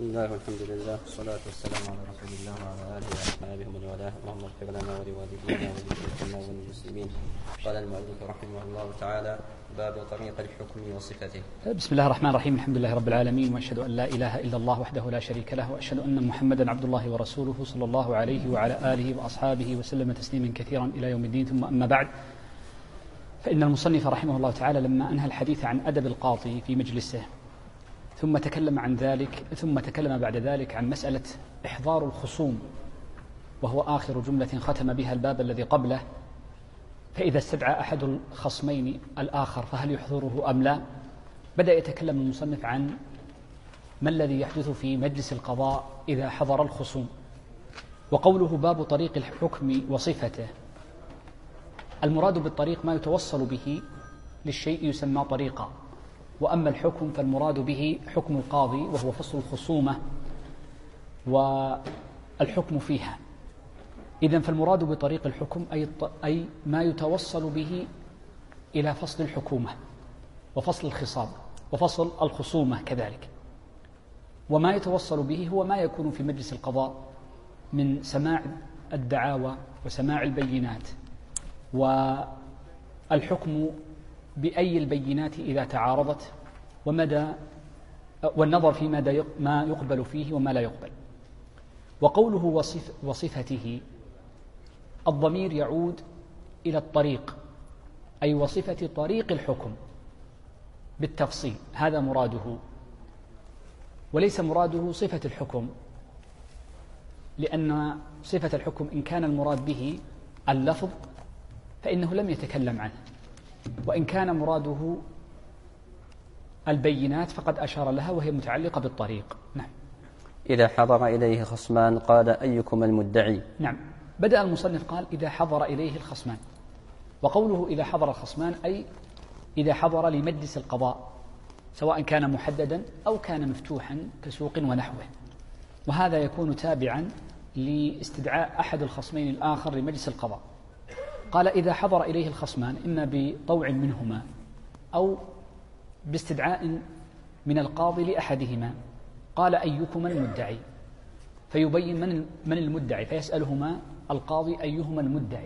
الله والحمد لله والصلاة والسلام على رسول الله وعلى آله وأصحابه ومن والاه. اللهم اغفر لنا ولوالدينا ولجميع المسلمين. قال المؤلف رحمه الله تعالى: باب طريق الحكم وصفته. بسم الله الرحمن الرحيم. الحمد لله رب العالمين، وأشهد أن لا إله إلا الله وحده لا شريك له، وأشهد أن محمدا عبد الله ورسوله صلى الله عليه وعلى آله وأصحابه وسلم تسليما كثيرا إلى يوم الدين. ثم أما بعد، فإن المصنف رحمه الله تعالى لما أنهى الحديث عن أدب القاضي في مجلسه ثم تكلم بعد ذلك عن مسألة إحضار الخصوم، وهو آخر جملة ختم بها الباب الذي قبله. فإذا استدعى أحد الخصمين الآخر فهل يحضره أم لا؟ بدأ يتكلم المصنف عن ما الذي يحدث في مجلس القضاء إذا حضر الخصوم. وقوله باب طريق الحكم وصفته، المراد بالطريق ما يتوصل به للشيء يسمى طريقا، وأما الحكم فالمراد به حكم القاضي، وهو فصل الخصومة والحكم فيها. إذن فالمراد بطريق الحكم أي ما يتوصل به إلى فصل الحكومة وفصل الخصام وفصل الخصومة كذلك. وما يتوصل به هو ما يكون في مجلس القضاء من سماع الدعاوى وسماع البينات والحكم بأي البينات إذا تعارضت، والنظر في ما يقبل فيه وما لا يقبل. وقوله وصفته، الضمير يعود إلى الطريق، أي وصفة طريق الحكم بالتفصيل، هذا مراده، وليس مراده صفة الحكم، لأن صفة الحكم إن كان المراد به اللفظ فإنه لم يتكلم عنه، وإن كان مراده البينات فقد أشار لها وهي متعلقة بالطريق. نعم. إذا حضر إليه خصمان قال: أيكم المدعي؟ نعم. بدأ المصنف قال: إذا حضر إليه الخصمان، وقوله إذا حضر الخصمان أي إذا حضر لمجلس القضاء، سواء كان محددا أو كان مفتوحا كسوق ونحوه، وهذا يكون تابعا لاستدعاء أحد الخصمين الآخر لمجلس القضاء. قال: إذا حضر إليه الخصمان، إما بطوع منهما أو باستدعاء من القاضي لأحدهما، قال: أيكما المدعي؟ فيبين من المدعي، فيسألهما القاضي أيهما المدعي.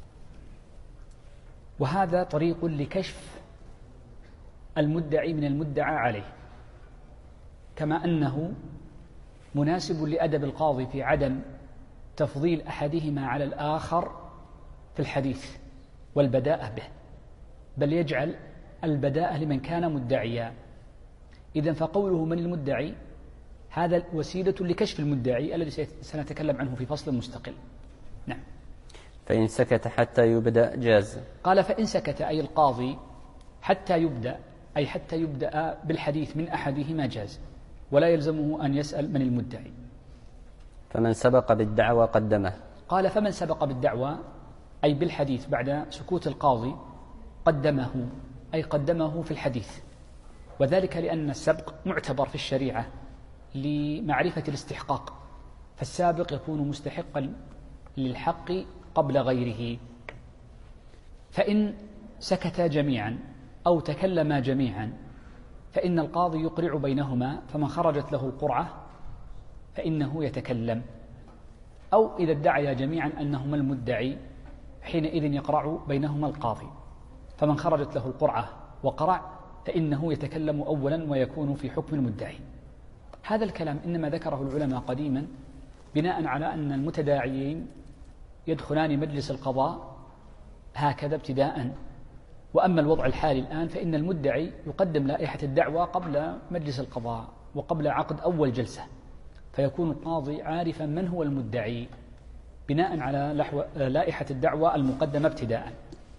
وهذا طريق لكشف المدعي من المدعى عليه، كما أنه مناسب لأدب القاضي في عدم تفضيل أحدهما على الآخر في الحديث والبداءة به، بل يجعل البداءة لمن كان مدعيا. إذن فقوله من المدعي هذا وسيلة لكشف المدعي الذي سنتكلم عنه في فصل مستقل. نعم. فإن سكت حتى يبدأ جاز. قال: فإن سكت أي القاضي حتى يبدأ، أي حتى يبدأ بالحديث من أحدهما جاز، ولا يلزمه أن يسأل من المدعي. فمن سبق بالدعوى قدمه. قال: فمن سبق بالدعوى أي بالحديث بعد سكوت القاضي قدمه، أي قدمه في الحديث، وذلك لأن السبق معتبر في الشريعة لمعرفة الاستحقاق، فالسابق يكون مستحقا للحق قبل غيره. فإن سكتا جميعا أو تكلما جميعا فإن القاضي يقرع بينهما، فمن خرجت له القرعة فإنه يتكلم، أو إذا ادعيا جميعا أنهما المدعي حينئذ يقرع بينهما القاضي، فمن خرجت له القرعة وقرع فإنه يتكلم أولا ويكون في حكم المدعي. هذا الكلام إنما ذكره العلماء قديما بناء على أن المتداعيين يدخلان مجلس القضاء هكذا ابتداء، وأما الوضع الحالي الآن فإن المدعي يقدم لائحة الدعوى قبل مجلس القضاء وقبل عقد أول جلسة، فيكون القاضي عارفا من هو المدعي بناء على لائحة الدعوى المقدمة ابتداء.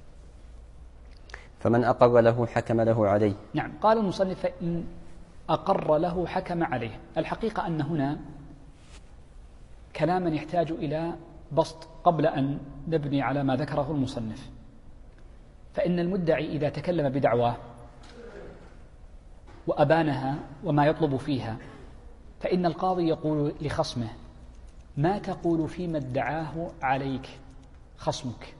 فمن أقر له حكم له عليه. نعم. قال المصنف: فإن أقر له حكم عليه. الحقيقة أن هنا كلاما يحتاج إلى بسط قبل أن نبني على ما ذكره المصنف. فإن المدعي إذا تكلم بدعواه وأبانها وما يطلب فيها، فإن القاضي يقول لخصمه: ما تقول فيما ادعاه عليك خصمك؟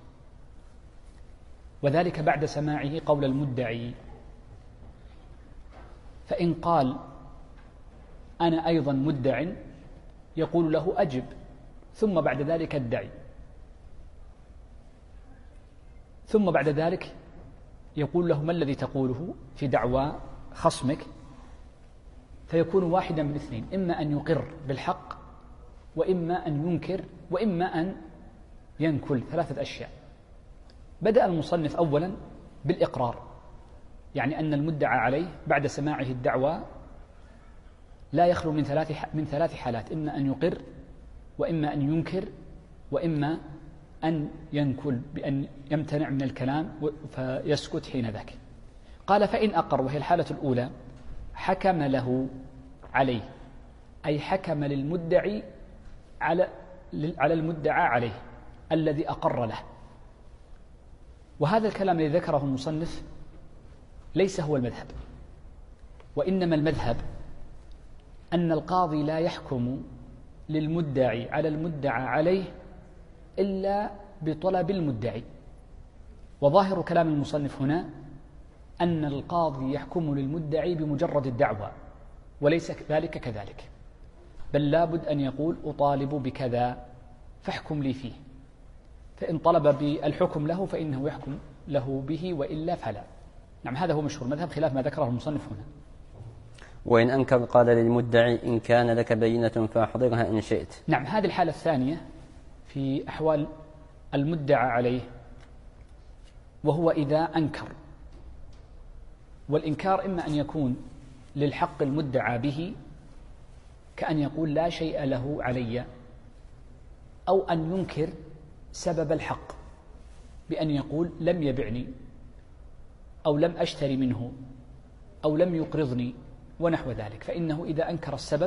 وذلك بعد سماعه قول المدعي. فإن قال: أنا أيضا مدع، يقول له أجب، ثم بعد ذلك ادعي، ثم بعد ذلك يقول له: ما الذي تقوله في دعوى خصمك؟ فيكون واحدا من اثنين: إما أن يقر بالحق، وإما أن ينكر، وإما أن ينكل. 3 أشياء. بدأ المصنف أولا بالإقرار، يعني أن المدعى عليه بعد سماعه الدعوى لا يخلو من 3 حالات: إما أن يقر، وإما أن ينكر، وإما أن ينكل بأن يمتنع من الكلام فيسكت حين ذاك. قال: فإن أقر، وهي الحالة الأولى، حكم له عليه، أي حكم للمدعي على المدعى عليه الذي أقر له. وهذا الكلام الذي ذكره المصنف ليس هو المذهب، وإنما المذهب أن القاضي لا يحكم للمدعي على المدعى عليه إلا بطلب المدعي. وظاهر كلام المصنف هنا أن القاضي يحكم للمدعي بمجرد الدعوى، وليس ذلك كذلك، بل لابد أن يقول: أطالب بكذا فاحكم لي فيه. فإن طلب بالحكم له فإنه يحكم له به، وإلا فلا. نعم، هذا هو مشهور المذهب، خلاف ما ذكره المصنف هنا. وإن أنكر قال للمدعي: إن كان لك بينة فأحضرها إن شئت. نعم، هذه الحالة الثانية في أحوال المدعى عليه، وهو إذا أنكر. والإنكار إما أن يكون للحق المدعى به، كأن يقول: لا شيء له علي، أو أن ينكر سبب الحق بأن يقول: لم يبعني، أو لم أشتري منه، أو لم يقرضني، ونحو ذلك. فإنه إذا أنكر السبب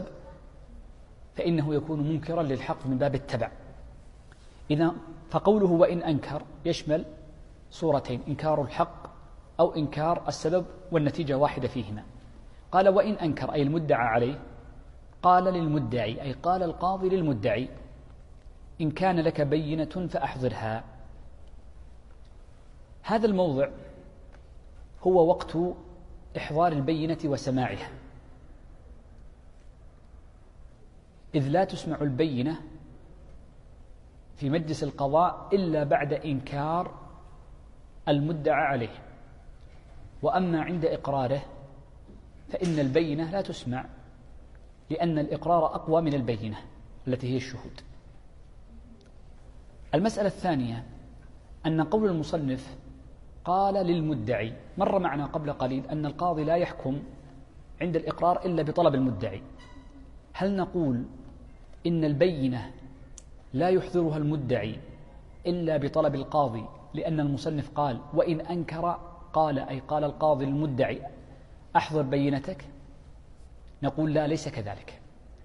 فإنه يكون منكرا للحق من باب التبع. إذا فقوله وإن أنكر يشمل صورتين: إنكار الحق أو إنكار السبب، والنتيجة واحدة فيهما. قال: وإن أنكر، أي المدعى عليه، قال للمدعي، أي قال القاضي للمدعي: إن كان لك بينة فأحضرها. هذا الموضع هو وقت إحضار البينة وسماعها، إذ لا تسمع البينة في مجلس القضاء إلا بعد إنكار المدعى عليه. وأما عند إقراره فإن البينة لا تسمع، لأن الإقرار أقوى من البينة التي هي الشهود. المسألة الثانية أن قول المصنف قال للمدعي، مر معنا قبل قليل أن القاضي لا يحكم عند الإقرار إلا بطلب المدعي. هل نقول إن البينة لا يحضرها المدعي إلا بطلب القاضي، لأن المصنف قال وإن أنكر، قال أي قال القاضي للمدعي: أحضر بينتك؟ نقول: لا، ليس كذلك،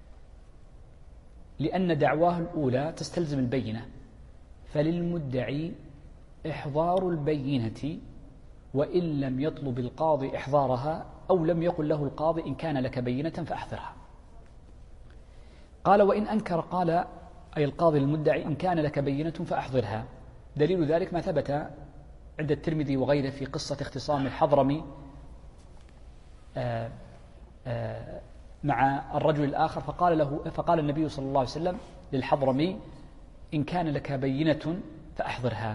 لأن دعواه الأولى تستلزم البينة، فللمدعي إحضار البينة وإن لم يطلب القاضي إحضارها، أو لم يقل له القاضي: إن كان لك بينة فأحضرها. قال: وإن أنكر، قال أي القاضي المدعي: إن كان لك بينة فأحضرها. دليل ذلك ما ثبت عند الترمذي وغيره في قصة اختصام الحضرمي مع الرجل الآخر، فقال النبي صلى الله عليه وسلم للحضرمي: إن كان لك بينة فأحضرها،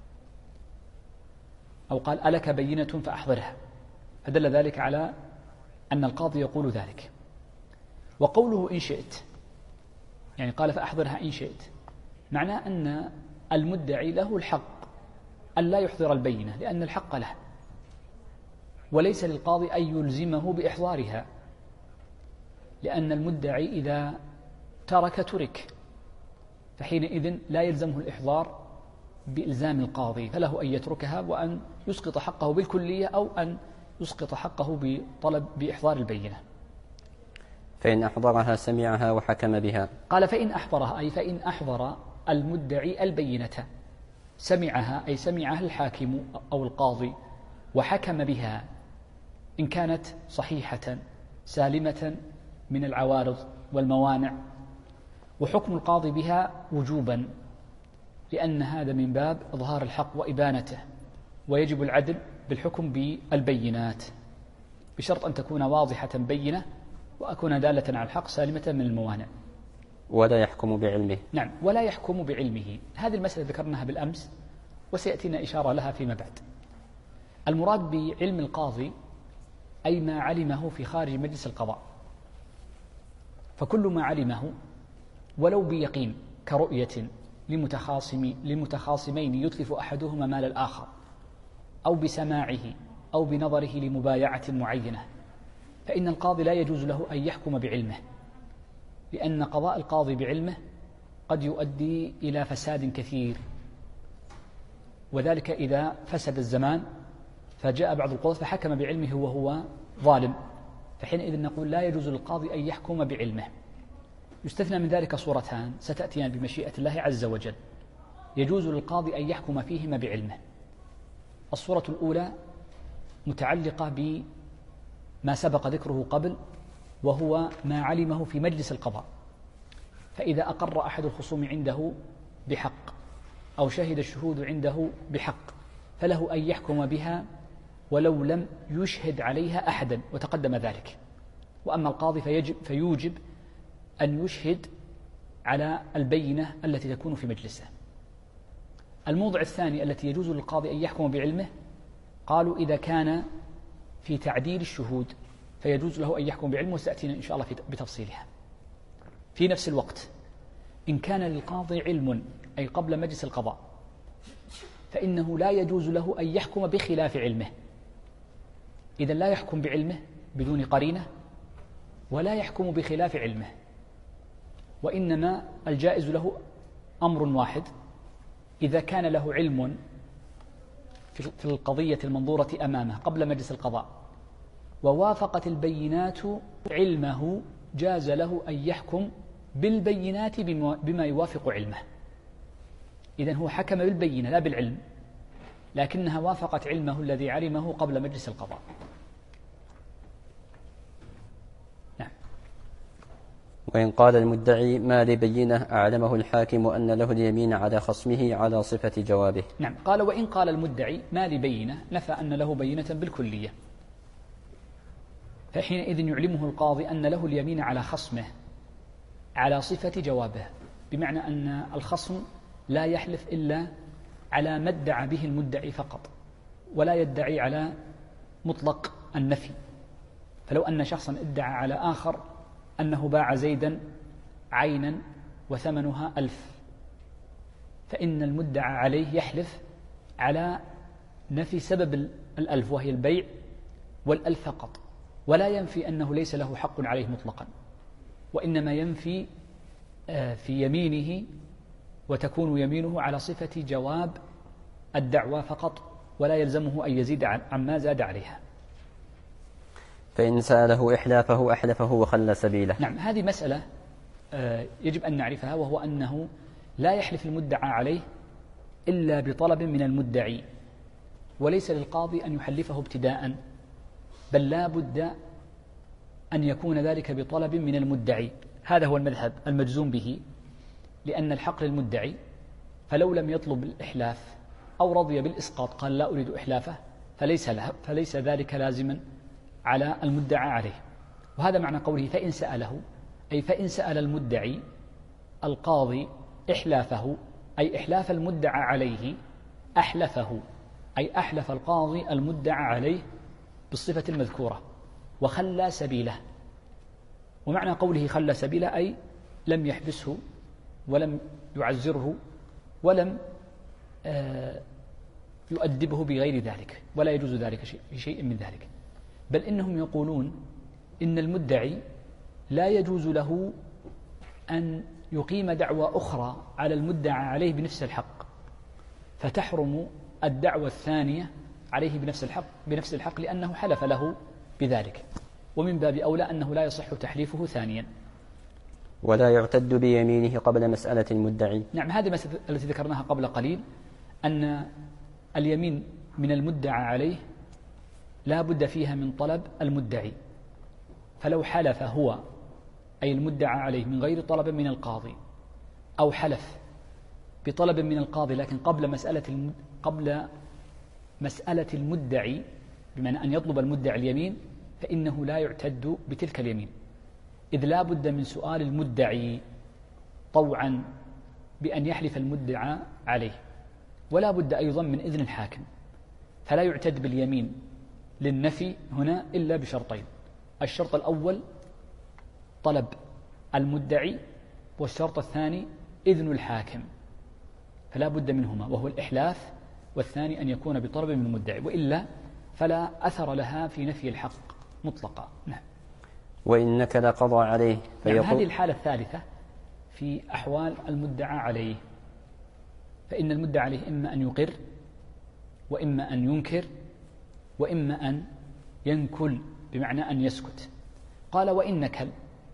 أو قال: ألك بينة فأحضرها، فدل ذلك على أن القاضي يقول ذلك. وقوله إن شئت، يعني قال فأحضرها إن شئت، معناه أن المدعي له الحق أن لا يحضر البينة، لأن الحق له، وليس للقاضي أن يلزمه بإحضارها، لأن المدعي إذا ترك، فحينئذ لا يلزمه الإحضار بإلزام القاضي، فله أن يتركها وأن يسقط حقه بالكلية، أو أن يسقط حقه بإحضار البينة. فإن أحضرها سمعها وحكم بها. قال: فإن أحضرها، أي فإن أحضر المدعي البينة، سمعها أي سمعها الحاكم أو القاضي، وحكم بها إن كانت صحيحة سالمة من العوارض والموانع. وحكم القاضي بها وجوبا، لأن هذا من باب إظهار الحق وإبانته، ويجب العدل بالحكم بالبينات، بشرط أن تكون واضحة بينة وأكون دالة على الحق سالمة من الموانع. ولا يحكم بعلمه. نعم، ولا يحكم بعلمه. هذه المسألة ذكرناها بالأمس وسيأتينا إشارة لها فيما بعد. المراد بعلم القاضي أي ما علمه في خارج مجلس القضاء، فكل ما علمه ولو بيقين كرؤية لمتخاصمين يتلف أحدهما مال الآخر، أو بسماعه أو بنظره لمبايعة معينة، فإن القاضي لا يجوز له أن يحكم بعلمه، لأن قضاء القاضي بعلمه قد يؤدي إلى فساد كثير، وذلك إذا فسد الزمان فجاء بعض القضاة فحكم بعلمه وهو ظالم، فحينئذ نقول لا يجوز للقاضي أن يحكم بعلمه. يستثنى من ذلك صورتان ستأتيان بمشيئة الله عز وجل يجوز للقاضي أن يحكم فيهما بعلمه. الصورة الأولى متعلقة بما سبق ذكره قبل، وهو ما علمه في مجلس القضاء، فإذا أقر أحد الخصوم عنده بحق أو شهد الشهود عنده بحق فله أن يحكم بها ولو لم يشهد عليها أحدا، وتقدم ذلك. وأما القاضي فيوجب أن يشهد على البينة التي تكون في مجلسه. الموضع الثاني التي يجوز للقاضي أن يحكم بعلمه، قالوا إذا كان في تعديل الشهود فيجوز له أن يحكم بعلمه، وسأتينا إن شاء الله بتفصيلها. في نفس الوقت إن كان للقاضي علم أي قبل مجلس القضاء فإنه لا يجوز له أن يحكم بخلاف علمه، إذا لا يحكم بعلمه بدون قرينة ولا يحكم بخلاف علمه، وإنما الجائز له أمر واحد: إذا كان له علم في القضية المنظورة أمامه قبل مجلس القضاء ووافقت البينات علمه جاز له أن يحكم بالبينات بما يوافق علمه. إذن هو حكم بالبينة لا بالعلم، لكنها وافقت علمه الذي علمه قبل مجلس القضاء. نعم. وإن قال المدعي ما لي بينة أعلمه الحاكم أن له اليمين على خصمه على صفة جوابه. نعم، قال وإن قال المدعي ما لي بينة نفى أن له بينة بالكلية، فحينئذ يعلمه القاضي أن له اليمين على خصمه على صفة جوابه، بمعنى أن الخصم لا يحلف إلا على ما ادعى به المدعي فقط، ولا يدعي على مطلق النفي. فلو أن شخصا ادعى على آخر أنه باع زيدا عينا وثمنها 1000، فإن المدعى عليه يحلف على نفي سبب 1000 وهي البيع 1000 فقط، ولا ينفي أنه ليس له حق عليه مطلقا، وإنما ينفي في يمينه، وتكون يمينه على صفة جواب الدعوى فقط، ولا يلزمه أن يزيد عما زاد عليها. فإن سأله إحلافه أحلفه وخلى سبيله. نعم، هذه مسألة يجب أن نعرفها، وهو أنه لا يحلف المدعى عليه إلا بطلب من المدعي، وليس للقاضي أن يحلفه ابتداء، بل لا بد أن يكون ذلك بطلب من المدعي. هذا هو المذهب المجزوم به، لأن الحق للمدعي، فلو لم يطلب الإحلاف أو رضي بالإسقاط قال لا أريد إحلافه فليس ذلك لازما على المدعى عليه. وهذا معنى قوله فإن سأله، أي فإن سأل المدعي القاضي إحلافه، أي إحلاف المدعى عليه، أحلفه، أي أحلف القاضي المدعى عليه بالصفة المذكورة وخلى سبيله. ومعنى قوله خلى سبيله أي لم يحبسه ولم يعزره ولم يؤدبه بغير ذلك، ولا يجوز ذلك في شيء من ذلك. بل إنهم يقولون إن المدعي لا يجوز له أن يقيم دعوى أخرى على المدعى عليه بنفس الحق، فتحرم الدعوى الثانية عليه بنفس الحق لأنه حلف له بذلك، ومن باب أولى أنه لا يصح تحليفه ثانيا. ولا يعتد بيمينه قبل مسألة المدعي. نعم، هذه مسألة التي ذكرناها قبل قليل، أن اليمين من المدعى عليه لا بد فيها من طلب المدعي، فلو حلف هو أي المدعى عليه من غير طلب من القاضي، أو حلف بطلب من القاضي لكن قبل مسألة المدعي، بمعنى أن يطلب المدعي اليمين، فإنه لا يعتد بتلك اليمين، إذ لا بد من سؤال المدعي طوعا بأن يحلف المدعى عليه، ولا بد أيضا من إذن الحاكم، فلا يعتد باليمين للنفي هنا إلا بشرطين: الشرط الأول طلب المدعي، والشرط الثاني إذن الحاكم، فلا بد منهما، وهو الإحلاف، والثاني أن يكون بطلب من المدعي، وإلا فلا أثر لها في نفي الحق مطلقا. نعم. وإنك لقضى عليه يعني هذه الحالة الثالثة في أحوال المدعى عليه، فإن المدعى عليه إما أن يقر، وإما أن ينكر، وإما أن ينكل بمعنى أن يسكت. قال: وإن نكل،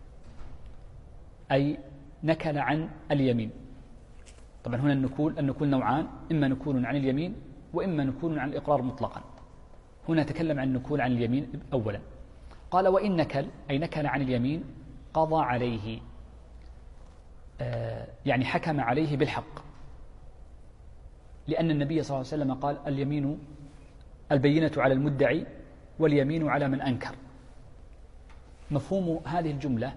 أي نكل عن اليمين. طبعا هنا النكول نوعان: إما نكول عن اليمين، وإما نكول عن الإقرار مطلقا. هنا تكلم عن النكول عن اليمين أولا. قال: وإن نكل، أي نكل عن اليمين، قضى عليه، يعني حكم عليه بالحق، لأن النبي صلى الله عليه وسلم قال: البينة على المدعي واليمين على من أنكر. مفهوم هذه الجملة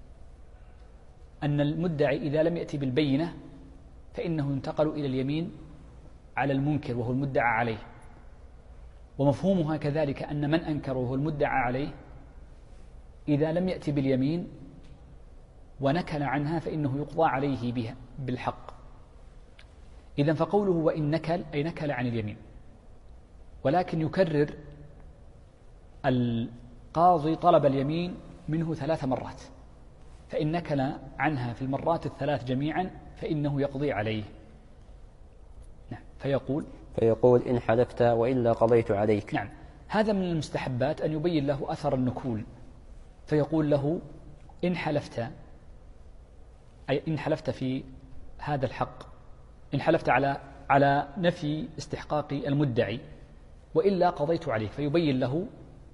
أن المدعي إذا لم يأتي بالبينة فإنه ينتقل إلى اليمين على المنكر وهو المدعى عليه، ومفهومها كذلك أن من أنكر وهو المدعى عليه إذا لم يأتي باليمين ونكل عنها فإنه يقضى عليه بها بالحق. إذن فقوله وإن نكل، أي نكل عن اليمين، ولكن يكرر القاضي طلب اليمين منه 3 مرات، فإن نكل عنها في المرات ال3 جميعا فإنه يقضي عليه. نعم. فيقول إن حلفت وإلا قضيت عليك. نعم. هذا من المستحبات أن يبين له أثر النكول، فيقول له: إن حلفت، أي إن حلفت في هذا الحق، إن حلفت على نفي استحقاق المدعي، وإلا قضيت عليك، فيبين له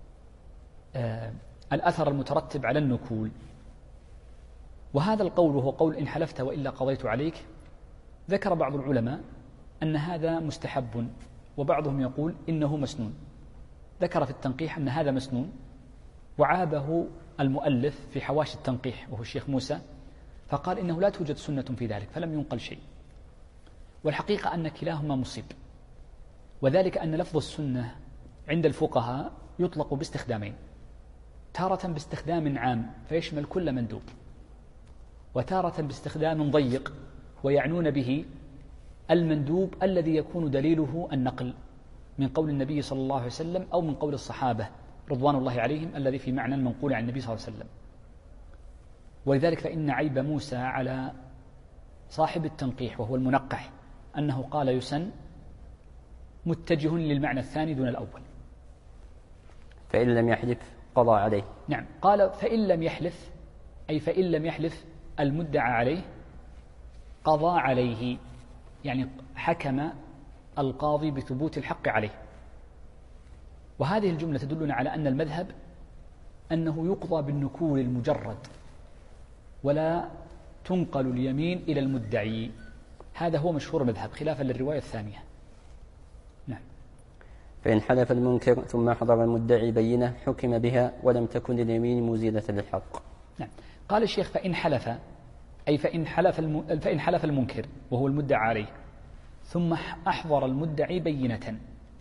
الأثر المترتب على النكول. وهذا القول وهو قول إن حلفت وإلا قضيت عليك، ذكر بعض العلماء أن هذا مستحب، وبعضهم يقول إنه مسنون. ذكر في التنقيح أن هذا مسنون، وعابه المؤلف في حواشي التنقيح وهو الشيخ موسى، فقال إنه لا توجد سنة في ذلك، فلم ينقل شيء. والحقيقة أن كلاهما مصيب، وذلك أن لفظ السنة عند الفقهاء يطلق باستخدامين: تارة باستخدام عام فيشمل كل مندوب، وتارة باستخدام ضيق ويعنون به المندوب الذي يكون دليله النقل من قول النبي صلى الله عليه وسلم أو من قول الصحابة رضوان الله عليهم الذي في معنى المنقول عن النبي صلى الله عليه وسلم. ولذلك فإن عيب موسى على صاحب التنقيح وهو المنقح أنه قال يسن متجه للمعنى الثاني دون الأول. فإن لم يحلف قضى عليه. نعم. قال: فإن لم يحلف، أي فإن لم يحلف المدعى عليه قضى عليه، يعني حكم القاضي بثبوت الحق عليه. وهذه الجملة تدلنا على أن المذهب أنه يقضى بالنكول المجرد، ولا تنقل اليمين إلى المدعي. هذا هو مشهور المذهب خلافا للرواية الثانية. نعم. فإن حلف المنكر ثم حضر المدعي بينة حكم بها ولم تكن اليمين مزيلة للحق. نعم. قال الشيخ: فإن حلف، أي فإن حلف المنكر وهو المدعى عليه ثم أحضر المدعي بينة،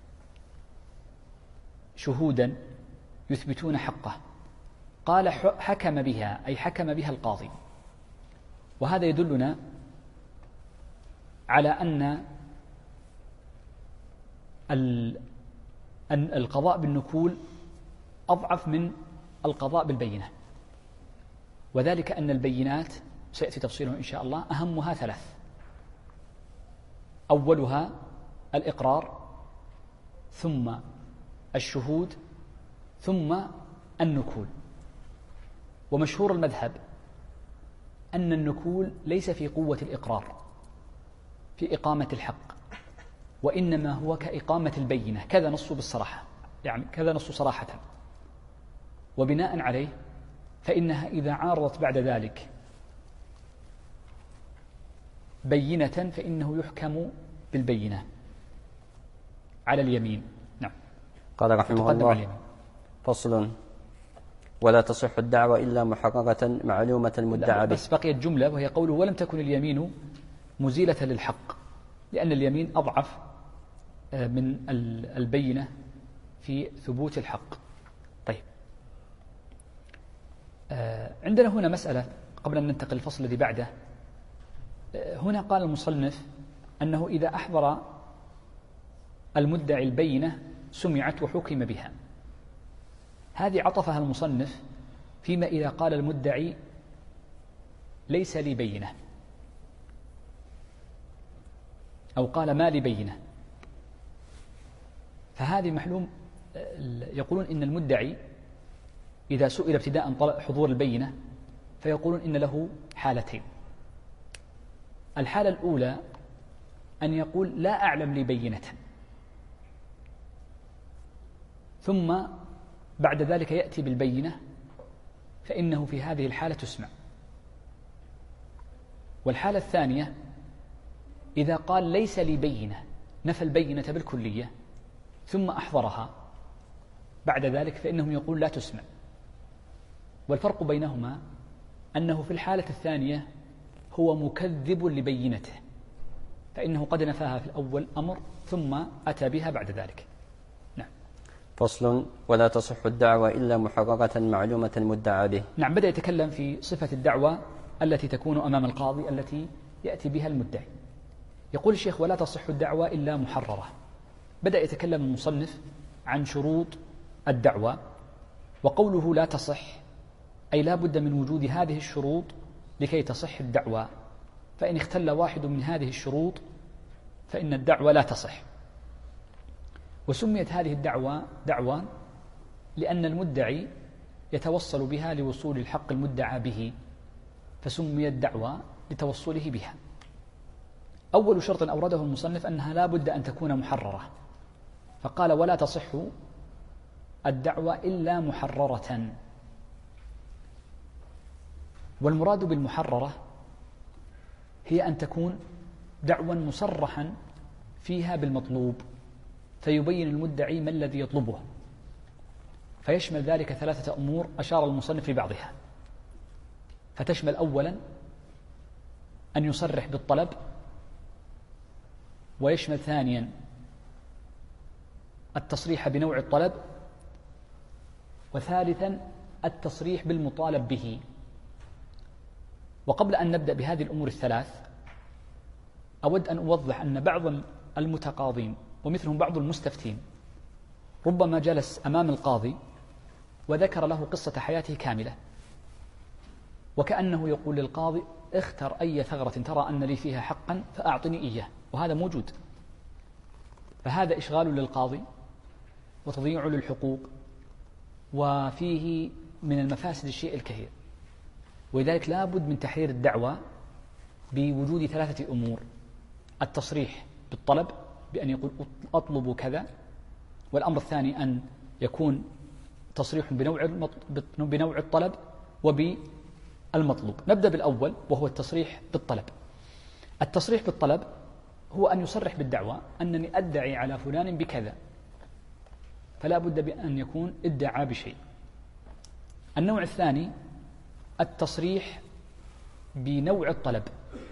شهودا يثبتون حقه، قال حكم بها، أي حكم بها القاضي. وهذا يدلنا على أن القضاء بالنكول أضعف من القضاء بالبينة، وذلك أن البينات سيأتي تفصيله إن شاء الله أهمها 3: أولها الإقرار، ثم الشهود، ثم النكول. ومشهور المذهب أن النكول ليس في قوة الإقرار في إقامة الحق، وإنما هو كإقامة البينة، كذا نص بالصراحة، يعني كذا نص صراحة. وبناء عليه فإنها إذا عارضت بعد ذلك بينة فإنه يحكم بالبينة على اليمين. نعم. قال رحمه الله: فصل: ولا تصح الدعوة إلا محققة معلومة المدعى به. بس بقيت جملة وهي قوله ولم تكن اليمين مزيلة للحق، لأن اليمين أضعف من البينة في ثبوت الحق. طيب، عندنا هنا مسألة قبل أن ننتقل للفصل الذي بعده. هنا قال المصنف أنه إذا أحضر المدعي البينة سمعت وحكم بها. هذه عطفها المصنف فيما إذا قال المدعي ليس لي بينة، أو قال ما لي بينة، فهذه محلوم. يقولون إن المدعي إذا سئل ابتداء حضور البينة فيقولون إن له حالتين. الحالة الأولى أن يقول لا أعلم لي بينة، ثم بعد ذلك يأتي بالبينة، فإنه في هذه الحالة تسمع. والحالة الثانية إذا قال ليس لي بينة، نفى البينة بالكلية ثم أحضرها بعد ذلك، فإنهم يقول لا تسمع. والفرق بينهما أنه في الحالة الثانية هو مكذب لبينته، فإنه قد نفاها في الأول أمر ثم أتى بها بعد ذلك. نعم. فصل: ولا تصح الدعوة إلا محققة معلومة المدعى به. نعم، بدأ يتكلم في صفة الدعوة التي تكون أمام القاضي التي يأتي بها المدعي. يقول الشيخ: ولا تصح الدعوة إلا محررة. بدأ يتكلم المصنف عن شروط الدعوة، وقوله لا تصح أي لا بد من وجود هذه الشروط لكي تصح الدعوة، فإن اختل واحد من هذه الشروط فإن الدعوة لا تصح. وسميت هذه الدعوة دعوة لأن المدعي يتوصل بها لوصول الحق المدعى به، فسميت دعوة لتوصله بها. أول شرط أورده المصنف أنها لا بد أن تكون محررة، فقال: ولا تصح الدعوة إلا محررة. والمراد بالمحررة هي أن تكون دعوى مصرحا فيها بالمطلوب، فيبين المدعي ما الذي يطلبه، فيشمل ذلك 3 أمور أشار المصنف لبعضها. فتشمل أولا أن يصرح بالطلب، ويشمل ثانيا التصريح بنوع الطلب، وثالثا التصريح بالمطالب به. وقبل أن نبدأ بهذه الأمور الثلاث أود أن أوضح أن بعض المتقاضين ومثلهم بعض المستفتين ربما جلس أمام القاضي وذكر له قصة حياته كاملة، وكأنه يقول للقاضي: اختر أي ثغرة ترى أن لي فيها حقا فأعطني إياه، وهذا موجود. فهذا إشغال للقاضي وتضييع للحقوق، وفيه من المفاسد الشيء الكثير. ولذلك لا بد من تحرير الدعوة بوجود 3 أمور: التصريح بالطلب بأن يقول أطلب كذا، والأمر الثاني أن يكون تصريح بنوع الطلب وبالمطلوب. نبدأ بالأول وهو التصريح بالطلب. التصريح بالطلب هو أن يصرح بالدعوة أنني أدعي على فلان بكذا، فلا بد بأن يكون ادعى بشيء. النوع الثاني التصريح بنوع الطلب،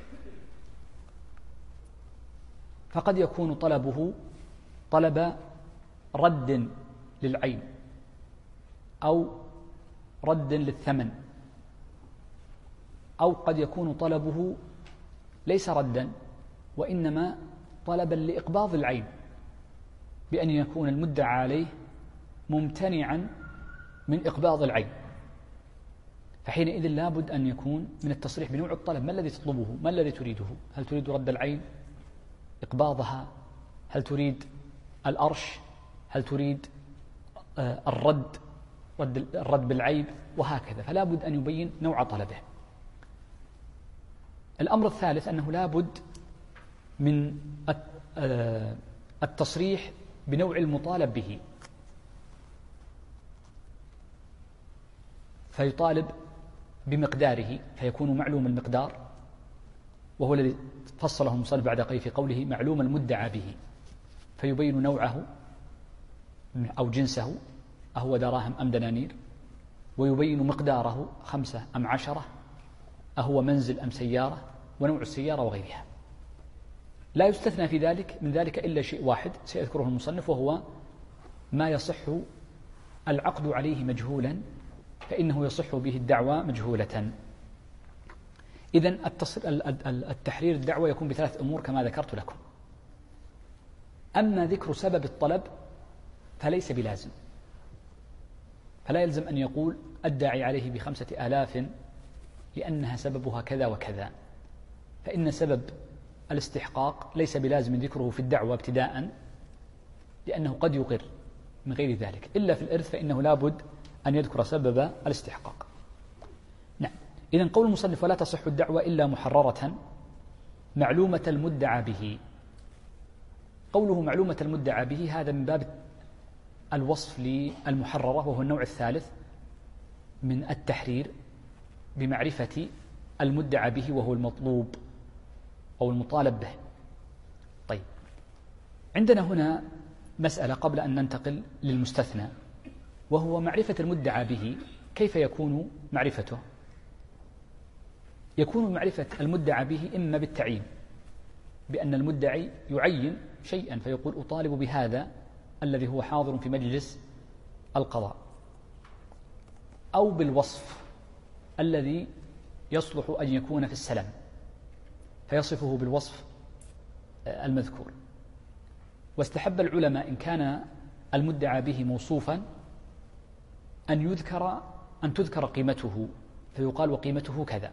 فقد يكون طلبه طلب رد للعين أو رد للثمن، أو قد يكون طلبه ليس ردا وإنما طلبا لإقباض العين، بأن يكون المدعى عليه ممتنعا من إقباض العين. فحينئذ لا بد أن يكون من التصريح بنوع الطلب: ما الذي تطلبه؟ ما الذي تريده؟ هل تريد رد العين، إقباضها؟ هل تريد الأرش؟ هل تريد الرد بالعيب؟ وهكذا. فلا بد أن يبين نوع طلبه. الأمر الثالث أنه لا بد من التصريح بنوع المطالب به، فيطالب بمقداره فيكون معلوم المقدار، وهو الذي فصله المصنف بعد قليل في قوله معلوم المدعى به، فيبين نوعه أو جنسه، أهو دراهم أم دنانير، ويبين مقداره 5 أم 10، أهو منزل أم سيارة، ونوع السيارة وغيرها. لا يستثنى في ذلك من ذلك إلا شيء واحد سيذكره المصنف، وهو ما يصح العقد عليه مجهولا فإنه يصح به الدعوى مجهولة. إذن التحرير الدعوى يكون ب3 أمور كما ذكرت لكم. أما ذكر سبب الطلب فليس بلازم، فلا يلزم أن يقول الداعي عليه ب5,000 لأنها سببها كذا وكذا، فإن سبب الاستحقاق ليس بلازم ذكره في الدعوة ابتداء، لأنه قد يقر من غير ذلك، إلا في الإرث فإنه لابد أن يذكر سبب الاستحقاق. نعم. إذن قول المصنف ولا تصح الدعوة إلا محررة معلومة المدعى به. قوله معلومة المدعى به هذا من باب الوصف للمحررة، وهو النوع الثالث من التحرير بمعرفة المدعى به وهو المطلوب أو المطالب به. طيب، عندنا هنا مسألة قبل أن ننتقل للمستثنى، وهو معرفة المدعى به. كيف يكون معرفته؟ يكون معرفة المدعى به إما بالتعيين، بأن المدعي يعين شيئا فيقول أطالب بهذا الذي هو حاضر في مجلس القضاء، أو بالوصف الذي يصلح أن يكون في السلم فيصفه بالوصف المذكور. واستحب العلماء إن كان المدعى به موصوفا أن تذكر قيمته، فيقال وقيمته كذا.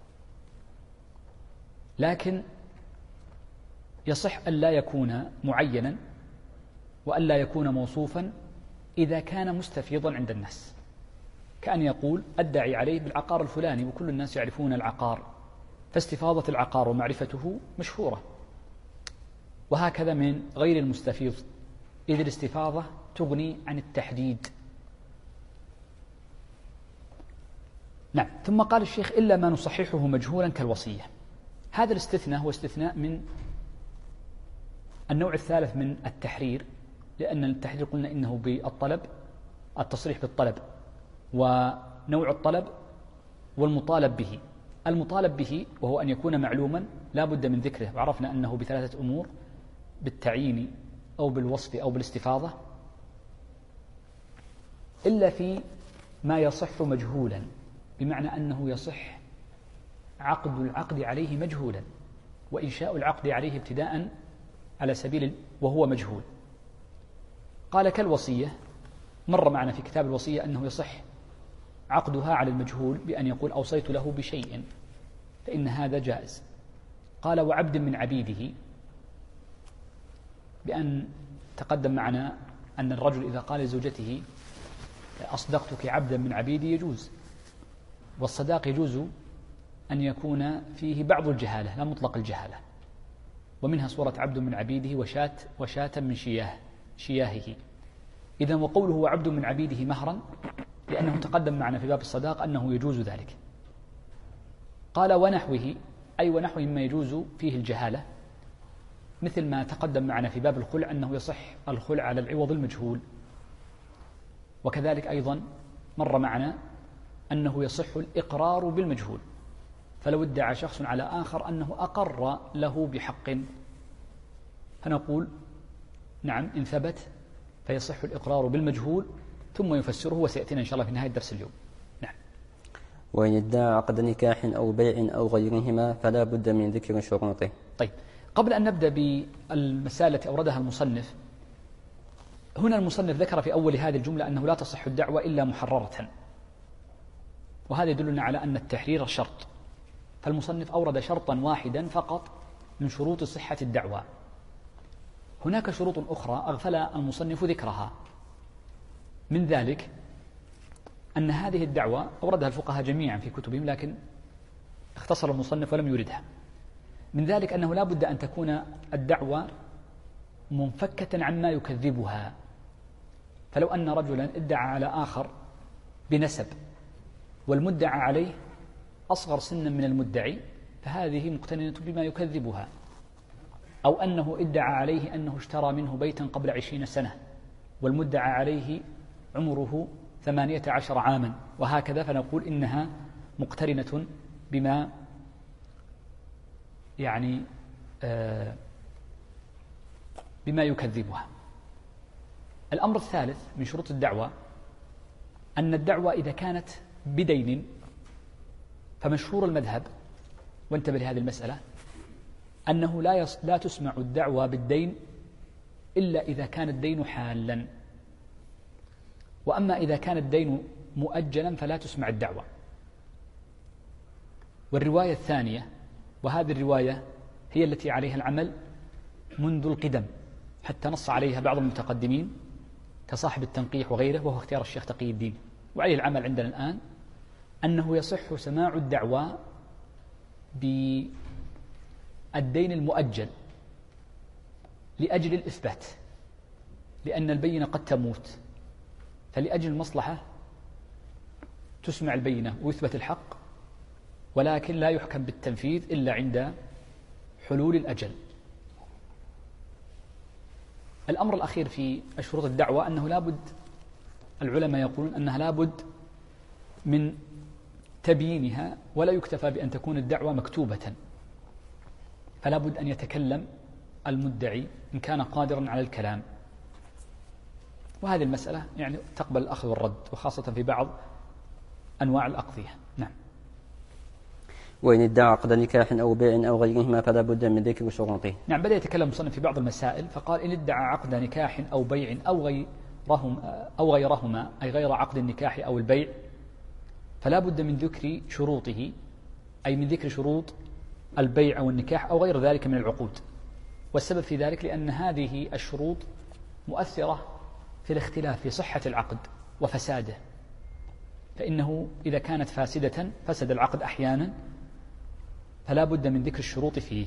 لكن يصح أن لا يكون معينا وأن لا يكون موصوفا إذا كان مستفيضا عند الناس، كأن يقول أدعي عليه بالعقار الفلاني وكل الناس يعرفون العقار، فاستفاضة العقار ومعرفته مشهورة. وهكذا من غير المستفيض، إذ الاستفاضة تغني عن التحديد. نعم. ثم قال الشيخ إلا ما نصححه مجهولا كالوصية. هذا الاستثناء هو استثناء من النوع الثالث من التحرير، لأن التحرير قلنا إنه بالطلب، التصريح بالطلب، ونوع الطلب، والمطالب به. المطالب به وهو أن يكون معلوما لا بد من ذكره، وعرفنا أنه ب3 أمور: بالتعيين أو بالوصف أو بالاستفاضة، إلا في ما يصح مجهولا، بمعنى أنه يصح عقد العقد عليه مجهولا، وإنشاء العقد عليه ابتداء على سبيل وهو مجهول. قال كالوصية، مر معنا في كتاب الوصية أنه يصح عقدها على المجهول بأن يقول أوصيت له بشيء، فإن هذا جائز. قال وعبد من عبيده، بأن تقدم معنا أن الرجل إذا قال لزوجته أصدقتك عبدا من عبيدي يجوز، والصداق يجوز أن يكون فيه بعض الجهالة لا مطلق الجهالة، ومنها صورة عبد من عبيده وشاة من شياهه. إذن وقوله وعبد من عبيده مهرا، لأنه تقدم معنا في باب الصداق أنه يجوز ذلك. قال ونحوه، أي ونحو مما يجوز فيه الجهالة، مثل ما تقدم معنا في باب الخلع أنه يصح الخلع على العوض المجهول. وكذلك أيضا مر معنا أنه يصح الإقرار بالمجهول، فلو ادعى شخص على آخر أنه أقر له بحق فنقول نعم إن ثبت فيصح الإقرار بالمجهول، ثم يفسره وسيأتينا إن شاء الله في نهاية درس اليوم. نعم. وإن ادعى عقد نكاح أو بيع أو غيرهما فلا بد من ذكر شروطه. طيب، قبل أن نبدأ بالمسألة التي أوردها المصنف، هنا المصنف ذكر في أول هذه الجملة أنه لا تصح الدعوة إلا محررة، وهذا يدلنا على أن التحرير شرط، فالمصنف أورد شرطا واحدا فقط من شروط صحة الدعوة. هناك شروط أخرى أغفل المصنف ذكرها، من ذلك أن هذه الدعوة أوردها الفقهاء جميعا في كتبهم، لكن اختصر المصنف ولم يردها. من ذلك أنه لا بد أن تكون الدعوة منفكة عما يكذبها، فلو أن رجلا ادعى على آخر بنسب والمدعى عليه أصغر سنا من المدعي، فهذه مقترنة بما يكذبها. أو أنه ادعى عليه أنه اشترى منه بيتا قبل 20 سنة والمدعى عليه عمره 18 عاما وهكذا، فنقول إنها مقترنة بما يعني بما يكذبها. الأمر الثالث من شروط الدعوة أن الدعوة إذا كانت بدين، فمشهور المذهب، وانتبه لهذه المسألة، أنه لا تسمع الدعوة بالدين إلا إذا كان الدين حالا، وأما إذا كان الدين مؤجلا فلا تسمع الدعوة. والرواية الثانية، وهذه الرواية هي التي عليها العمل منذ القدم، حتى نص عليها بعض المتقدمين كصاحب التنقيح وغيره، وهو اختيار الشيخ تقي الدين، وعليه العمل عندنا الآن، أنه يصح سماع الدعوة بالدين المؤجل لأجل الإثبات، لأن البينة قد تموت، فلأجل المصلحة تسمع البينة ويثبت الحق، ولكن لا يحكم بالتنفيذ إلا عند حلول الأجل. الأمر الأخير في شروط الدعوة أنه لابد، العلماء يقولون أنها لابد من تبيينها، ولا يكتفى بأن تكون الدعوة مكتوبة، فلا بد أن يتكلم المدعي إن كان قادرا على الكلام. وهذه المسألة يعني تقبل الأخذ والرد، وخاصة في بعض أنواع الأقضية. نعم. وإن ادعى عقد نكاح أو بيع أو غيرهما فلا بد من ذكر شروطه. نعم، بدأ يتكلم المصنف في بعض المسائل فقال: إن ادعى عقد نكاح أو بيع أو غيرهما، أي غير عقد النكاح أو البيع، فلا بد من ذكر شروطه، أي من ذكر شروط البيع أو النكاح أو غير ذلك من العقود. والسبب في ذلك لأن هذه الشروط مؤثرة في الاختلاف في صحة العقد وفساده، فإنه إذا كانت فاسدة فسد العقد أحيانا، فلا بد من ذكر الشروط فيه.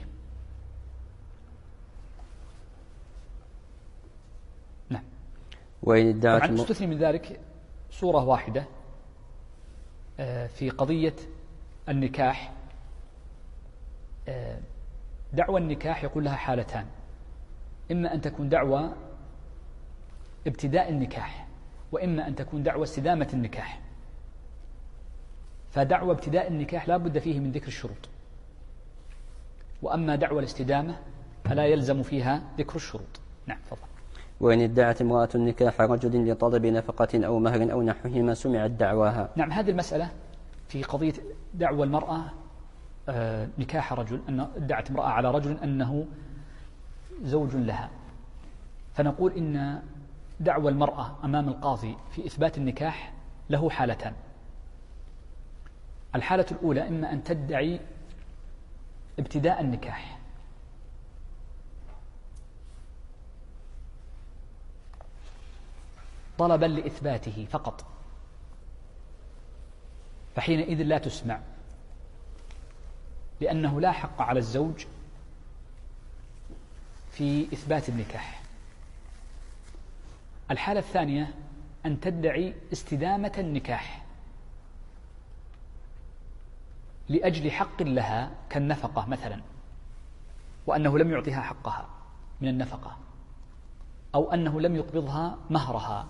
نعم. وإن ادعت طبعا استثني من ذلك صورة واحدة في قضية النكاح. دعوى النكاح يقول لها حالتان: إما أن تكون دعوى ابتداء النكاح، وإما أن تكون دعوى استدامة النكاح. فدعوى ابتداء النكاح لا بد فيه من ذكر الشروط، وأما دعوى الاستدامة فلا يلزم فيها ذكر الشروط. نعم، تفضل. وإن ادعت امرأة نكاح رجل لطلب نفقة أو مهر أو نحوهما سمعت دعواها. نعم، هذه المسألة في قضية دعوى المرأة نكاح رجل، أن ادعت امرأة على رجل أنه زوج لها، فنقول إن دعوى المرأة أمام القاضي في إثبات النكاح له حالتان. الحالة الأولى إما أن تدعي ابتداء النكاح، طلبا لإثباته فقط، فحينئذ لا تسمع، لأنه لا حق على الزوج في إثبات النكاح. الحالة الثانية أن تدعي استدامة النكاح لأجل حق لها كالنفقة مثلا، وأنه لم يعطيها حقها من النفقة، أو أنه لم يقبضها مهرها،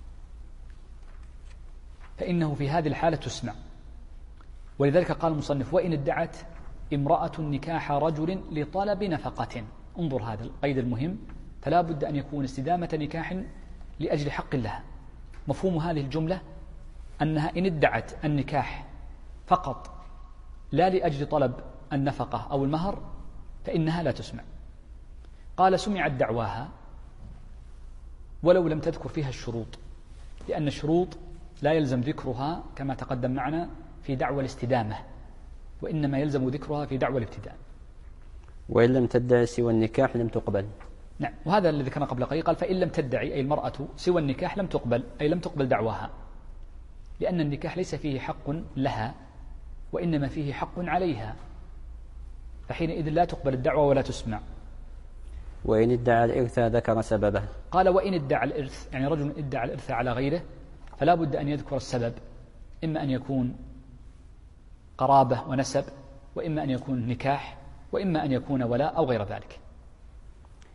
فإنه في هذه الحالة تسمع. ولذلك قال المصنف: وإن ادعت امرأة نكاح رجل لطلب نفقة. انظر هذا القيد المهم، فلا بد أن يكون استدامة نكاح لأجل حق لها. مفهوم هذه الجملة أنها إن ادعت النكاح فقط لا لأجل طلب النفقة أو المهر فإنها لا تسمع. قال: سمعت دعواها ولو لم تذكر فيها الشروط، لأن الشروط لا يلزم ذكرها كما تقدم معنا في دعوى الاستدامة، وإنما يلزم ذكرها في دعوى الابتداء. وإن لم تدعي سوى النكاح لم تقبل. نعم، وهذا الذي كان قبل قليل. قال: فإن لم تدعي أي المرأة سوى النكاح لم تقبل، أي لم تقبل دعواها، لأن النكاح ليس فيه حق لها وإنما فيه حق عليها، فحينئذ لا تقبل الدعوة ولا تسمع. وإن ادعى الإرث ذكر سببه. قال: وإن ادعى الإرث، يعني رجل ادعى الإرث على غيره، فلا بد أن يذكر السبب، إما أن يكون قرابة ونسب، وإما أن يكون نكاح، وإما أن يكون ولاء أو غير ذلك.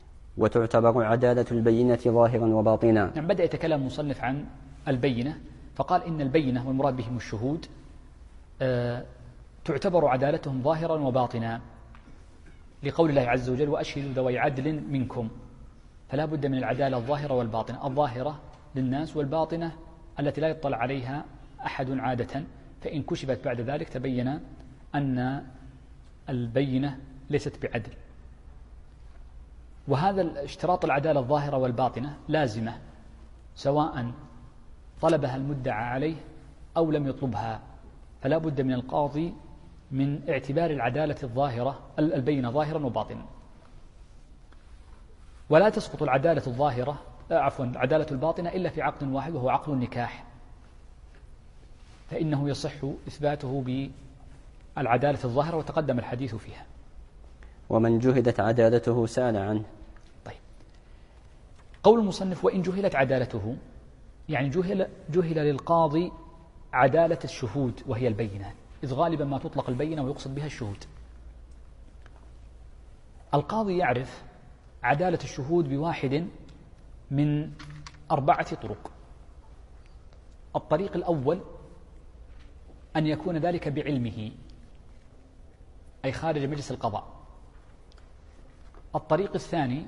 وتعتبر عدالة البينة ظاهرا وباطنا. يعني بدأ يتكلم المصنف عن البينة، فقال إن البينة والمراد بهم الشهود تعتبر عدالتهم ظاهرا وباطنا، لقول الله عز وجل وأشهدوا ذوي عدل منكم، فلا بد من العدالة الظاهرة والباطنة، الظاهرة للناس والباطنة التي لا يطلع عليها أحد عادة، فإن كشفت بعد ذلك تبين أن البينة ليست بعدل. وهذا اشتراط العدالة الظاهرة والباطنة لازمة سواء طلبها المدعى عليه أو لم يطلبها، فلا بد من القاضي من اعتبار العدالة الظاهرة البينة ظاهرا وباطنا. ولا تسقط العدالة الظاهرة العدالة الباطنة إلا في عقد واحد وهو عقد النكاح، فإنه يصح إثباته بالعدالة الظاهرة وتقدم الحديث فيها. ومن جهدت عدالته سأل عنه. طيب، قول المصنف وإن جهلت عدالته، يعني جهل للقاضي عدالة الشهود وهي البينة، إذ غالبا ما تطلق البينة ويقصد بها الشهود. القاضي يعرف عدالة الشهود بواحد من 4 طرق. الطريق الأول أن يكون ذلك بعلمه، أي خارج مجلس القضاء. الطريق الثاني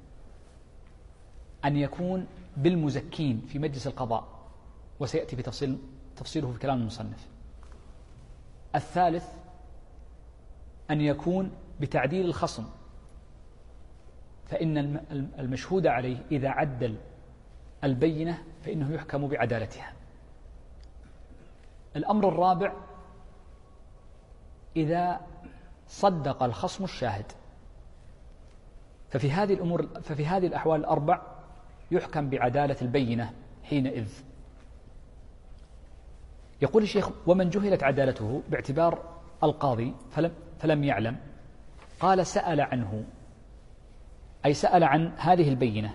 أن يكون بالمزكين في مجلس القضاء، وسيأتي في تفصيله في كلام المصنف. الثالث أن يكون بتعديل الخصم، فإن المشهود عليه إذا عدل البينة فإنه يحكم بعدالتها. الأمر الرابع إذا صدق الخصم الشاهد، ففي هذه الأحوال ال4 يحكم بعدالة البينة حينئذ. يقول الشيخ ومن جهلت عدالته باعتبار القاضي فلم يعلم، قال سأل عنه، أي سأل عن هذه البينة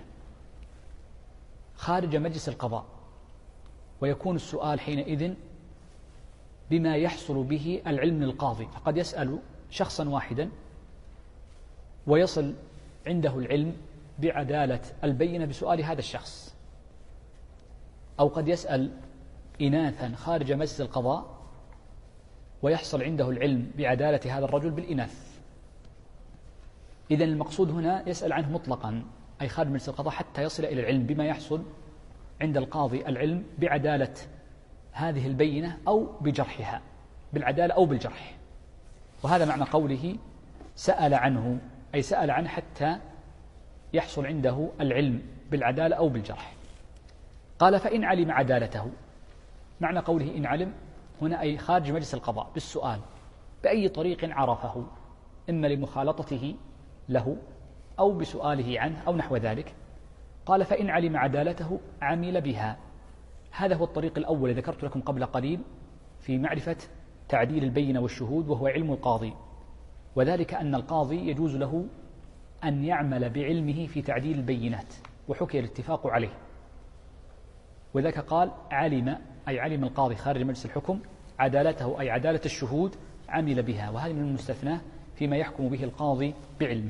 خارج مجلس القضاء، ويكون السؤال حينئذ بما يحصل به العلم للقاضي، فقد يسأل شخصا واحدا ويصل عنده العلم بعدالة البينة بسؤال هذا الشخص، أو قد يسأل إناثا خارج مجلس القضاء ويحصل عنده العلم بعدالة هذا الرجل بالإناث. إذن المقصود هنا يسأل عنه مطلقا، أي خارج مجلس القضاء، حتى يصل إلى العلم بما يحصل عند القاضي العلم بعدالة هذه البينة أو بجرحها، بالعدالة أو بالجرح. وهذا معنى قوله سأل عنه، أي سأل عنه حتى يحصل عنده العلم بالعدالة أو بالجرح. قال فإن علم عدالته، معنى قوله إن علم هنا أي خارج مجلس القضاء بالسؤال بأي طريق عرفه، إما لمخالطته له أو بسؤاله عنه أو نحو ذلك. قال فإن علم عدالته عمل بها. هذا هو الطريق الأول ذكرت لكم قبل قليل في معرفة تعديل البينة والشهود، وهو علم القاضي، وذلك أن القاضي يجوز له أن يعمل بعلمه في تعديل البينات، وحكي الاتفاق عليه. وذلك قال علم، أي علم القاضي خارج مجلس الحكم عدالته، أي عدالة الشهود، عمل بها، وهذا من المستثنى فيما يحكم به القاضي بعلمه.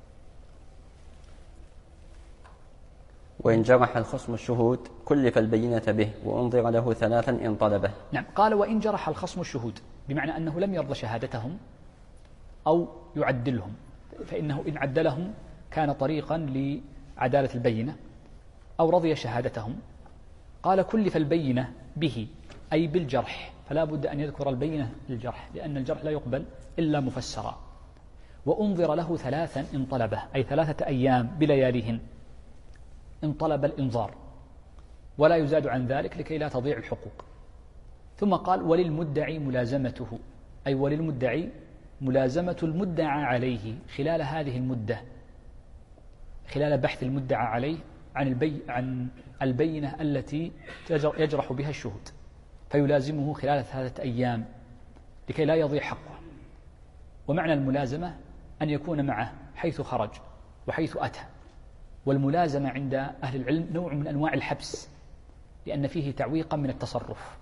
وإن جرح الخصم الشهود كلف البينة به وأنظر له 3 إن طلبه. نعم، قال وإن جرح الخصم الشهود، بمعنى أنه لم يرضى شهادتهم أو يعدلهم، فإنه إن عدلهم كان طريقا لعدالة البينة، أو رضي شهادتهم. قال كلف البينة به، أي بالجرح، فلا بد أن يذكر البينة للجرح، لأن الجرح لا يقبل إلا مفسرا. وأنظر له 3 إن طلبه، أي 3 أيام بلياليهن إن طلب الإنظار، ولا يزاد عن ذلك لكي لا تضيع الحقوق. ثم قال وللمدعي ملازمته، أي وللمدعي ملازمة المدعى عليه خلال هذه المدة، خلال بحث المدعى عليه عن البينة التي يجرح بها الشهود، فيلازمه خلال 3 أيام لكي لا يضيع حقه. ومعنى الملازمة أن يكون معه حيث خرج وحيث أتى. والملازمة عند أهل العلم نوع من أنواع الحبس، لأن فيه تعويقا من التصرف.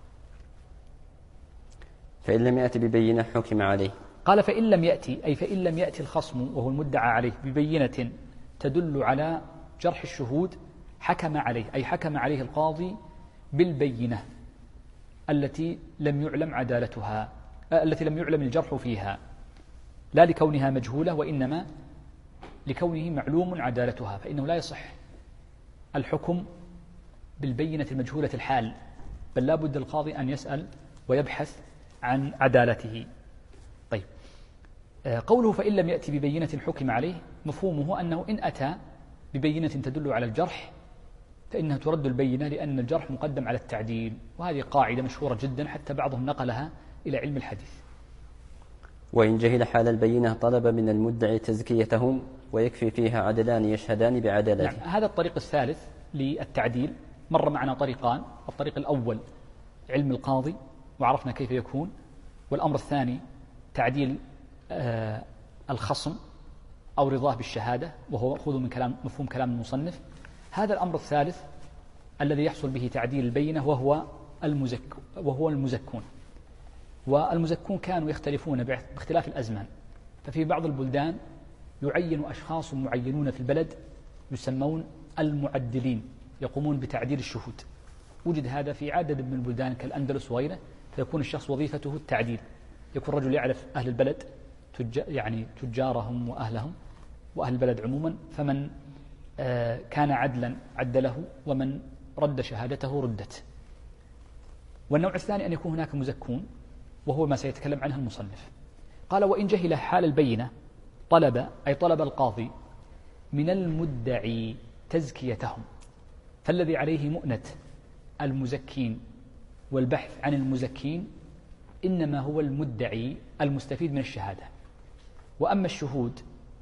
فإن لم يأتي ببينة حكم عليه. قال فإن لم يأتي، أي فإن لم يأتي الخصم وهو المدعى عليه ببينة تدل على جرح الشهود حكم عليه، أي حكم عليه القاضي بالبينة، التي لم يعلم عدالتها، التي لم يعلم الجرح فيها، لا لكونها مجهولة وإنما لكونه معلوم عدالتها، فإنه لا يصح الحكم بالبينة المجهولة الحال، بل لا بد القاضي أن يسأل ويبحث عن عدالته. طيب، قوله فإن لم يأتي ببينة حكم عليه، مفهومه أنه إن أتى ببينة تدل على الجرح فإنها ترد البينة، لأن الجرح مقدم على التعديل، وهذه قاعدة مشهورة جدا حتى بعضهم نقلها إلى علم الحديث. وإن جهل حال البينة طلب من المدعي تزكيتهم ويكفي فيها عدلان يشهدان بعدالته. نعم، هذا الطريق الثالث للتعديل. مر معنا طريقان: الطريق الأول علم القاضي وعرفنا كيف يكون، والأمر الثاني تعديل الخصم أو رضاه بالشهادة، وهو مأخوذ من مفهوم كلام المصنف. هذا الأمر الثالث الذي يحصل به تعديل البينة وهو المزكون. والمزكون كانوا يختلفون باختلاف الأزمان، ففي بعض البلدان يعين أشخاص معينون في البلد يسمون المعدلين، يقومون بتعديل الشهود. وجد هذا في عدد من البلدان كالأندلس وغيره، فيكون الشخص وظيفته التعديل، يكون رجل يعرف أهل البلد يعني تجارهم وأهلهم وأهل البلد عموما، فمن كان عدلا عدله، ومن رد شهادته ردت. والنوع الثاني أن يكون هناك مزكون، وهو ما سيتكلم عنه المصنف. قال: وإن جهل حال البينة طلب القاضي من المدعي تزكيتهم، فالذي عليه مؤنة المزكين والبحث عن المزكين إنما هو المدعي المستفيد من الشهادة. وأما الشهود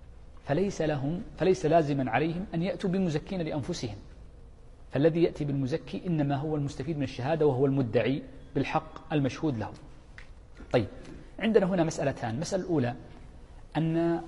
فليس لازما عليهم أن يأتوا بمزكين لأنفسهم، فالذي يأتي بالمزكي إنما هو المستفيد من الشهادة، وهو المدعي بالحق المشهود له. طيب، عندنا هنا مسألتان. المسألة الأولى أن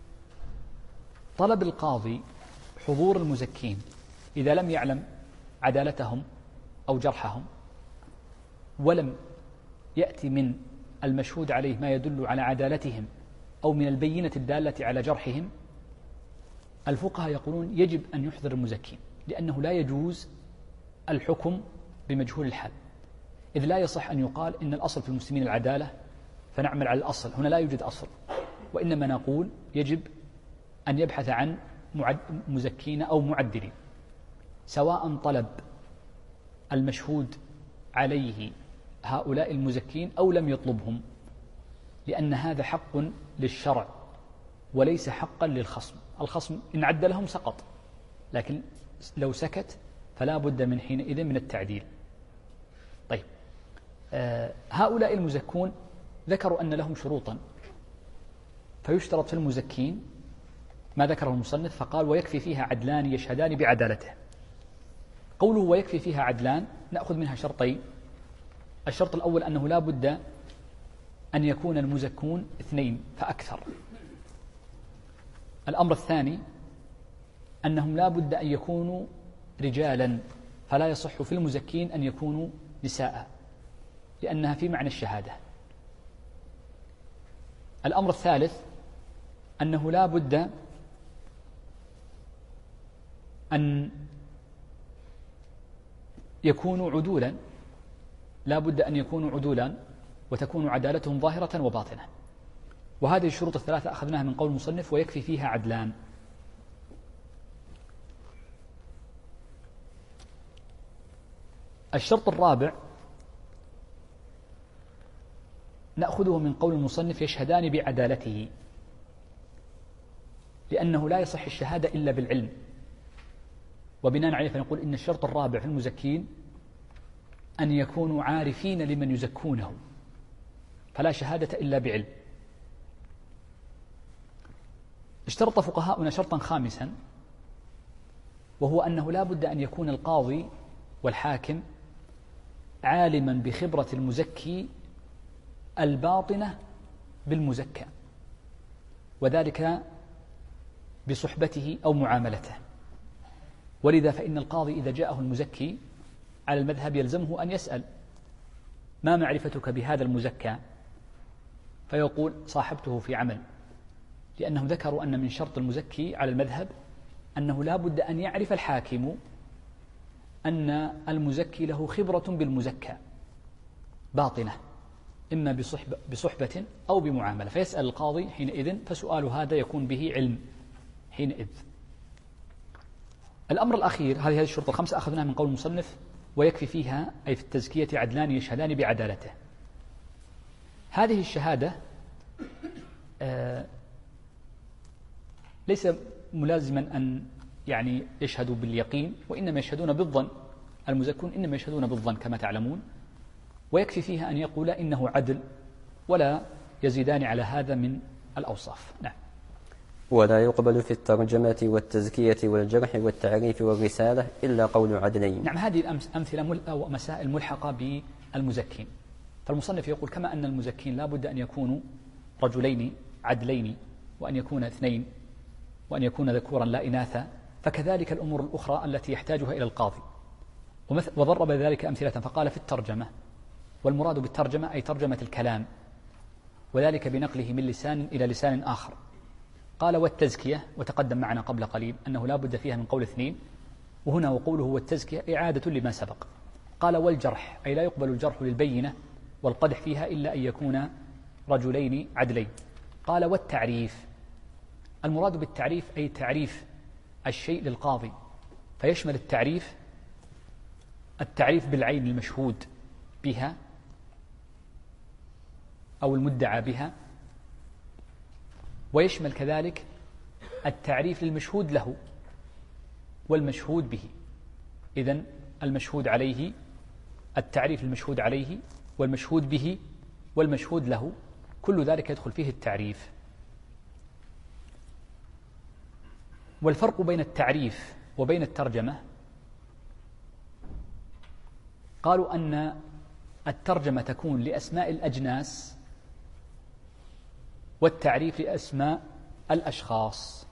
طلب القاضي حضور المزكين إذا لم يعلم عدالتهم أو جرحهم، ولم يأتي من المشهود عليه ما يدل على عدالتهم أو من البينة الدالة على جرحهم، الفقهاء يقولون يجب أن يحضر المزكين، لأنه لا يجوز الحكم بمجهول الحال، إذ لا يصح أن يقال إن الأصل في المسلمين العدالة فنعمل على الأصل. هنا لا يوجد أصل، وإنما نقول يجب أن يبحث عن مزكين أو معدلين، سواء طلب المشهود عليه هؤلاء المزكين أو لم يطلبهم، لأن هذا حق للشرع وليس حقا للخصم. الخصم إن عدلهم سقط، لكن لو سكت فلا بد من حينئذ من التعديل. طيب، هؤلاء المزكون ذكروا أن لهم شروطا، فيشترط في المزكين ما ذكره المصنف، فقال: ويكفي فيها عدلان يشهدان بعدالته. قوله ويكفي فيها عدلان نأخذ منها شرطين. الشرط الأول أنه لا بد أن يكون المزكون 2 فأكثر. الأمر الثاني أنهم لا بد أن يكونوا رجالا، فلا يصح في المزكين أن يكونوا نساء، لأنها في معنى الشهادة. الأمر الثالث أنه لا بد أن يكونوا عدولا، لا بد أن يكونوا عدولا وتكون عدالتهم ظاهرة وباطنة. وهذه الشروط الثلاثة أخذناها من قول المصنف: ويكفي فيها عدلان. الشرط الرابع نأخذه من قول المصنف: يشهدان بعدالته، لأنه لا يصح الشهادة إلا بالعلم، وبناء عليه فنقول إن الشرط الرابع في المزكين أن يكونوا عارفين لمن يزكونه، فلا شهادة إلا بعلم. اشترط فقهاؤنا شرطا خامسا، وهو أنه لا بد أن يكون القاضي والحاكم عالما بخبرة المزكي الباطنة بالمزكى، وذلك بصحبته أو معاملته. ولذا فإن القاضي إذا جاءه المزكي على المذهب يلزمه أن يسأل: ما معرفتك بهذا المزكى؟ فيقول: صاحبته في عمل، لأنهم ذكروا أن من شرط المزكي على المذهب أنه لا بد أن يعرف الحاكم أن المزكي له خبرة بالمزكى، باطنة إما بصحبة أو بمعاملة، فيسأل القاضي حينئذ، فسؤال هذا يكون به علم حينئذ. الأمر الأخير، هذه الشروط الخمسة أخذناها من قول المصنف: ويكفي فيها أي في التزكية عدلان يشهدان بعدالته. هذه الشهادة ليس ملازما أن يعني يشهدوا باليقين، وإنما يشهدون بالظن. المزكون إنما يشهدون بالظن كما تعلمون، ويكفي فيها أن يقول إنه عدل، ولا يزيدان على هذا من الأوصاف. نعم. ولا يقبل في الترجمة والتزكية والجرح والتعريف والرسالة إلا قول عدلين. نعم، هذه أمثلة أو مسائل ملحقة بالمزكين. فالمصنف يقول: كما أن المزكين لا بد أن يكونوا رجلين عدلين، وأن يكون اثنين، وأن يكون ذكورا لا إناثا، فكذلك الأمور الأخرى التي يحتاجها إلى القاضي. وضرب ذلك أمثلة فقال: في الترجمة، والمراد بالترجمة أي ترجمة الكلام، وذلك بنقله من لسان إلى لسان آخر. قال: والتزكية، وتقدم معنا قبل قليل أنه لا بد فيها من قول اثنين، وهنا وقوله والتزكية إعادة لما سبق. قال: والجرح أي لا يقبل الجرح للبينة والقدح فيها إلا أن يكون رجلين عدلين. قال: والتعريف، المراد بالتعريف أي تعريف الشيء للقاضي، فيشمل التعريف بالعين المشهود بها أو المدعى بها، ويشمل كذلك التعريف للمشهود له والمشهود به. إذن المشهود عليه، التعريف للمشهود عليه والمشهود به والمشهود له، كل ذلك يدخل فيه التعريف. والفرق بين التعريف وبين الترجمة، قالوا أن الترجمة تكون لأسماء الأجناس، والتعريف لأسماء الأشخاص.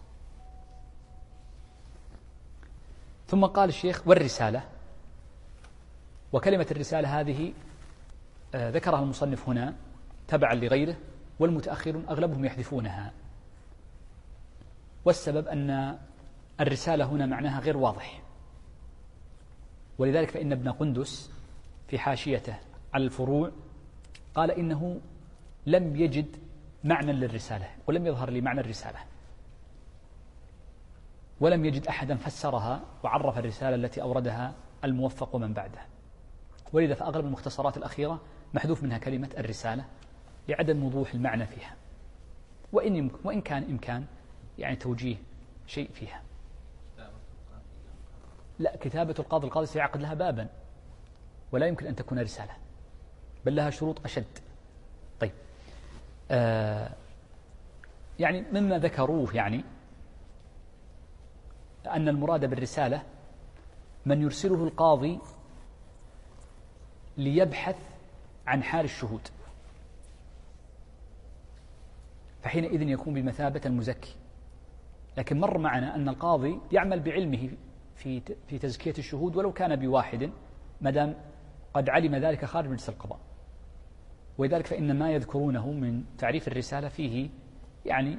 ثم قال الشيخ: والرسالة، وكلمة الرسالة هذه ذكرها المصنف هنا تبعا لغيره، والمتأخرون أغلبهم يحذفونها، والسبب أن الرسالة هنا معناها غير واضح، ولذلك فإن ابن قندس في حاشيته على الفروع قال إنه لم يجد معنى للرسالة، ولم يظهر لي معنى الرسالة، ولم يجد أحدا فسرها وعرف الرسالة التي أوردها الموفق من بعده، ولذا فأغلب المختصرات الأخيرة محذوف منها كلمة الرسالة لعدم وضوح المعنى فيها، وإن كان إمكان يعني توجيه شيء فيها. لا، كتابة القاضي سيعقد لها بابا، ولا يمكن أن تكون رسالة، بل لها شروط أشد. طيب، يعني مما ذكروه يعني أن المراد بالرسالة من يرسله القاضي ليبحث عن حال الشهود، فحينئذ يكون بمثابة المزكي. لكن مر معنا أن القاضي يعمل بعلمه في تزكية الشهود ولو كان بواحد، مدام قد علم ذلك خارج مجلس القضاء. ولذلك فإن ما يذكرونه من تعريف الرسالة فيه يعني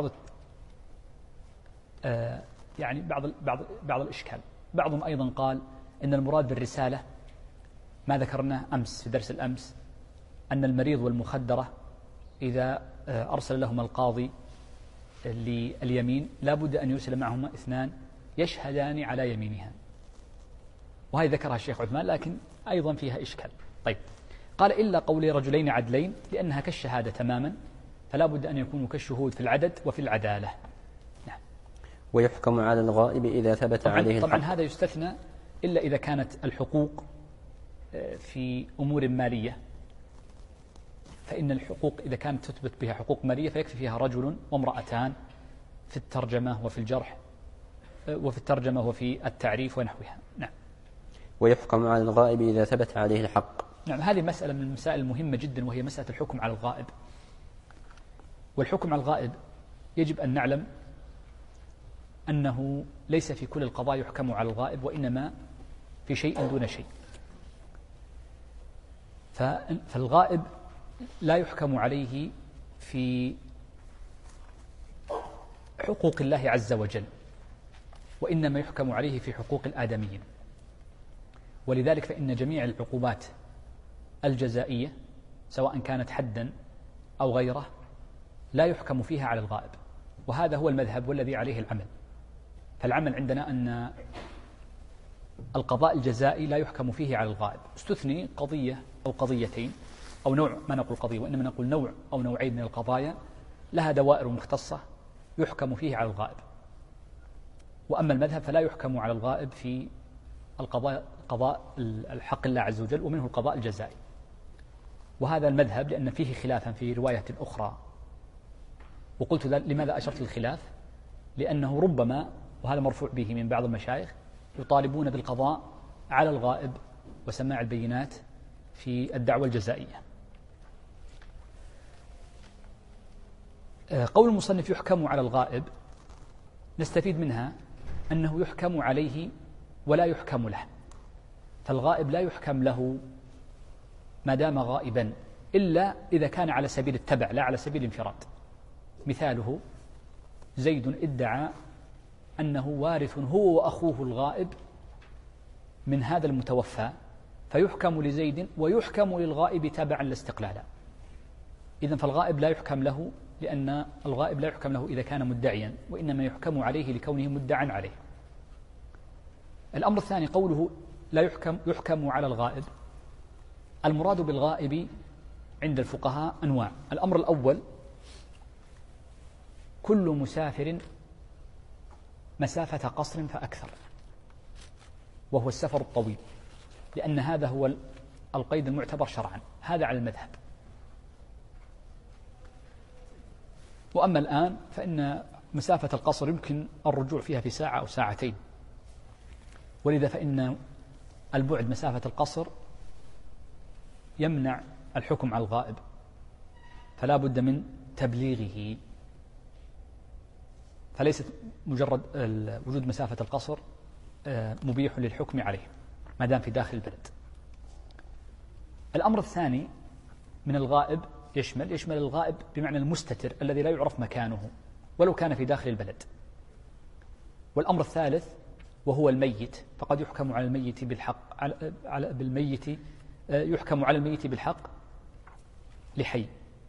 بعض الإشكال. بعضهم أيضا قال إن المراد بالرسالة ما ذكرناه أمس في درس الأمس، أن المريض والمخدرة إذا أرسل لهم القاضي لليمين لا بد أن يرسل معهما اثنان يشهدان على يمينها، وهي ذكرها الشيخ عثمان، لكن أيضا فيها إشكال. طيب، قال: إلا قول رجلين عدلين، لأنها كالشهادة تماما، فلا بد أن يكونوا كالشهود في العدد وفي العدالة. نعم. ويحكم على الغائب إذا ثبت عليه الحق. طبعا هذا يستثنى إلا إذا كانت الحقوق في أمور مالية، فإن الحقوق إذا كانت تثبت بها حقوق مالية فيكفي فيها رجل وامرأتان في الترجمة وفي الجرح، وفي الترجمة وفي التعريف ونحوها. نعم. ويحكم على الغائب إذا ثبت عليه الحق. نعم، هذه مسألة من المسائل المهمة جدا، وهي مسألة الحكم على الغائب. والحكم على الغائب يجب أن نعلم أنه ليس في كل القضايا يحكم على الغائب، وإنما في شيء دون شيء. فالغائب لا يحكم عليه في حقوق الله عز وجل، وإنما يحكم عليه في حقوق الآدميين. ولذلك فإن جميع العقوبات الجزائية سواء كانت حدا أو غيره لا يحكم فيها على الغائب، وهذا هو المذهب والذي عليه العمل. فالعمل عندنا أن القضاء الجزائي لا يحكم فيه على الغائب، استثني قضية أو قضيتين أو نوع، ما نقول قضية وإنما نقول نوع أو نوعين من القضايا لها دوائر مختصة يحكم فيه على الغائب. وأما المذهب فلا يحكم على الغائب في قضاء الحق الله عز وجل، ومنه القضاء الجزائي. وهذا المذهب لأن فيه خلافا في رواية أخرى. وقلت لماذا أشرت للخلاف؟ لأنه ربما، وهذا مرفوع به من بعض المشايخ، يطالبون بالقضاء على الغائب وسماع البينات في الدعوة الجزائية. قول المصنف يحكم على الغائب نستفيد منها أنه يحكم عليه ولا يحكم له. فالغائب لا يحكم له ما دام غائبا إلا إذا كان على سبيل التبع لا على سبيل الانفراد. مثاله زيد ادعى أنه وارث هو وأخوه الغائب من هذا المتوفى، فيحكم لزيد ويحكم للغائب تبعا لا استقلالا. إذن فالغائب لا يحكم له، لأن الغائب لا يحكم له إذا كان مدعيا، وإنما يحكم عليه لكونه مدعا عليه. الأمر الثاني قوله لا يحكم على الغائب، المراد بالغائب عند الفقهاء أنواع. الأمر الأول كل مسافر مسافة قصر فأكثر، وهو السفر الطويل، لأن هذا هو القيد المعتبر شرعا، هذا على المذهب. وأما الآن فإن مسافة القصر يمكن الرجوع فيها في ساعة أو ساعتين، ولذا فإن البعد مسافة القصر يمنع الحكم على الغائب، فلا بد من تبليغه. فليست مجرد وجود مسافة القصر مبيح للحكم عليه ما دام في داخل البلد. الأمر الثاني من الغائب يشمل الغائب بمعنى المستتر الذي لا يعرف مكانه ولو كان في داخل البلد. والأمر الثالث وهو الميت، فقد يحكم على الميت بالحق يحكم على الميت بالحق لحي.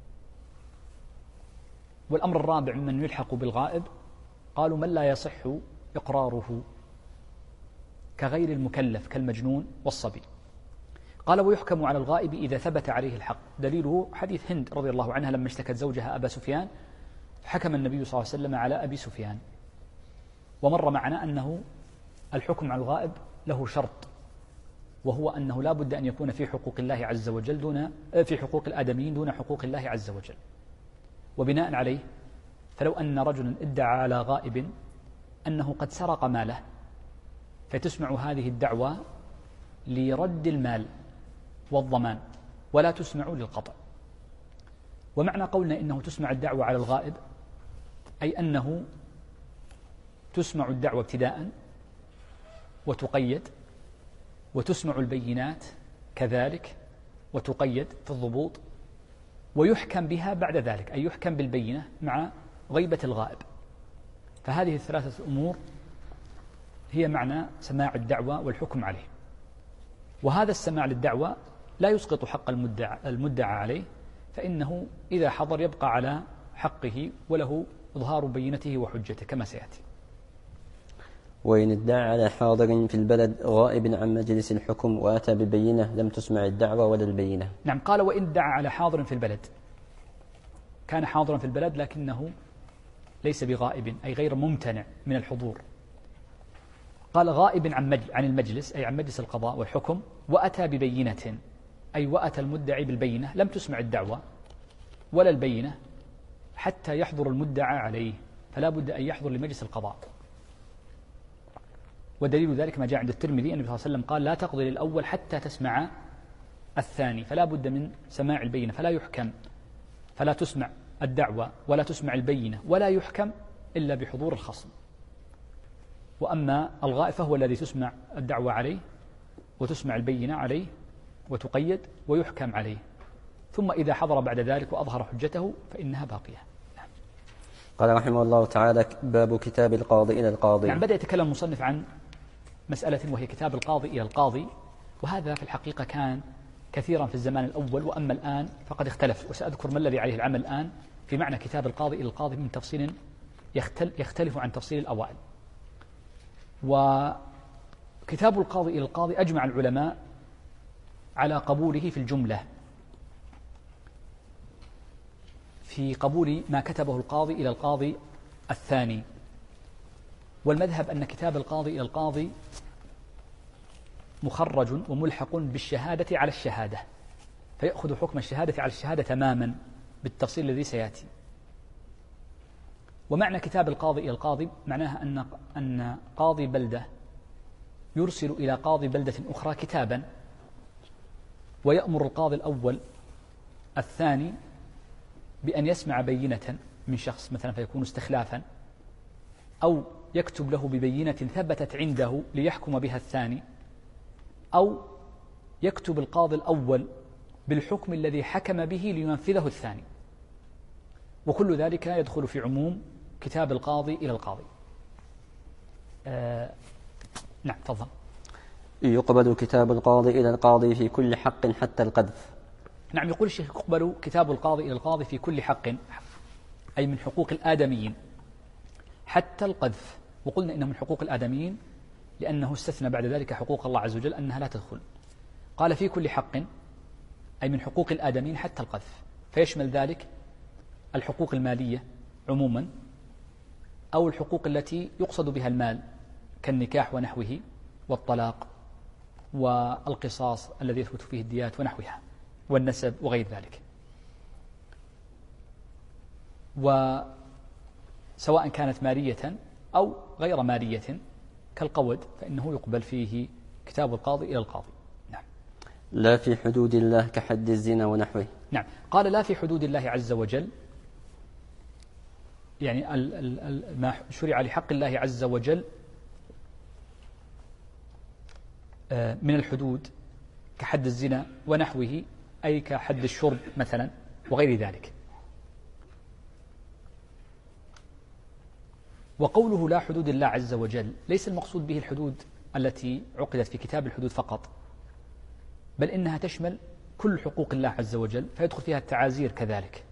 والأمر الرابع ممن يلحق بالغائب قالوا من لا يصح إقراره كغير المكلف كالمجنون والصبي. قال ويحكم على الغائب إذا ثبت عليه الحق. دليله حديث هند رضي الله عنها لما اشتكت زوجها أبا سفيان، حكم النبي صلى الله عليه وسلم على أبي سفيان. ومر معنا أنه الحكم على الغائب له شرط، وهو أنه لا بد أن يكون في حقوق الله عز وجل في حقوق الآدميين دون حقوق الله عز وجل. وبناء عليه فلو أن رجلا ادعى على غائب أنه قد سرق ماله، فتسمع هذه الدعوة لرد المال والضمان ولا تسمع للقطع. ومعنى قولنا إنه تسمع الدعوة على الغائب أي أنه تسمع الدعوة ابتداء وتقيد، وتسمع البينات كذلك وتقيد في الضبوط، ويحكم بها بعد ذلك، أي يحكم بالبينة مع غيبة الغائب. فهذه الثلاثة أمور هي معنى سماع الدعوة والحكم عليه. وهذا السماع للدعوة لا يسقط حق المدعى عليه، فإنه إذا حضر يبقى على حقه وله إظهار بينته وحجته كما سيأتي. وإن ادعى على حاضر في البلد غائب عن مجلس الحكم وأتى بالبينة لم تسمع الدعوة ولا البينة. نعم، قال وإن ادعى على حاضر في البلد، كان حاضرا في البلد لكنه ليس بغائب أي غير ممتنع من الحضور. قال غائب عن المجلس أي عن مجلس القضاء والحكم، وأتى ببينة أي وأتى المدعي بالبينة، لم تسمع الدعوة ولا البينة حتى يحضر المدعى عليه، فلا بد أن يحضر لمجلس القضاء. ودليل ذلك ما جاء عند الترمذي النبي صلى الله عليه وسلم قال لا تقضي للأول حتى تسمع الثاني، فلا بد من سماع البينة، فلا تسمع الدعوة ولا تسمع البينة ولا يحكم إلا بحضور الخصم. وأما الغائب فهو الذي تسمع الدعوة عليه وتسمع البينة عليه وتقيد ويحكم عليه، ثم إذا حضر بعد ذلك وأظهر حجته فإنها باقية. قال رحمه الله تعالى باب كتاب القاضي إلى القاضي. يعني بدأ يتكلم المصنف عن مسألة وهي كتاب القاضي إلى القاضي، وهذا في الحقيقة كان كثيرا في الزمان الأول، وأما الآن فقد اختلف، وسأذكر ما الذي عليه العمل الآن في معنى كتاب القاضي إلى القاضي من تفصيل يختلف عن تفصيل الأوائل. وكتاب القاضي إلى القاضي أجمع العلماء على قبوله في الجملة، في قبول ما كتبه القاضي إلى القاضي الثاني. والمذهب أن كتاب القاضي إلى القاضي مخرج وملحق بالشهادة على الشهادة، فيأخذ حكم الشهادة على الشهادة تماما بالتفصيل الذي سيأتي. ومعنى كتاب القاضي إلى القاضي معناها أن قاضي بلدة يرسل إلى قاضي بلدة أخرى كتابا، ويأمر القاضي الأول الثاني بأن يسمع بينة من شخص مثلا فيكون استخلافا، أو يكتب له ببينة ثبتت عنده ليحكم بها الثاني، أو يكتب القاضي الأول بالحكم الذي حكم به لينفذه الثاني. وكل ذلك يدخل في عموم كتاب القاضي إلى القاضي. نعم تفضل. يقبل كتاب القاضي إلى القاضي في كل حق حتى القذف. نعم، يقول الشيخ يقبل كتاب القاضي إلى القاضي في كل حق، أي من حقوق الآدميين حتى القذف. وقلنا إنه من حقوق الآدميين لأنه استثنى بعد ذلك حقوق الله عز وجل أنها لا تدخل. قال في كل حق أي من حقوق الآدميين حتى القذف، فيشمل ذلك الحقوق المالية عموما، أو الحقوق التي يقصد بها المال كالنكاح ونحوه، والطلاق، والقصاص الذي يثبت فيه الديات ونحوها، والنسب وغير ذلك. وسواء كانت مالية أو غير مالية كالقود فإنه يقبل فيه كتاب القاضي إلى القاضي. نعم. لا في حدود الله كحد الزنا ونحوه. نعم، قال لا في حدود الله عز وجل، يعني ما شرع لحق الله عز وجل من الحدود كحد الزنا ونحوه، أي كحد الشرب مثلا وغير ذلك. وقوله لا حدود الله عز وجل ليس المقصود به الحدود التي عقدت في كتاب الحدود فقط، بل إنها تشمل كل حقوق الله عز وجل، فيدخل فيها التعازير كذلك.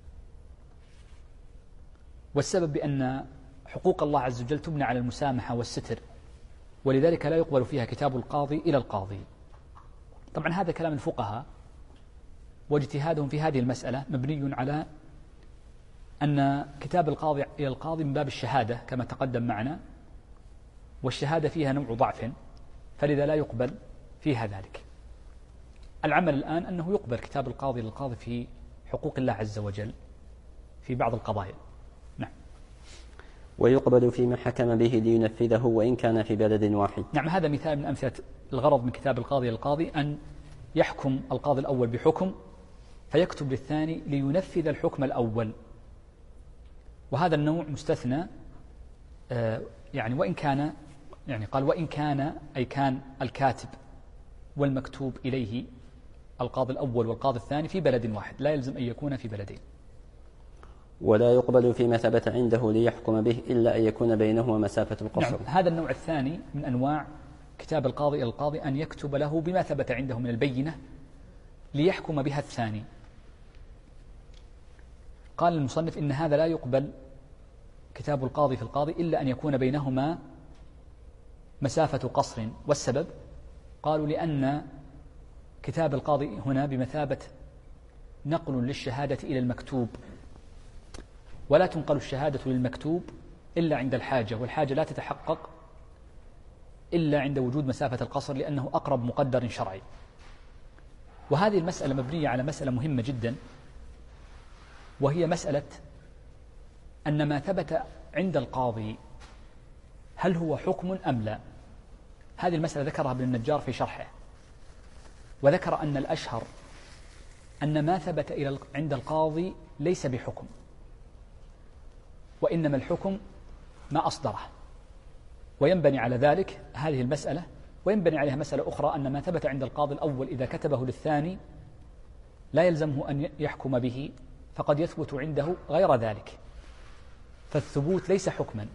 والسبب بأن حقوق الله عز وجل تبنى على المسامحة والستر، ولذلك لا يقبل فيها كتاب القاضي إلى القاضي. طبعا هذا كلام الفقهاء، واجتهادهم في هذه المسألة مبني على أن كتاب القاضي إلى القاضي من باب الشهادة كما تقدم معنا، والشهادة فيها نوع ضعف، فلذا لا يقبل فيها ذلك. العمل الآن أنه يقبل كتاب القاضي إلى القاضي في حقوق الله عز وجل في بعض القضايا. نعم. ويقبل فيما حكم به لينفذه وإن كان في بلد واحد. نعم، هذا مثال من أمثلة الغرض من كتاب القاضي إلى القاضي، أن يحكم القاضي الأول بحكم فيكتب للثاني لينفذ الحكم الأول. وهذا النوع مستثنى، يعني وإن كان، يعني قال وإن كان أي كان الكاتب والمكتوب إليه القاضي الأول والقاضي الثاني في بلد واحد، لا يلزم أن يكون في بلدين. ولا يقبل فيما ثبت عنده ليحكم به إلا أن يكون بينهما مسافة القصر. نعم، هذا النوع الثاني من أنواع كتاب القاضي إلى القاضي، أن يكتب له بما ثبت عنده من البينة ليحكم بها الثاني. قال المصنف إن هذا لا يقبل كتاب القاضي في القاضي إلا أن يكون بينهما مسافة قصر. والسبب قالوا لأن كتاب القاضي هنا بمثابة نقل للشهادة إلى المكتوب، ولا تنقل الشهادة للمكتوب إلا عند الحاجة، والحاجة لا تتحقق إلا عند وجود مسافة القصر لأنه أقرب مقدر شرعي. وهذه المسألة مبنية على مسألة مهمة جدا، وهي مسألة أن ما ثبت عند القاضي هل هو حكم أم لا. هذه المسألة ذكرها ابن النجار في شرحه، وذكر أن الأشهر أن ما ثبت عند القاضي ليس بحكم، وإنما الحكم ما أصدره. وينبني على ذلك هذه المسألة، وينبني عليها مسألة أخرى، أن ما ثبت عند القاضي الأول إذا كتبه للثاني لا يلزمه أن يحكم به، فقد يثبت عنده غير ذلك. فالثبوت ليس حكما،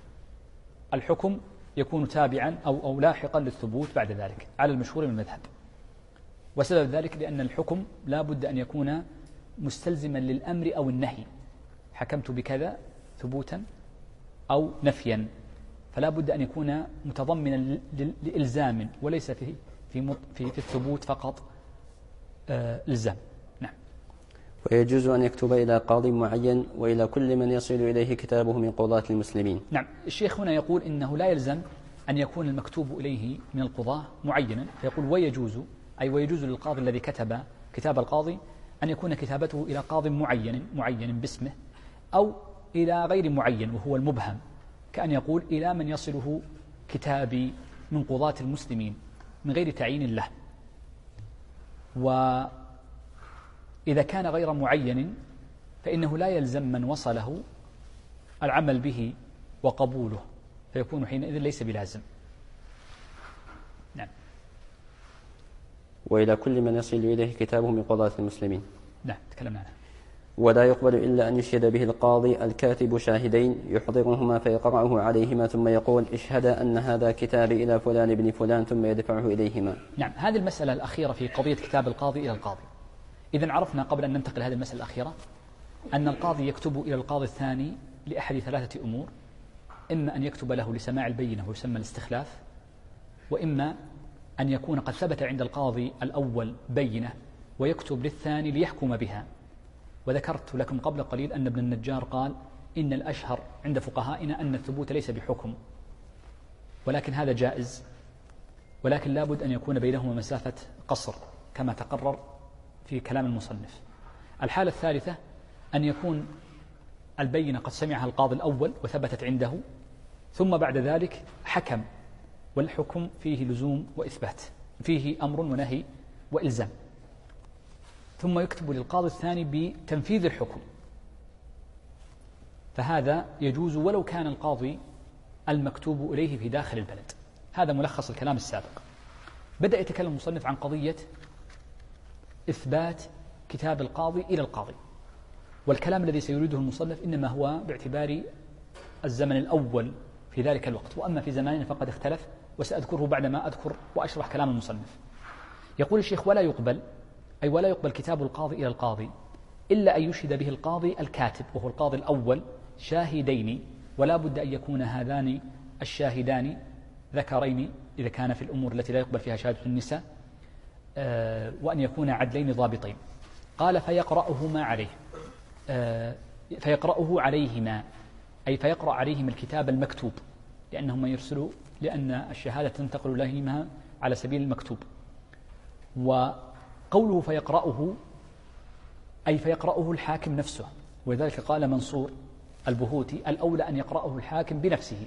الحكم يكون تابعا أو لاحقا للثبوت بعد ذلك على المشهور من المذهب. وسبب ذلك لأن الحكم لا بد أن يكون مستلزما للأمر أو النهي. حكمت بكذا ثبوتا أو نفيا، فلا بد أن يكون متضمنا لإلزام وليس في الثبوت فقط إلزام. نعم. ويجوز أن يكتب إلى قاضي معين وإلى كل من يصل إليه كتابه من قضاة المسلمين. نعم. الشيخ هنا يقول إنه لا يلزم أن يكون المكتوب إليه من القضاة معينا، فيقول ويجوز للقاضي الذي كتب كتاب القاضي أن يكون كتابته إلى قاض معين باسمه، أو إلى غير معين وهو المبهم، كأن يقول إلى من يصله كتابي من قضاة المسلمين من غير تعيين له. وإذا كان غير معين فإنه لا يلزم من وصله العمل به وقبوله، فيكون حينئذ ليس بلازم. نعم. وإلى كل من يصل إليه كتابه من قضاة المسلمين. نعم تكلمنا عنه. ولا يقبل إلا أن يشهد به القاضي الكاتب شاهدين يحضرهما فيقرأه عليهما ثم يقول اشهدا أن هذا كتابي إلى فلان بن فلان ثم يدفعه إليهما. نعم. هذه المسألة الأخيرة في قضية كتاب القاضي إلى القاضي. إذن عرفنا قبل أن ننتقل هذه المسألة الأخيرة أن القاضي يكتب إلى القاضي الثاني لأحد ثلاثة أمور: إما أن يكتب له لسماع البينة ويسمى الاستخلاف، وإما أن يكون قد ثبت عند القاضي الأول بينة ويكتب للثاني ليحكم بها. وذكرت لكم قبل قليل أن ابن النجار قال إن الأشهر عند فقهائنا أن الثبوت ليس بحكم، ولكن هذا جائز، ولكن لابد أن يكون بينهما مسافة قصر كما تقرر في كلام المصنف. الحالة الثالثة أن يكون البينة قد سمعها القاضي الأول وثبتت عنده، ثم بعد ذلك حكم، والحكم فيه لزوم وإثبات، فيه أمر ونهي وإلزام، ثم يكتب للقاضي الثاني بتنفيذ الحكم، فهذا يجوز ولو كان القاضي المكتوب إليه في داخل البلد. هذا ملخص الكلام السابق. بدأ يتكلم المصنف عن قضية إثبات كتاب القاضي إلى القاضي، والكلام الذي سيريده المصنف إنما هو باعتبار الزمن الأول في ذلك الوقت، وأما في زماننا فقد اختلف، وسأذكره بعدما أذكر وأشرح كلام المصنف. يقول الشيخ: ولا يقبل كتاب القاضي إلى القاضي إلا أن يشهد به القاضي الكاتب وهو القاضي الأول شاهدين، ولا بد أن يكون هذان الشاهدان ذكرين إذا كان في الأمور التي لا يقبل فيها شهادة النساء، وأن يكون عدلين ضابطين. قال: فيقرأه عليهما، أي فيقرأ عليهما الكتاب المكتوب، لأنهم يرسلوا، لأن الشهادة تنتقل لهما على سبيل المكتوب. وقوله فيقرأه أي فيقرأه الحاكم نفسه، ولذلك قال منصور البهوتي: الأولى أن يقرأه الحاكم بنفسه،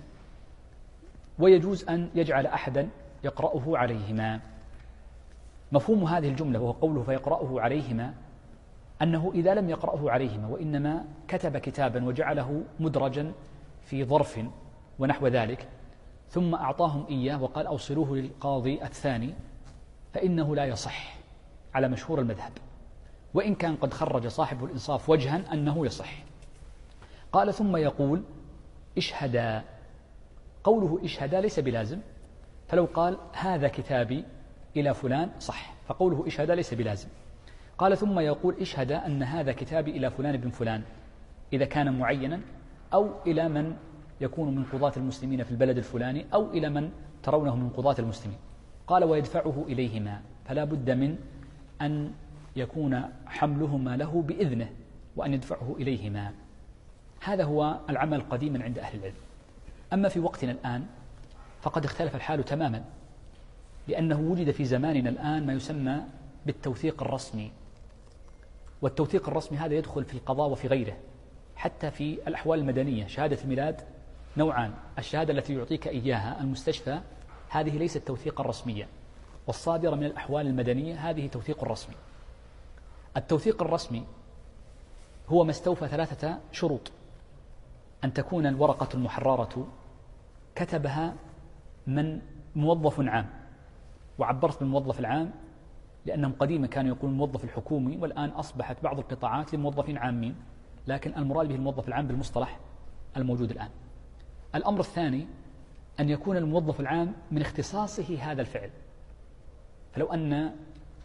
ويجوز أن يجعل أحدا يقرأه عليهما. مفهوم هذه الجملة وهو قوله فيقرأه عليهما أنه إذا لم يقرأه عليهما وإنما كتب كتابا وجعله مدرجا في ظرف ونحو ذلك ثم أعطاهم إياه وقال أوصلوه للقاضي الثاني، فإنه لا يصح على مشهور المذهب، وإن كان قد خرج صاحب الإنصاف وجها أنه يصح. قال: ثم يقول اشهدا. قوله اشهدا ليس بلازم، فلو قال هذا كتابي إلى فلان صح، فقوله اشهدا ليس بلازم. قال: ثم يقول اشهدا أن هذا كتابي إلى فلان بن فلان، إذا كان معينا، أو إلى من يكون من قضاة المسلمين في البلد الفلاني، أو إلى من ترونه من قضاة المسلمين. قال: ويدفعه إليهما، فلا بد من أن يكون حملهما له بإذنه وأن يدفعه إليهما. هذا هو العمل قديما عند أهل العلم. أما في وقتنا الآن فقد اختلف الحال تماما، لأنه وجد في زماننا الآن ما يسمى بالتوثيق الرسمي، والتوثيق الرسمي هذا يدخل في القضاء وفي غيره، حتى في الأحوال المدنية. شهادة الميلاد نوعان: الشهادة التي يعطيك إياها المستشفى هذه ليست توثيقا رسميا، والصادرة من الأحوال المدنية هذه توثيق رسمي. التوثيق الرسمي هو ما استوفى 3 شروط: أن تكون الورقة المحررة كتبها من موظف عام، وعبرت بالموظف العام لأنهم قديما كانوا يقولون الموظف الحكومي، والآن أصبحت بعض القطاعات لموظفين عامين، لكن المراد به الموظف العام بالمصطلح الموجود الآن. الأمر الثاني أن يكون الموظف العام من اختصاصه هذا الفعل، فلو أن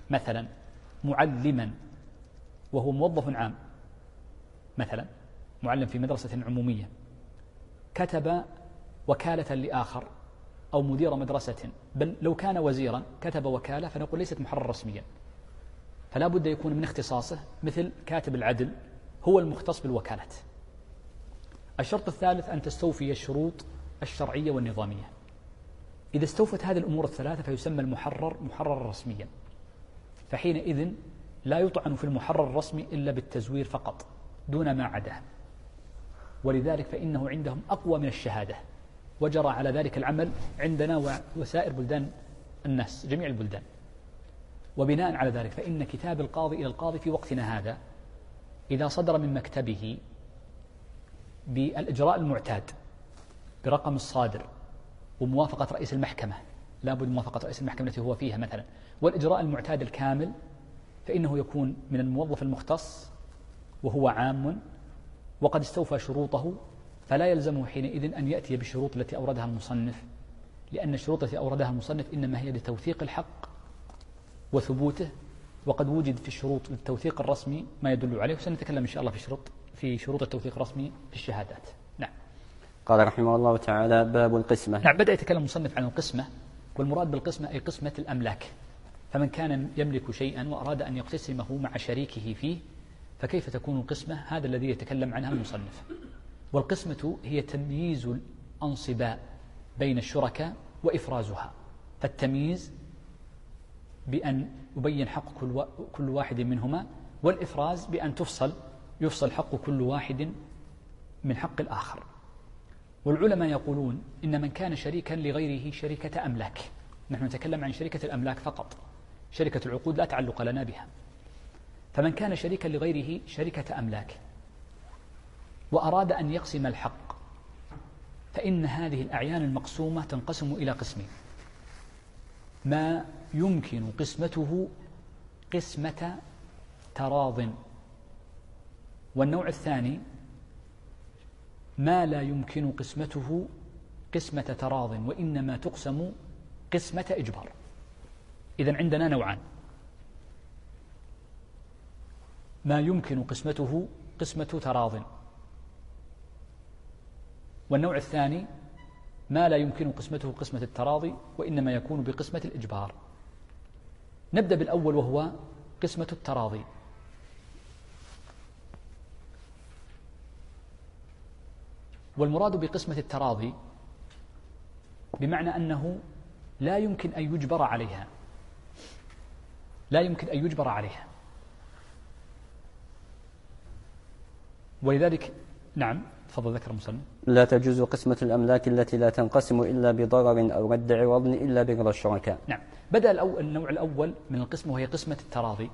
مثلا معلما وهو موظف عام، مثلا معلم في مدرسة عمومية، كتب وكالة لآخر أو مدير مدرسة، بل لو كان وزيرا كتب وكالة فنقول ليست محرر رسميا، فلا بد يكون من اختصاصه، مثل كاتب العدل هو المختص بالوكالات. الشرط الثالث أن تستوفي الشروط الشرعية والنظامية. إذا استوفت هذه الأمور الثلاثة فيسمى المحرر محررا رسميا، فحينئذ لا يطعن في المحرر الرسمي إلا بالتزوير فقط دون ما عداه، ولذلك فإنه عندهم أقوى من الشهادة، وجرى على ذلك العمل عندنا وسائر بلدان الناس، جميع البلدان. وبناء على ذلك فإن كتاب القاضي إلى القاضي في وقتنا هذا إذا صدر من مكتبه بالإجراء المعتاد برقم الصادر وموافقة رئيس المحكمة، لا بد موافقة رئيس المحكمة التي هو فيها مثلا، والإجراء المعتاد الكامل، فإنه يكون من الموظف المختص وهو عام وقد استوفى شروطه، فلا يلزمه حينئذ أن يأتي بالشروط التي أوردها المصنف، لأن الشروط التي أوردها المصنف إنما هي لتوثيق الحق وثبوته، وقد وجد في الشروط للتوثيق الرسمي ما يدل عليه، وسنتكلم إن شاء الله في شروط التوثيق الرسمي في الشهادات. نعم. قال رحمه الله تعالى: باب القسمة. نعم، بدأ يتكلم المصنف عن القسمة، والمراد بالقسمة أي قسمة الأملاك، فمن كان يملك شيئا وأراد أن يقتسمه مع شريكه فيه فكيف تكون القسمة؟ هذا الذي يتكلم عنها المصنف. والقسمة هي تمييز الأنصباء بين الشركاء وإفرازها، فالتمييز بأن يبين حق كل واحد منهما، والإفراز بأن يفصل حق كل واحد من حق الآخر. والعلماء يقولون إن من كان شريكا لغيره شركة أملاك، نحن نتكلم عن شركة الأملاك فقط، شركة العقود لا تعلق لنا بها، فمن كان شريكا لغيره شركة أملاك وأراد أن يقسم الحق، فإن هذه الأعيان المقسومة تنقسم إلى قسمين: ما يمكن قسمته قسمة تراض، والنوع الثاني ما لا يمكن قسمته قسمة تراض وإنما تقسم قسمة إجبار. إذن عندنا نوعان: ما يمكن قسمته قسمة تراض، والنوع الثاني ما لا يمكن قسمته قسمة التراضي وإنما يكون بقسمة الإجبار. نبدأ بالأول وهو قسمة التراضي. والمراد بقسمة التراضي بمعنى أنه لا يمكن أن يجبر عليها، لا يمكن أن يجبر عليها، ولذلك نعم تفضل ذكر المصنف: لا تجوز قسمة الأملاك التي لا تنقسم إلا بضرر أو رد عوض إلا برضا الشركاء. نعم. بدأ النوع الأول من القسمة وهي قسمة التراضي،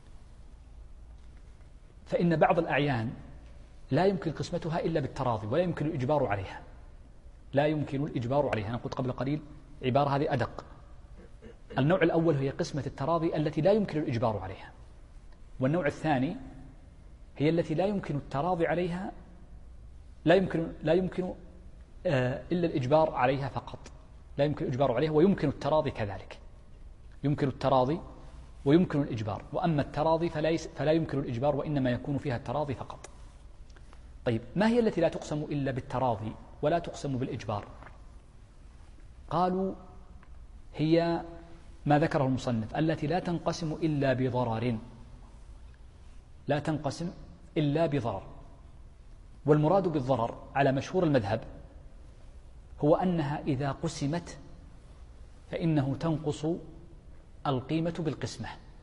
فإن بعض الأعيان لا يمكن قسمتها إلا بالتراضي ولا يمكن الإجبار عليها، لا يمكن الإجبار عليها. أنا قلت قبل قليل عبارة هذه أدق. النوع الأول هي قسمة التراضي التي لا يمكن الإجبار عليها، والنوع الثاني هي التي لا يمكن التراضي عليها، لا يمكن إلا الإجبار عليها فقط، لا يمكن الإجبار عليها ويمكن التراضي كذلك، يمكن التراضي ويمكن الإجبار. وأما التراضي فلا يمكن الإجبار وإنما يكون فيها التراضي فقط. طيب، ما هي التي لا تقسم إلا بالتراضي ولا تقسم بالإجبار؟ قالوا هي ما ذكره المصنف: التي لا تنقسم إلا بضرر، لا تنقسم إلا بضرر. والمراد بالضرر على مشهور المذهب هو أنها إذا قسمت فإنه تنقص القيمة بالقسمة،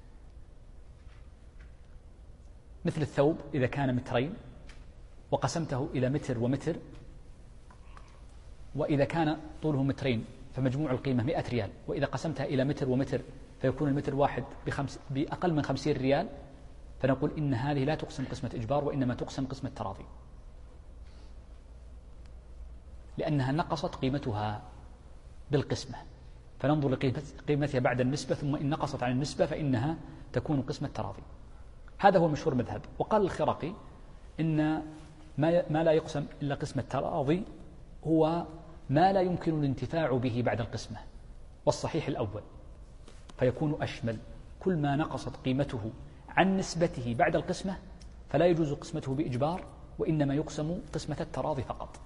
مثل الثوب إذا كان مترين وقسمته إلى متر ومتر، وإذا كان طوله مترين فمجموع القيمة 100 ريال، وإذا قسمتها إلى متر ومتر فيكون المتر واحد بأقل من 50 ريال، فنقول إن هذه لا تقسم قسمة إجبار وإنما تقسم قسمة تراضي، لأنها نقصت قيمتها بالقسمة، فننظر لقيمتها بعد النسبة، ثم إن نقصت عن النسبة فإنها تكون قسمة تراضي. هذا هو مشهور المذهب. وقال الخرقي إن ما لا يقسم إلا قسمة تراضي هو ما لا يمكن الانتفاع به بعد القسمة، والصحيح الأول، فيكون أشمل، كل ما نقصت قيمته عن نسبته بعد القسمة فلا يجوز قسمته بإجبار، وإنما يقسم قسمة التراضي فقط.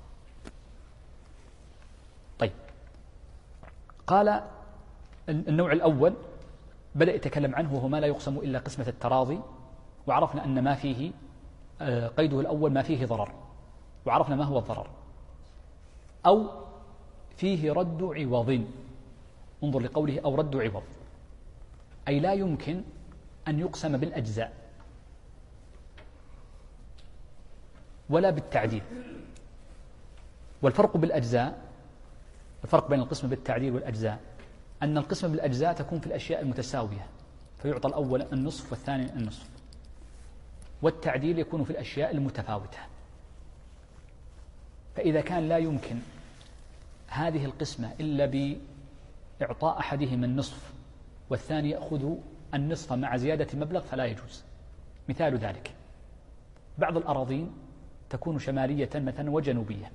طيب، قال النوع الأول بدأ يتكلم عنه وهو ما لا يقسم إلا قسمة التراضي، وعرفنا أن ما فيه قيده الأول ما فيه ضرر، وعرفنا ما هو الضرر. أو فيه رد عوض، انظر لقوله أو رد عوض، أي لا يمكن أن يقسم بالأجزاء ولا بالتعديل. والفرق بالأجزاء، الفرق بين القسم بالتعديل والأجزاء أن القسم بالأجزاء تكون في الأشياء المتساوية، فيعطى الأول النصف والثاني النصف، والتعديل يكون في الأشياء المتفاوتة. فإذا كان لا يمكن هذه القسمة إلا بإعطاء أحدهما النصف والثاني يأخذ النصف مع زيادة مبلغ فلا يجوز. مثال ذلك بعض الأراضين تكون شمالية مثلا وجنوبية.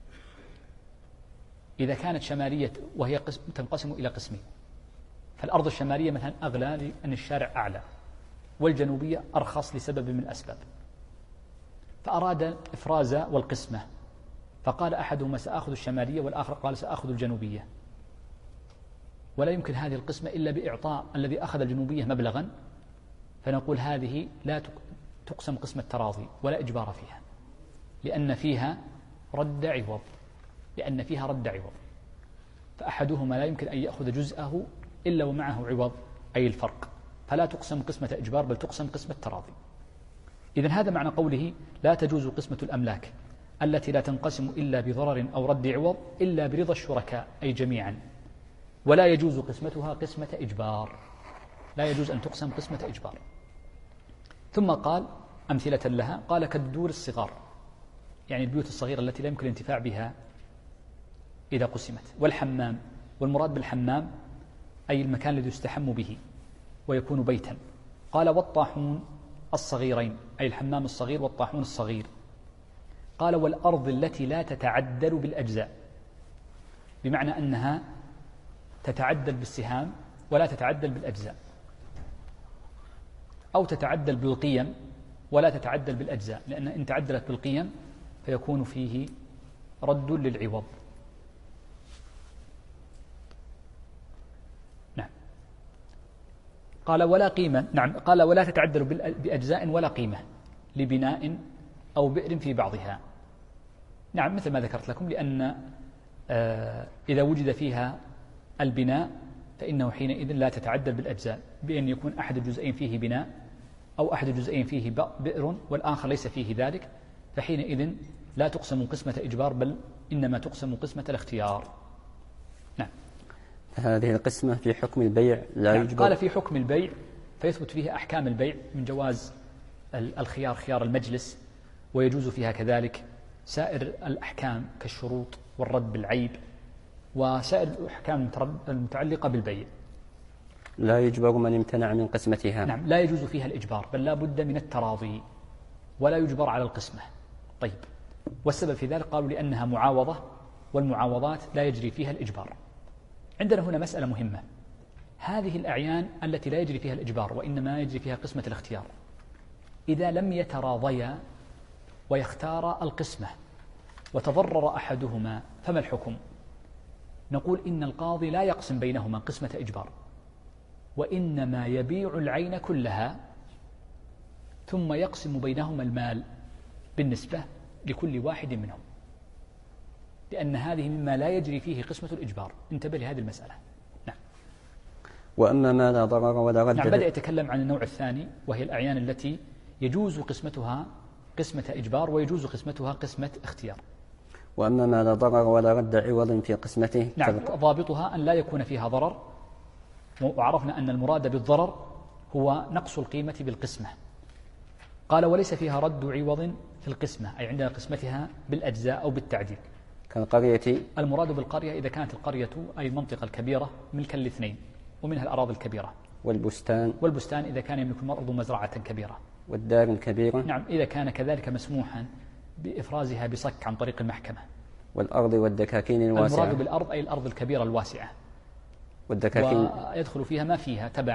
إذا كانت شمالية وهي تنقسم إلى قسمين، فالأرض الشمالية مثلا أغلى لأن الشارع أعلى، والجنوبية أرخص لسبب من الأسباب، فأراد إفراز والقسمة، فقال أحدهما سأخذ الشمالية والآخر قال سأخذ الجنوبية، ولا يمكن هذه القسمة إلا بإعطاء الذي أخذ الجنوبية مبلغا، فنقول هذه لا تقسم قسمة تراضي ولا إجبار فيها، لأن فيها رد عوض، فأحدهما لا يمكن أن يأخذ جزءه إلا ومعه عوض أي الفرق، فلا تقسم قسمة إجبار بل تقسم قسمة تراضي. إذن هذا معنى قوله لا تجوز قسمة الأملاك التي لا تنقسم إلا بضرر أو رد عوض إلا برضا الشركاء أي جميعا، ولا يجوز قسمتها قسمة إجبار، لا يجوز أن تقسم قسمة إجبار. ثم قال أمثلة لها، قال كالدور الصغار، يعني البيوت الصغيرة التي لا يمكن الانتفاع بها إذا قسمت، والحمام، والمراد بالحمام أي المكان الذي يستحم به ويكون بيتا. قال والطاحون الصغيرين أي الحمام الصغير والطاحون الصغير. قال والأرض التي لا تتعدل بالأجزاء، بمعنى أنها تتعدل بالسهام ولا تتعدل بالأجزاء، أو تتعدل بالقيم ولا تتعدل بالأجزاء، لأن إن تعدلت بالقيم فيكون فيه رد للعوض. نعم. قال ولا قيمة، نعم، قال ولا تتعدل بأجزاء ولا قيمة لبناء أو بئر في بعضها. نعم، مثل ما ذكرت لكم، لأن إذا وجد فيها البناء فإنه حينئذ لا تتعدل بالأجزاء، بأن يكون أحد الجزئين فيه بناء أو أحد الجزئين فيه بئر والآخر ليس فيه ذلك، فحينئذ لا تقسم قسمة إجبار بل إنما تقسم قسمة الاختيار. نعم. هذه القسمة في حكم البيع لا يجبر. قال في حكم البيع فيثبت فيها أحكام البيع من جواز الخيار خيار المجلس، ويجوز فيها كذلك سائر الأحكام كالشروط والرد بالعيب وسائر الأحكام المتعلقة بالبيع. لا يجبر من امتنع من قسمتها. نعم، لا يجوز فيها الإجبار بل لا بد من التراضي، ولا يجبر على القسمة. طيب، والسبب في ذلك قالوا لأنها معاوضة، والمعاوضات لا يجري فيها الإجبار. عندنا هنا مسألة مهمة، هذه الأعيان التي لا يجري فيها الإجبار وإنما يجري فيها قسمة الاختيار، إذا لم يتراضيا ويختار القسمة وتضرر أحدهما فما الحكم؟ نقول إن القاضي لا يقسم بينهما قسمة إجبار، وإنما يبيع العين كلها ثم يقسم بينهما المال بالنسبة لكل واحد منهم، لأن هذه مما لا يجري فيه قسمة الإجبار. انتبه لهذه المسألة. نعم. وأما ما لا ضرر ولا رد. نعم، بدأ يتكلم عن النوع الثاني، وهي الأعيان التي يجوز قسمتها قسمة إجبار ويجوز قسمتها قسمة اختيار. وأما ما لا ضرر ولا رد عوض في قسمته. نعم، ضابطها أن لا يكون فيها ضرر، وعرفنا أن المراد بالضرر هو نقص القيمة بالقسمة. قال وليس فيها رد عوض في القسمة، أي عندنا قسمتها بالأجزاء أو بالتعديل. كالقرية، المراد بالقرية إذا كانت القرية أي المنطقة الكبيرة ملكا الاثنين ومنها الأراضي الكبيرة. والبستان إذا كان يملك المرء مزرعة كبيرة. والدار الكبيرة. نعم، إذا كان كذلك مسموحا بإفرازها بصك عن طريق المحكمة. والأرض والدكاكين الواسعة. المراد بالأرض أي الأرض الكبيرة الواسعة، والدكاكين ويدخل فيها ما فيها تبعا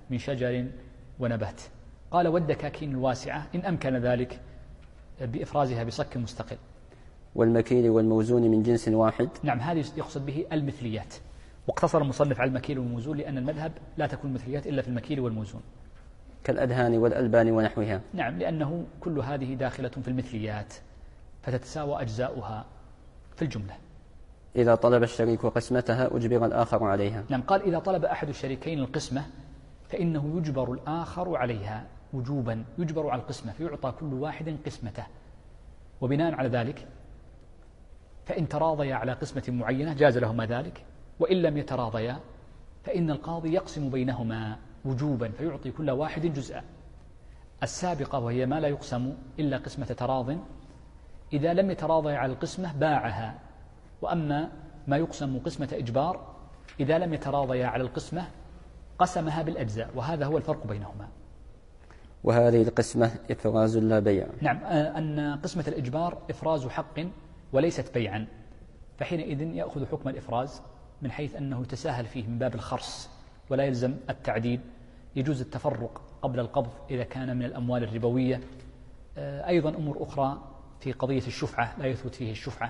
من شجر ونبات. قال والدكاكين الواسعة إن أمكن ذلك بإفرازها بصك مستقل. والمكيل والموزون من جنس واحد. نعم، هذه يقصد به المثليات، واقتصر المصنف على المكيل والموزون لأن المذهب لا تكون مثليات إلا في المكيل والموزون، كالأدهان والألبان ونحوها. نعم، لأنه كل هذه داخلة في المثليات فتتساوى أجزاؤها في الجملة. إذا طلب الشريك قسمتها أجبر الآخر عليها. نعم، قال إذا طلب أحد الشريكين القسمة فإنه يجبر الآخر عليها وجوبا، يجبر على القسمة فيعطى كل واحد قسمته. وبناء على ذلك فإن تراضيا على قسمة معينة جاز لهما ذلك، وإن لم يتراضيا فإن القاضي يقسم بينهما وجوبا فيعطي كل واحد جزءا. السابقة وهي ما لا يقسم إلا قسمة تراض، إذا لم يتراضيا على القسمة باعها، وأما ما يقسم قسمة إجبار إذا لم يتراضيا على القسمة قسمها بالأجزاء، وهذا هو الفرق بينهما. وهذه القسمة إفراز لا بيع. نعم، أن قسمة الإجبار إفراز حق وليست بيعا، فحينئذ يأخذ حكم الإفراز من حيث أنه يتساهل فيه من باب الخرص ولا يلزم التعديد. يجوز التفرق قبل القبض إذا كان من الأموال الربوية. أيضا أمور أخرى في قضية الشفعة لا يثبت فيه الشفعة،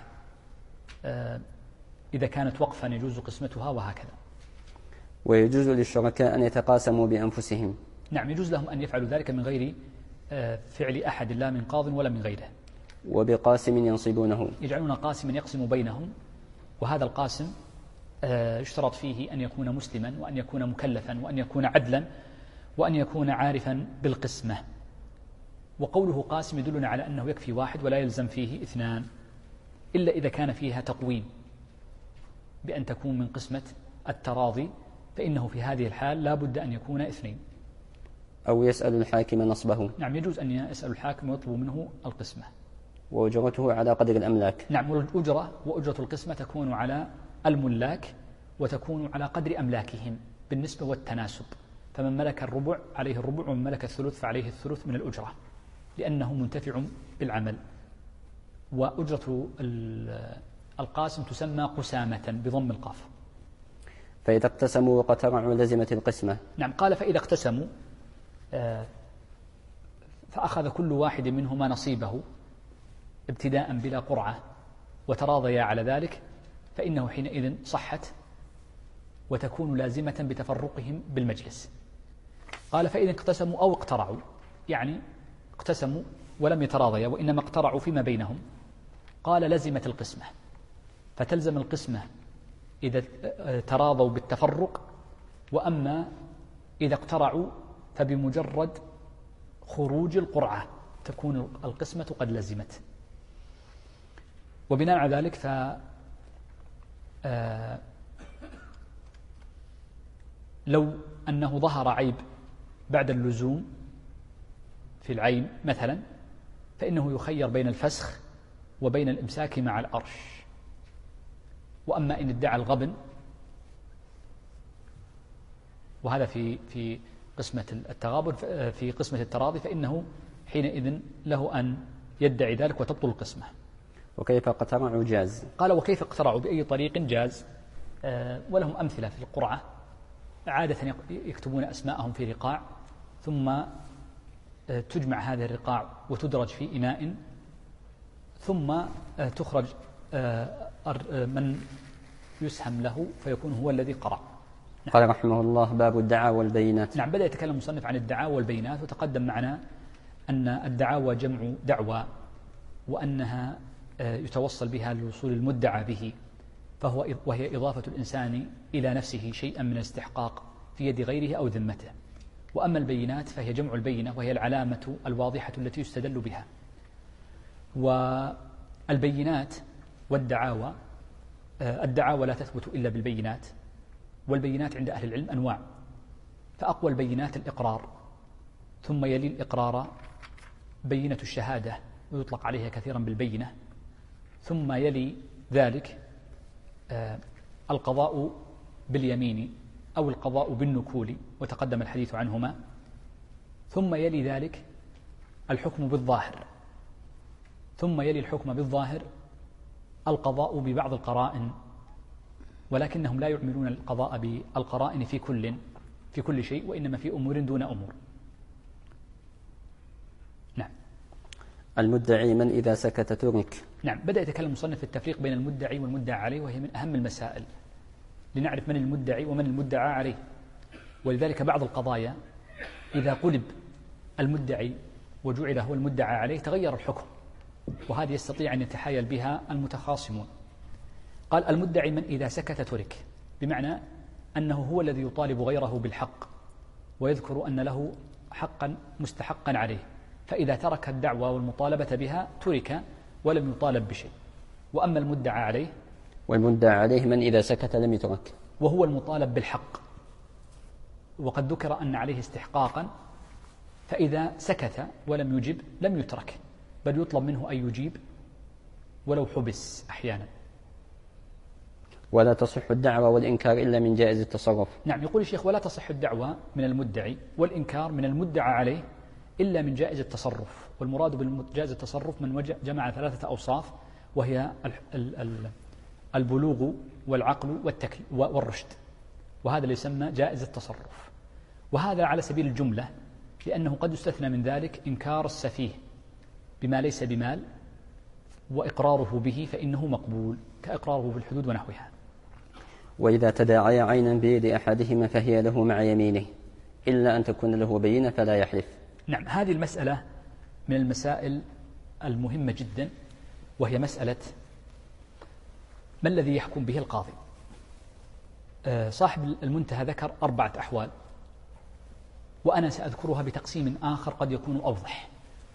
إذا كانت وقفا يجوز قسمتها وهكذا. ويجوز للشركاء أن يتقاسموا بأنفسهم. نعم، يجوز لهم أن يفعلوا ذلك من غير فعل أحد، لا من قاض ولا من غيره. وبقاسم ينصبونه، يجعلون قاسما يقسم بينهم، وهذا القاسم يشترط فيه أن يكون مسلما وأن يكون مكلفا وأن يكون عدلا وأن يكون عارفا بالقسمة. وقوله قاسم يدلنا على أنه يكفي واحد ولا يلزم فيه اثنان، إلا إذا كان فيها تقويم بأن تكون من قسمة التراضي، فإنه في هذه الحال لا بد أن يكون اثنين. أو يسأل الحاكم نصبه. نعم، يجوز أن يسأل الحاكم ويطلب منه القسمة. وأجرته على قدر الأملاك. نعم، وأجرة القسمة تكون على الملاك وتكون على قدر أملاكهم بالنسبة والتناسب، فمن ملك الربع عليه الربع ومن ملك الثلث فعليه الثلث من الأجرة، لأنه منتفع بالعمل. وأجرة القاسم تسمى قسامة بضم القاف. فإذا اقتسموا وقترعوا لزمت القسمة. نعم، قال فإذا اقتسموا فأخذ كل واحد منهما نصيبه ابتداء بلا قرعة وتراضيا على ذلك، فإنه حينئذ صحت وتكون لازمة بتفرقهم بالمجلس. قال فإذا اقتسموا أو اقترعوا، يعني اقتسموا ولم يتراضيا وإنما اقترعوا فيما بينهم، قال لزمت القسمة، فتلزم القسمة إذا تراضوا بالتفرق، وأما إذا اقترعوا فبمجرد خروج القرعة تكون القسمة قد لزمت. وبناء على ذلك لو أنه ظهر عيب بعد اللزوم في العين مثلا، فإنه يخير بين الفسخ وبين الإمساك مع الأرش. وأما إن ادعى الغبن، وهذا في قسمة التغابن، في قسمة التراضي، فإنه حينئذ له أن يدعي ذلك وتبطل القسمة. وكيف اقترعوا جاز؟ قال وكيف اقترعوا بأي طريق جاز. ولهم أمثلة في القرعة، عادة يكتبون أسماءهم في رقاع، ثم تجمع هذه الرقاع وتدرج في إناء، ثم تخرج من يسهم له فيكون هو الذي قرع. قال رحمه الله باب الدعاوى والبينات. نعم، بدأ يتكلم المصنف عن الدعاوى والبينات، وتقدم معنا أن الدعاوى جمع دعوى، وأنها يتوصل بها للوصول المدعى به، وهي إضافة الإنسان إلى نفسه شيئا من الاستحقاق في يد غيره أو ذمته. وأما البينات فهي جمع البينة، وهي العلامة الواضحة التي يستدل بها. والبينات والدعاوى، الدعاوى لا تثبت إلا بالبينات، والبينات عند أهل العلم أنواع، فأقوى البينات الإقرار، ثم يلي الإقرار بينة الشهادة ويطلق عليها كثيرا بالبينة، ثم يلي ذلك القضاء باليمين أو القضاء بالنكول وتقدم الحديث عنهما، ثم يلي ذلك الحكم بالظاهر، ثم يلي الحكم بالظاهر القضاء ببعض القرائن، ولكنهم لا يعملون القضاء بالقرائن في كل، في كل شيء، وإنما في أمور دون أمور. نعم. المدعي من إذا سكت ترك. نعم، بدأ يتكلم المصنف في التفريق بين المدعي والمدعى عليه، وهي من أهم المسائل لنعرف من المدعي ومن المدعى عليه. ولذلك بعض القضايا إذا قلب المدعي وجعل هو المدعى عليه تغير الحكم، وهذه يستطيع أن يتحايل بها المتخاصمون. قال المدعي من إذا سكت ترك، بمعنى أنه هو الذي يطالب غيره بالحق ويذكر أن له حقا مستحقا عليه، فإذا ترك الدعوة والمطالبة بها ترك ولم يطالب بشيء. وأما المدعى عليه، والمدعى عليه من إذا سكت لم يترك، وهو المطالب بالحق، وقد ذكر أن عليه استحقاقا، فإذا سكت ولم يجب لم يترك، بل يطلب منه أن يجيب ولو حبس أحيانا. ولا تصح الدعوة والإنكار إلا من جائز التصرف. نعم، يقول الشيخ ولا تصح الدعوة من المدعي والإنكار من المدعى عليه إلا من جائز التصرف. والمراد بالجائز التصرف من جمع 3 أوصاف، وهي البلوغ والعقل والرشد، وهذا اللي يسمى جائز التصرف. وهذا على سبيل الجملة، لأنه قد يستثنى من ذلك إنكار السفيه بما ليس بمال، وإقراره به فإنه مقبول، كإقراره بالحدود ونحوها. وإذا تداعي عينا بيد أحدهما فهي له مع يمينه إلا أن تكون له بينة فلا يحلف. نعم، هذه المسألة من المسائل المهمة جدا، وهي مسألة ما الذي يحكم به القاضي. صاحب المنتهى ذكر 4 أحوال، وأنا سأذكرها بتقسيم آخر قد يكون أوضح.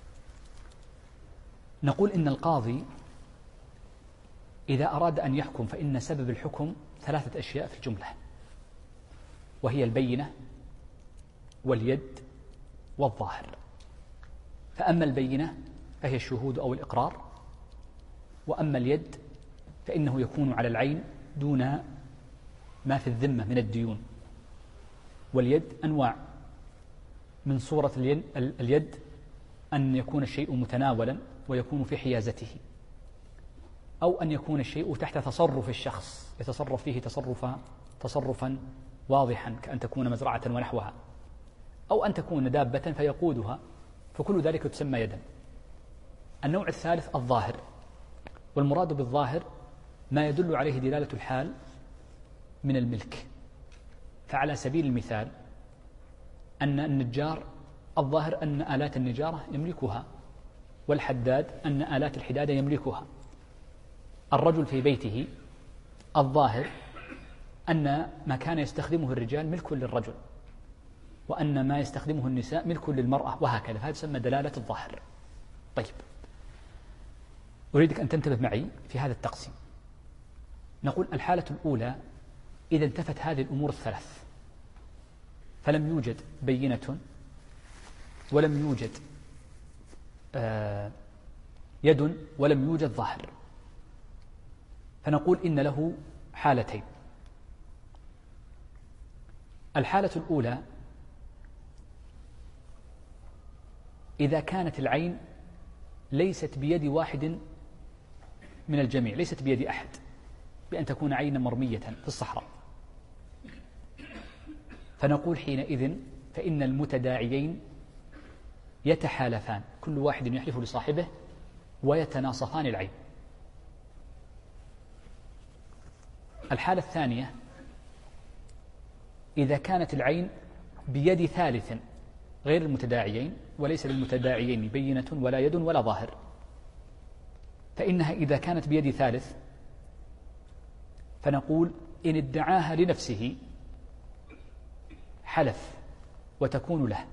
نقول إن القاضي إذا أراد أن يحكم فإن سبب الحكم 3 أشياء في الجملة، وهي البينة واليد والظاهر. فأما البينة فهي الشهود أو الإقرار، وأما اليد فإنه يكون على العين دون ما في الذمة من الديون. واليد أنواع، من صورة اليد أن يكون الشيء متناولا ويكون في حيازته، أو أن يكون الشيء تحت تصرف الشخص يتصرف فيه تصرفا واضحا، كأن تكون مزرعة ونحوها، أو أن تكون دابة فيقودها، فكل ذلك تسمى يدا. النوع الثالث الظاهر، والمراد بالظاهر ما يدل عليه دلالة الحال من الملك. فعلى سبيل المثال أن النجار الظاهر أن آلات النجارة يملكها، والحداد أن آلات الحدادة يملكها. الرجل في بيته الظاهر أن ما كان يستخدمه الرجال ملك للرجل، وأن ما يستخدمه النساء ملك للمرأة، وهكذا. هذا يسمى دلالة الظاهر. طيب، أريدك أن تنتبه معي في هذا التقسيم. نقول الحالة الأولى إذا انتفت هذه الأمور 3، فلم يوجد بينة ولم يوجد يد ولم يوجد ظاهر، فنقول إن له حالتين. الحالة الأولى إذا كانت العين ليست بيد واحد من الجميع، ليست بيد أحد، بأن تكون عينا مرمية في الصحراء، فنقول حينئذ فإن المتداعيين يتحالفان، كل واحد يحلف لصاحبه ويتناصفان العين. الحالة الثانية إذا كانت العين بيد ثالث غير المتداعيين، وليس للمتداعيين بينة ولا يد ولا ظاهر، فإنها إذا كانت بيد ثالث فنقول إن ادعاها لنفسه حلف وتكون له،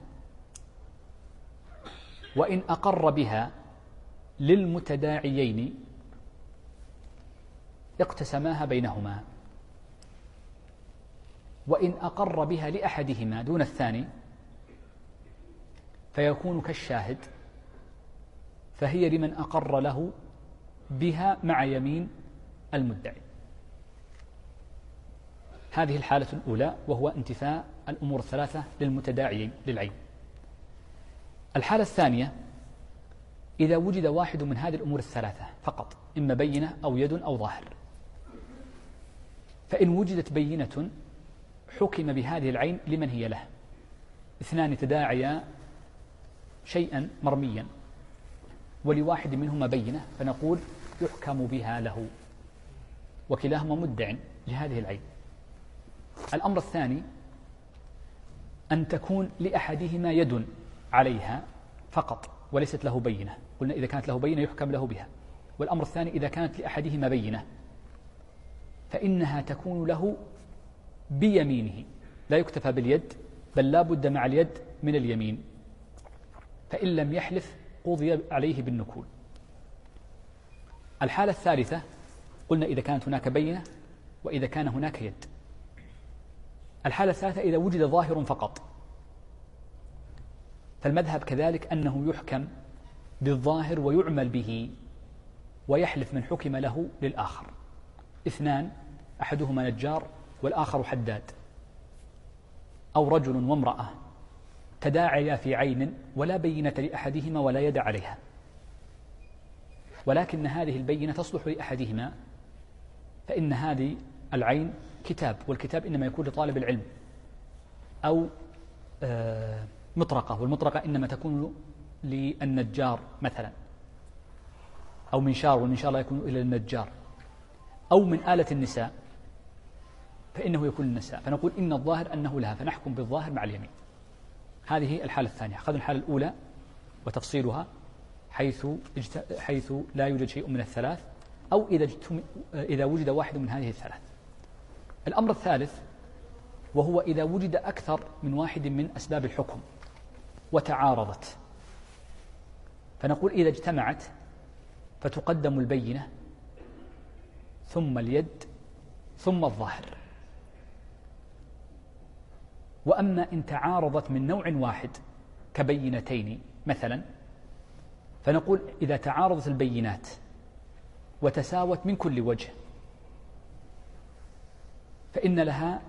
وإن أقر بها للمتداعيين اقتسماها بينهما، وإن أقر بها لأحدهما دون الثاني فيكون كالشاهد، فهي لمن أقر له بها مع يمين المدعي. هذه الحالة الأولى، وهو انتفاء الأمور 3 للمتداعيين للعين. الحالة الثانية إذا وجد واحد من هذه الأمور 3 فقط، إما بينة أو يد أو ظاهر، فإن وجدت بينة حكم بهذه العين لمن هي له. اثنان تداعيا شيئا مرميا ولواحد منهما بينة، فنقول يحكم بها له، وكلاهما مدع لهذه العين. الأمر الثاني أن تكون لأحدهما يد عليها فقط وليست له بينة، قلنا إذا كانت له بينة يحكم له بها. والأمر الثاني إذا كانت لأحدهما بينة فإنها تكون له بيمينه، لا يكتفى باليد بل لا بد مع اليد من اليمين، فإن لم يحلف قضي عليه بالنكول. الحالة الثالثة قلنا إذا كانت هناك بينة وإذا كان هناك يد. الحالة الثالثة إذا وجد ظاهر فقط، فالمذهب كذلك أنه يحكم بالظاهر ويعمل به ويحلف من حكم له للآخر. اثنان أحدهما نجار والآخر حداد، أو رجل وامرأة تداعيا في عين ولا بينة لأحدهما ولا يد عليها، ولكن هذه البينة تصلح لأحدهما، فإن هذه العين كتاب، والكتاب إنما يكون لطالب العلم، أو مطرقة، والمطرقة إنما تكون للنجار مثلا، أو منشار، والمنشار لا يكون إلا للنجار، أو من آلة النساء فإنه يكون للنساء، فنقول إن الظاهر أنه لها فنحكم بالظاهر مع اليمين. هذه الحالة الثانية. أخذنا الحالة الأولى وتفصيلها حيث لا يوجد شيء من الثلاث، أو إذا وجد واحد من هذه الثلاث. الأمر الثالث وهو إذا وجد أكثر من واحد من أسباب الحكم وتعارضت، فنقول إذا اجتمعت فتقدم البينة ثم اليد ثم الظاهر. وأما إن تعارضت من نوع واحد كبينتين مثلا، فنقول إذا تعارضت البينات وتساوت من كل وجه فإن لها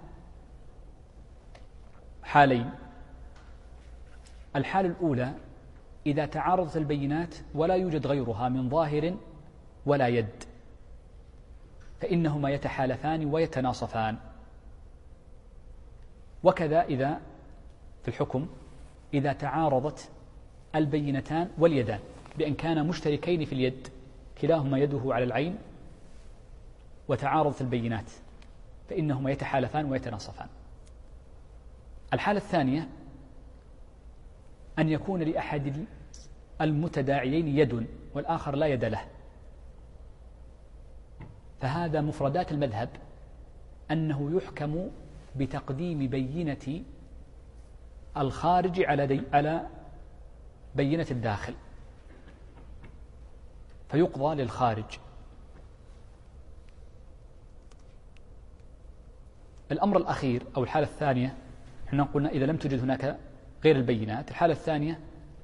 حالين. الحالة الأولى إذا تعارضت البينات ولا يوجد غيرها من ظاهر ولا يد، فإنهما يتحالفان ويتناصفان. وكذا إذا في الحكم إذا تعارضت البينتان واليدان بأن كانا مشتركين في اليد، كلاهما يده على العين، وتعارضت البينات فإنهما يتحالفان ويتناصفان. الحالة الثانية أن يكون لأحد المتداعيين يد والآخر لا يد له، فهذا مفردات المذهب أنه يحكم بتقديم بينة الخارج على بينة الداخل، فيقضى للخارج. الأمر الأخير أو الحالة الثانية، احنا قلنا إذا لم توجد هناك غير البينات. الحالة الثانية،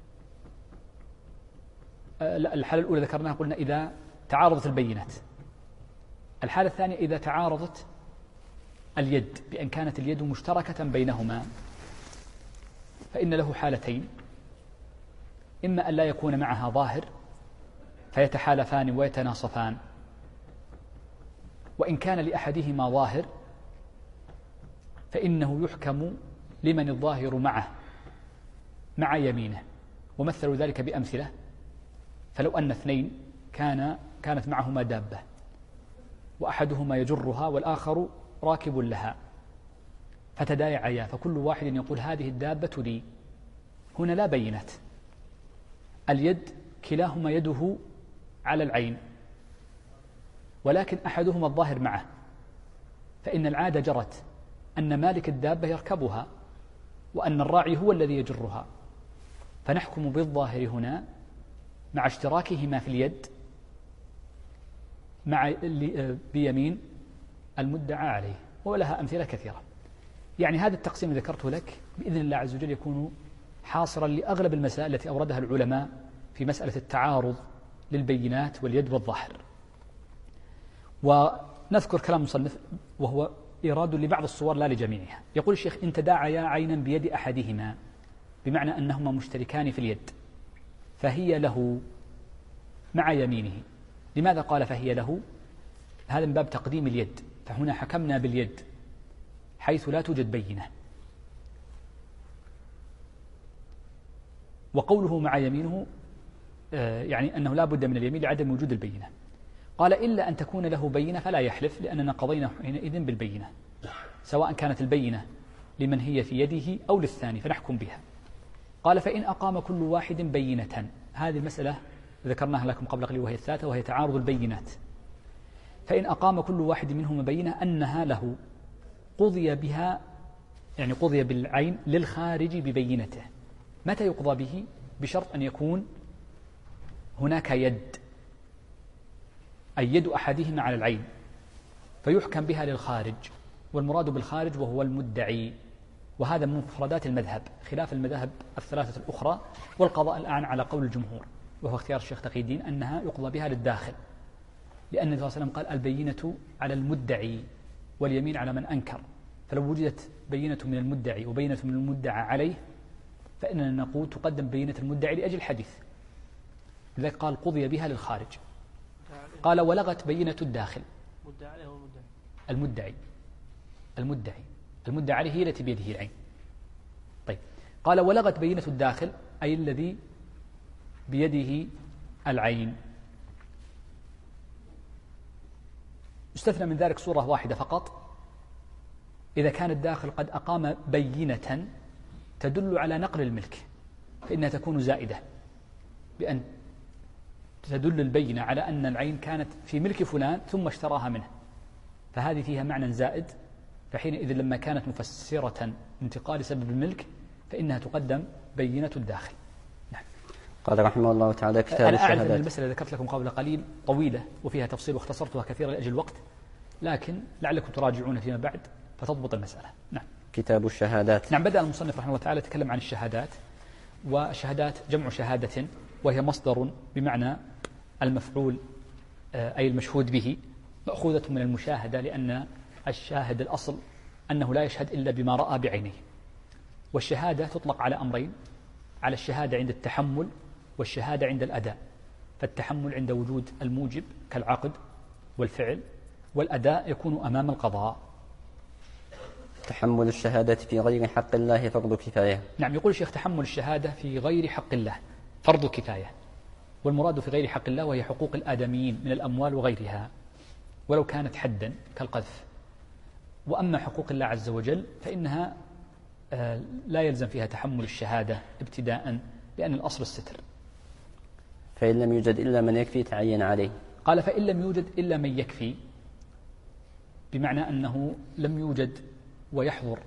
الحالة الأولى ذكرناها قلنا إذا تعارضت البينات. الحالة الثانية إذا تعارضت اليد بأن كانت اليد مشتركة بينهما، فإن له حالتين: إما أن لا يكون معها ظاهر فيتحالفان ويتناصفان، وإن كان لأحدهما ظاهر فإنه يحكم لمن الظاهر معه مع يمينه. ومثلوا ذلك بأمثلة: فلو أن اثنين كانت معهما دابة وأحدهما يجرها والآخر راكب لها، فتداعيا، فكل واحد يقول هذه الدابة لي، هنا لا بينة، اليد كلاهما يده على العين، ولكن أحدهما الظاهر معه، فإن العادة جرت أن مالك الدابة يركبها وأن الراعي هو الذي يجرها، فنحكم بالظاهر هنا مع اشتراكهما في اليد بيمين المدعى عليه. ولها أمثلة كثيرة. يعني هذا التقسيم الذي ذكرته لك بإذن الله عز وجل يكون حاصرا لأغلب المسائل التي أوردها العلماء في مسألة التعارض للبينات واليد والظاهر. ونذكر كلام مصنف وهو إيراد لبعض الصور لا لجميعها. يقول الشيخ: إن تداعيا عينا بيد أحدهما، بمعنى أنهما مشتركان في اليد، فهي له مع يمينه. لماذا قال فهي له؟ هذا من باب تقديم اليد، فهنا حكمنا باليد حيث لا توجد بينة. وقوله مع يمينه يعني أنه لا بد من اليمين لعدم وجود البينة. قال إلا أن تكون له بينة فلا يحلف، لأننا قضينا حينئذ بالبينة، سواء كانت البينة لمن هي في يده أو للثاني فنحكم بها. قال فإن أقام كل واحد بينة، هذه المسألة ذكرناها لكم قبل قليل وهي الثالثة، وهي تعارض البينات. فإن أقام كل واحد منهما بينة أنها له قضي بها، يعني قضي بالعين للخارج ببينته. متى يقضى به؟ بشرط أن يكون هناك يد، أي يد أحدهما على العين، فيحكم بها للخارج، والمراد بالخارج وهو المدعي. وهذا من مفردات المذهب خلاف المذاهب الثلاثة الأخرى، والقضاء الآن على قول الجمهور وهو اختيار الشيخ تقي الدين أنها يقضى بها للداخل، لأن النبي صلى الله عليه وسلم قال البينة على المدعي واليمين على من أنكر. فلو وجدت بينة من المدعي وبينة من المدعى عليه فإننا نقول تقدم بينة المدعي لأجل الحديث، لذلك قال قضي بها للخارج. قال ولغت بينة الداخل. المدعي عليه هي التي بيده العين. طيب، قال ولغت بينة الداخل أي الذي بيده العين. استثنى من ذلك صورة واحدة فقط، إذا كان الداخل قد أقام بينة تدل على نقل الملك فإنها تكون زائدة، بأن تدل البينة على أن العين كانت في ملك فلان ثم اشتراها منه، فهذه فيها معنى زائد، فحينئذ لما كانت مفسرة انتقال سبب الملك فإنها تقدم بينة الداخل. نعم. قال رحمه الله تعالى كتاب الشهادات. أنا أعرف أن المسألة ذكرت لكم قبل قليل طويلة وفيها تفصيل واختصرتها كثيرا لأجل الوقت، لكن لعلكم تراجعون فيما بعد فتضبط المسألة. نعم. كتاب الشهادات. نعم. بدأ المصنف رحمه الله تعالى يتكلم عن الشهادات، والشهادات جمع شهادة، وهي مصدر بمعنى المفعول أي المشهود به، مأخوذة من المشاهدة، لأن الشاهد الأصل أنه لا يشهد إلا بما رأى بعينه. والشهادة تطلق على أمرين: على الشهادة عند التحمل والشهادة عند الأداء. فالتحمل عند وجود الموجب كالعقد والفعل، والأداء يكون أمام القضاء. تحمل الشهادة في غير حق الله فرض كفاية. نعم. يقول الشيخ تحمل الشهادة في غير حق الله فرض كفاية، والمراد في غير حق الله وهي حقوق الآدميين من الأموال وغيرها، ولو كانت حدا كالقذف. وأما حقوق الله عز وجل فإنها لا يلزم فيها تحمل الشهادة ابتداء، لأن الأصل الستر. فإن لم يوجد إلا من يكفي تعين عليه. قال فإن لم يوجد إلا من يكفي، بمعنى أنه لم يوجد ويحضر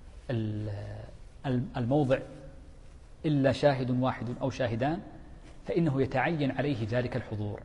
الموضع إلا شاهد واحد أو شاهدان، فإنه يتعين عليه ذلك الحضور،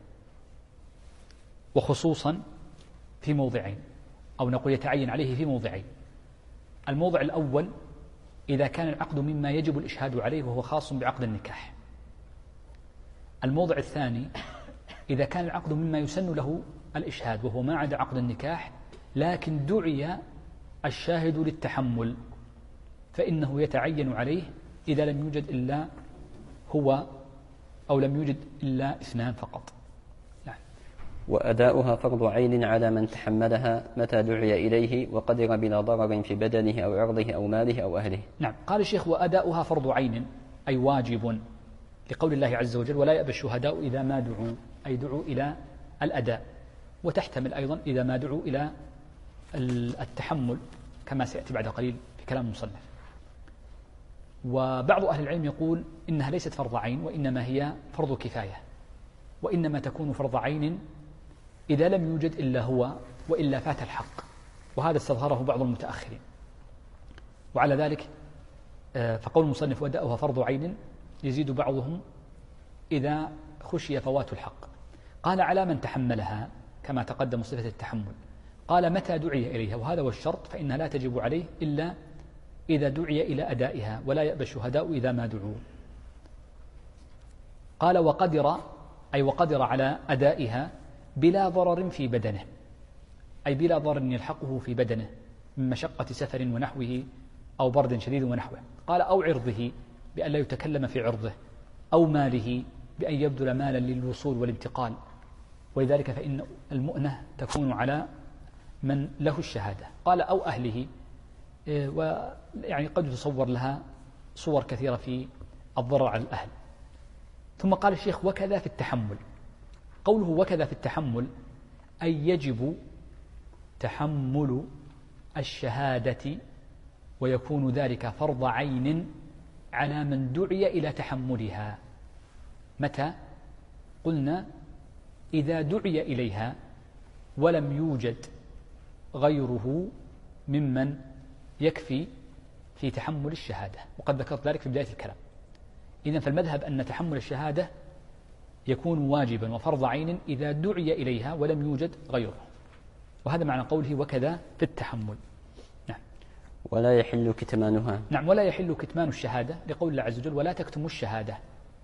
وخصوصا في موضعين، أو نقول يتعين عليه في موضعين. الموضع الأول إذا كان العقد مما يجب الإشهاد عليه وهو خاص بعقد النكاح. الموضع الثاني إذا كان العقد مما يسن له الإشهاد وهو ما عدا عقد النكاح، لكن دعي الشاهد للتحمل، فإنه يتعين عليه إذا لم يوجد إلا هو أو لم يوجد إلا اثنان فقط. نعم. وأداؤها فرض عين على من تحملها متى دعي إليه وقدر بلا ضرر في بدنه أو عرضه أو ماله أو أهله. نعم. قال الشيخ وأداؤها فرض عين أي واجب، لقول الله عز وجل ولا يأبى الشهداء إذا ما دعوا، أي دعوا إلى الأداء، وتحتمل أيضا إذا ما دعوا إلى التحمل كما سيأتي بعد قليل في كلام المصنف. وبعض أهل العلم يقول إنها ليست فرض عين، وإنما هي فرض كفاية، وإنما تكون فرض عين إذا لم يوجد إلا هو وإلا فات الحق، وهذا استظهره بعض المتأخرين. وعلى ذلك فقول المصنف وداؤها فرض عين يزيد بعضهم إذا خشي فوات الحق. قال على من تحملها كما تقدم صفة التحمل. قال متى دعي إليها، وهذا هو الشرط، فإنها لا تجب عليه إلا إذا دعي إلى أدائها، ولا يأبى الشهداء إذا ما دعوا. قال وقدر، أي وقدر على أدائها بلا ضرر في بدنه، أي بلا ضرر يلحقه في بدنه من مشقة سفر ونحوه أو برد شديد ونحوه. قال أو عرضه بأن لا يتكلم في عرضه، أو ماله بأن يبذل مالا للوصول والانتقال، ولذلك فإن المؤنة تكون على من له الشهادة. قال أو أهله ويعني قد يتصور لها صور كثيرة في الضرر على الأهل. ثم قال الشيخ وكذا في التحمل. قوله وكذا في التحمل أي يجب تحمل الشهادة، ويكون ذلك فرض عين على من دعي إلى تحملها. متى؟ قلنا إذا دعي إليها ولم يوجد غيره ممن يكفي في تحمل الشهادة، وقد ذكرت ذلك في بداية الكلام. إذن فالمذهب أن تحمل الشهادة يكون واجبا وفرض عين إذا دعي إليها ولم يوجد غيره، وهذا معنى قوله وكذا في التحمل. نعم. ولا يحل كتمانها. نعم، ولا يحل كتمان الشهادة لقول الله عز وجل ولا تكتموا الشهادة،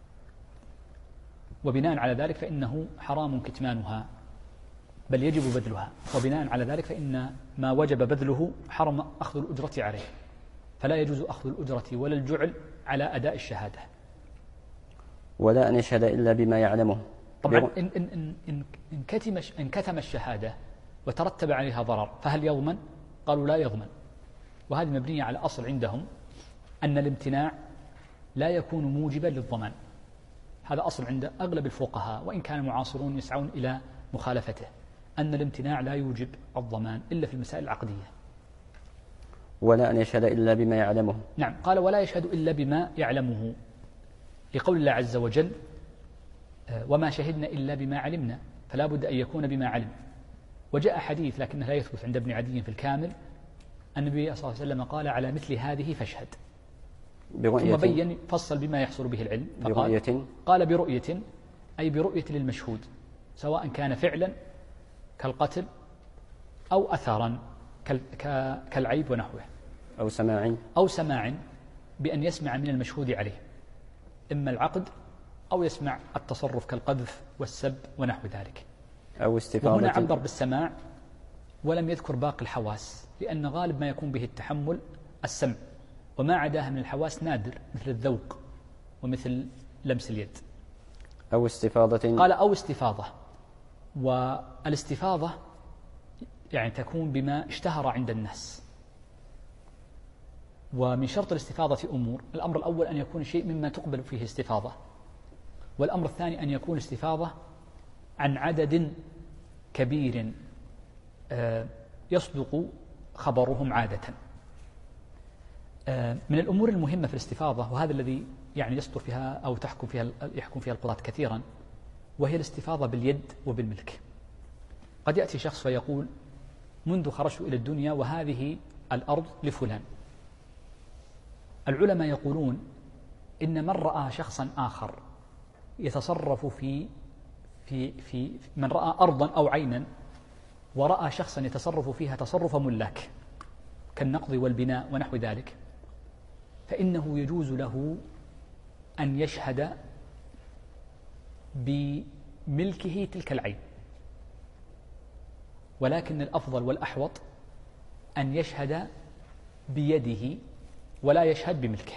وبناء على ذلك فإنه حرام كتمانها بل يجب بذلها، وبناء على ذلك فإن ما وجب بذله حرم أخذ الأجرة عليه، فلا يجوز أخذ الأجرة ولا الجعل على أداء الشهادة. ولا أن يشهد إلا بما يعلمه. طبعا إن كتم الشهادة وترتب عليها ضرر فهل يضمن؟ قالوا لا يضمن، وهذه مبنية على أصل عندهم أن الامتناع لا يكون موجبا للضمان. هذا أصل عند أغلب الفقهاء، وإن كان المعاصرون يسعون إلى مخالفته، أن الامتناع لا يوجب الضمان إلا في المسائل العقدية. ولا أن يشهد إلا بما يعلمه. نعم، قال ولا يشهد إلا بما يعلمه لقول الله عز وجل وما شهدنا إلا بما علمنا، فلا بد أن يكون بما علم. وجاء حديث لكنه لا يثبت عند ابن عدي في الكامل، النبي صلى الله عليه وسلم قال على مثل هذه فاشهد، ثم بين فصل بما يحصل به العلم فقال قال برؤية، أي برؤية للمشهود، سواء كان فعلا كالقتل أو أثرا كالعيب ونحوه، أو سماع بأن يسمع من المشهود عليه إما العقد أو يسمع التصرف كالقذف والسب ونحو ذلك، أو استفاضة. وهنا عبر بالسماع ولم يذكر باقي الحواس، لأن غالب ما يكون به التحمل السمع، وما عداها من الحواس نادر مثل الذوق ومثل لمس اليد. أو استفاضة. قال أو استفاضة، والاستفاضة يعني تكون بما اشتهر عند الناس. ومن شرط الاستفاضة أمور: الأمر الأول أن يكون شيء مما تقبل فيه استفاضة، والأمر الثاني أن يكون استفاضة عن عدد كبير يصدق خبرهم عادة. من الأمور المهمة في الاستفاضة، وهذا الذي يعني يصدر فيها أو يحكم فيها القضاة كثيرا، وهي الاستفاضة باليد وبالملك. قد يأتي شخص فيقول منذ خرجت إلى الدنيا وهذه الأرض لفلان. العلماء يقولون إن من رأى شخصا آخر يتصرف في من رأى أرضا أو عينا ورأى شخصا يتصرف فيها تصرف ملاك كالنقض والبناء ونحو ذلك، فإنه يجوز له أن يشهد بملكه تلك العين، ولكن الأفضل والأحوط أن يشهد بيده ولا يشهد بملكه.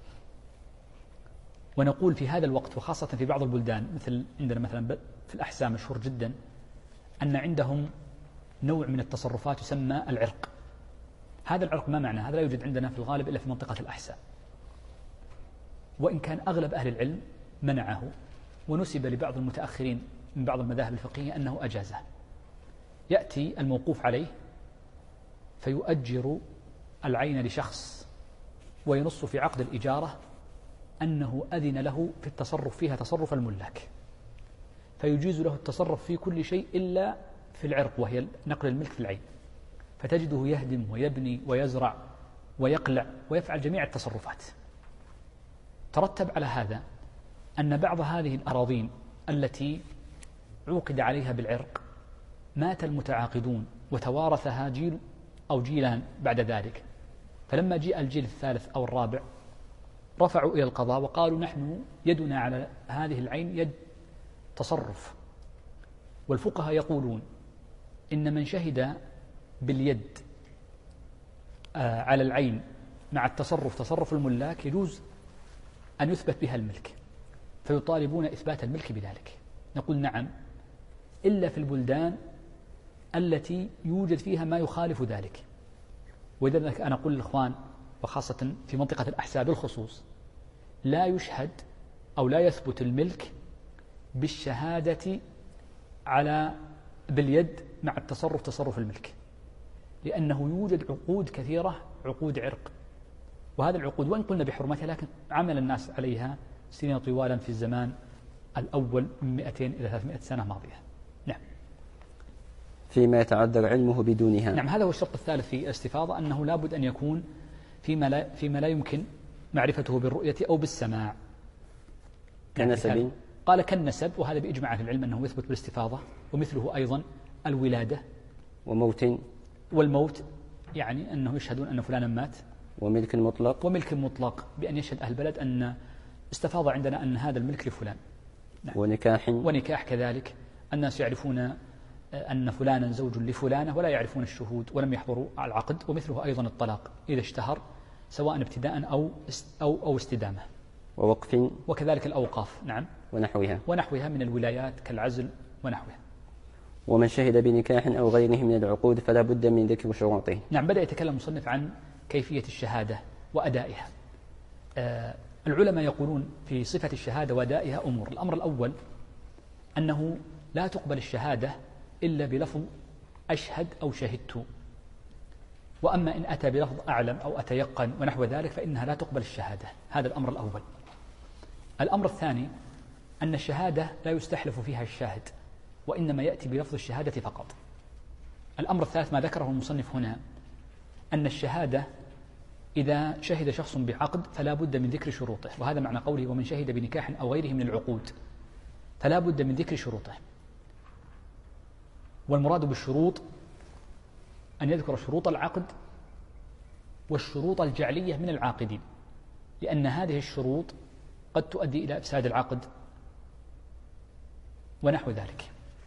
ونقول في هذا الوقت وخاصة في بعض البلدان، مثل عندنا مثلا في الأحساء مشهور جدا أن عندهم نوع من التصرفات يسمى العرق. هذا العرق ما معناه؟ هذا لا يوجد عندنا في الغالب إلا في منطقة الأحساء، وإن كان أغلب أهل العلم منعه، ونسب لبعض المتأخرين من بعض المذاهب الفقهية أنه أجازه. يأتي الموقوف عليه فيؤجر العين لشخص وينص في عقد الإجارة أنه أذن له في التصرف فيها تصرف الملاك، فيجيز له التصرف في كل شيء إلا في العرق وهي نقل الملك في العين، فتجده يهدم ويبني ويزرع ويقلع ويفعل جميع التصرفات. ترتب على هذا أن بعض هذه الأراضين التي عوقد عليها بالعرق مات المتعاقدون وتوارثها جيل أو جيلان بعد ذلك، فلما جاء الجيل الثالث أو الرابع رفعوا إلى القضاء وقالوا نحن يدنا على هذه العين يد تصرف. والفقهاء يقولون إن من شهد باليد على العين مع التصرف تصرف الملاك يجوز أن يثبت بها الملك، فيطالبون إثبات الملك بذلك. نقول نعم، إلا في البلدان التي يوجد فيها ما يخالف ذلك، ولذلك أنا أقول للإخوان وخاصة في منطقة الأحساء بالخصوص لا يشهد أو لا يثبت الملك بالشهادة باليد مع التصرف تصرف الملك، لأنه يوجد عقود كثيرة عقود عرق، وهذه العقود وإن قلنا بحرمتها لكن عمل الناس عليها سنين طوالا في الزمان الأول من 200 إلى 300 سنة ماضية. نعم. فيما يتعذر علمه بدونها. نعم، هذا هو الشرط الثالث في الاستفاضة، أنه لابد أن يكون فيما لا يمكن معرفته بالرؤية أو بالسماع. كنسب. قال كالنسب، وهذا بإجماع في العلم أنه يثبت بالاستفاضة، ومثله أيضا الولادة وموت. والموت يعني أنه يشهدون أن فلانا مات. وملك مطلق. وملك مطلق بأن يشهد أهل البلد أن استفاض عندنا أن هذا الملك لفلان. نعم. ونكاح. ونكاح كذلك، الناس يعرفون أن فلانا زوج لفلانة ولا يعرفون الشهود ولم يحضروا العقد. ومثله أيضا الطلاق إذا اشتهر سواء ابتداء أو استدامة. ووقف. وكذلك الأوقاف. نعم. ونحوها من الولايات كالعزل ونحوها. ومن شهد بنكاح أو غيره من العقود فلا بد من ذكر شروطه. نعم. بدأ يتكلم المصنف عن كيفية الشهادة وأدائها. العلماء يقولون في صفة الشهادة وأدائها أمور. الأمر الأول أنه لا تقبل الشهادة إلا بلفظ أشهد أو شهدت، وأما إن أتى بلفظ أعلم أو أتيقن ونحو ذلك فإنها لا تقبل الشهادة. هذا الأمر الأول. الأمر الثاني أن الشهادة لا يستحلف فيها الشاهد، وإنما يأتي بلفظ الشهادة فقط. الأمر الثالث ما ذكره المصنف هنا أن الشهادة إذا شهد شخص بعقد فلا بد من ذكر شروطه، وهذا معنى قوله ومن شهد بنكاح أو غيره من العقود، فلا بد من ذكر شروطه. والمراد بالشروط أن يذكر شروط العقد والشروط الجعلية من العاقدين، لأن هذه الشروط قد تؤدي إلى إفساد العقد ونحو ذلك.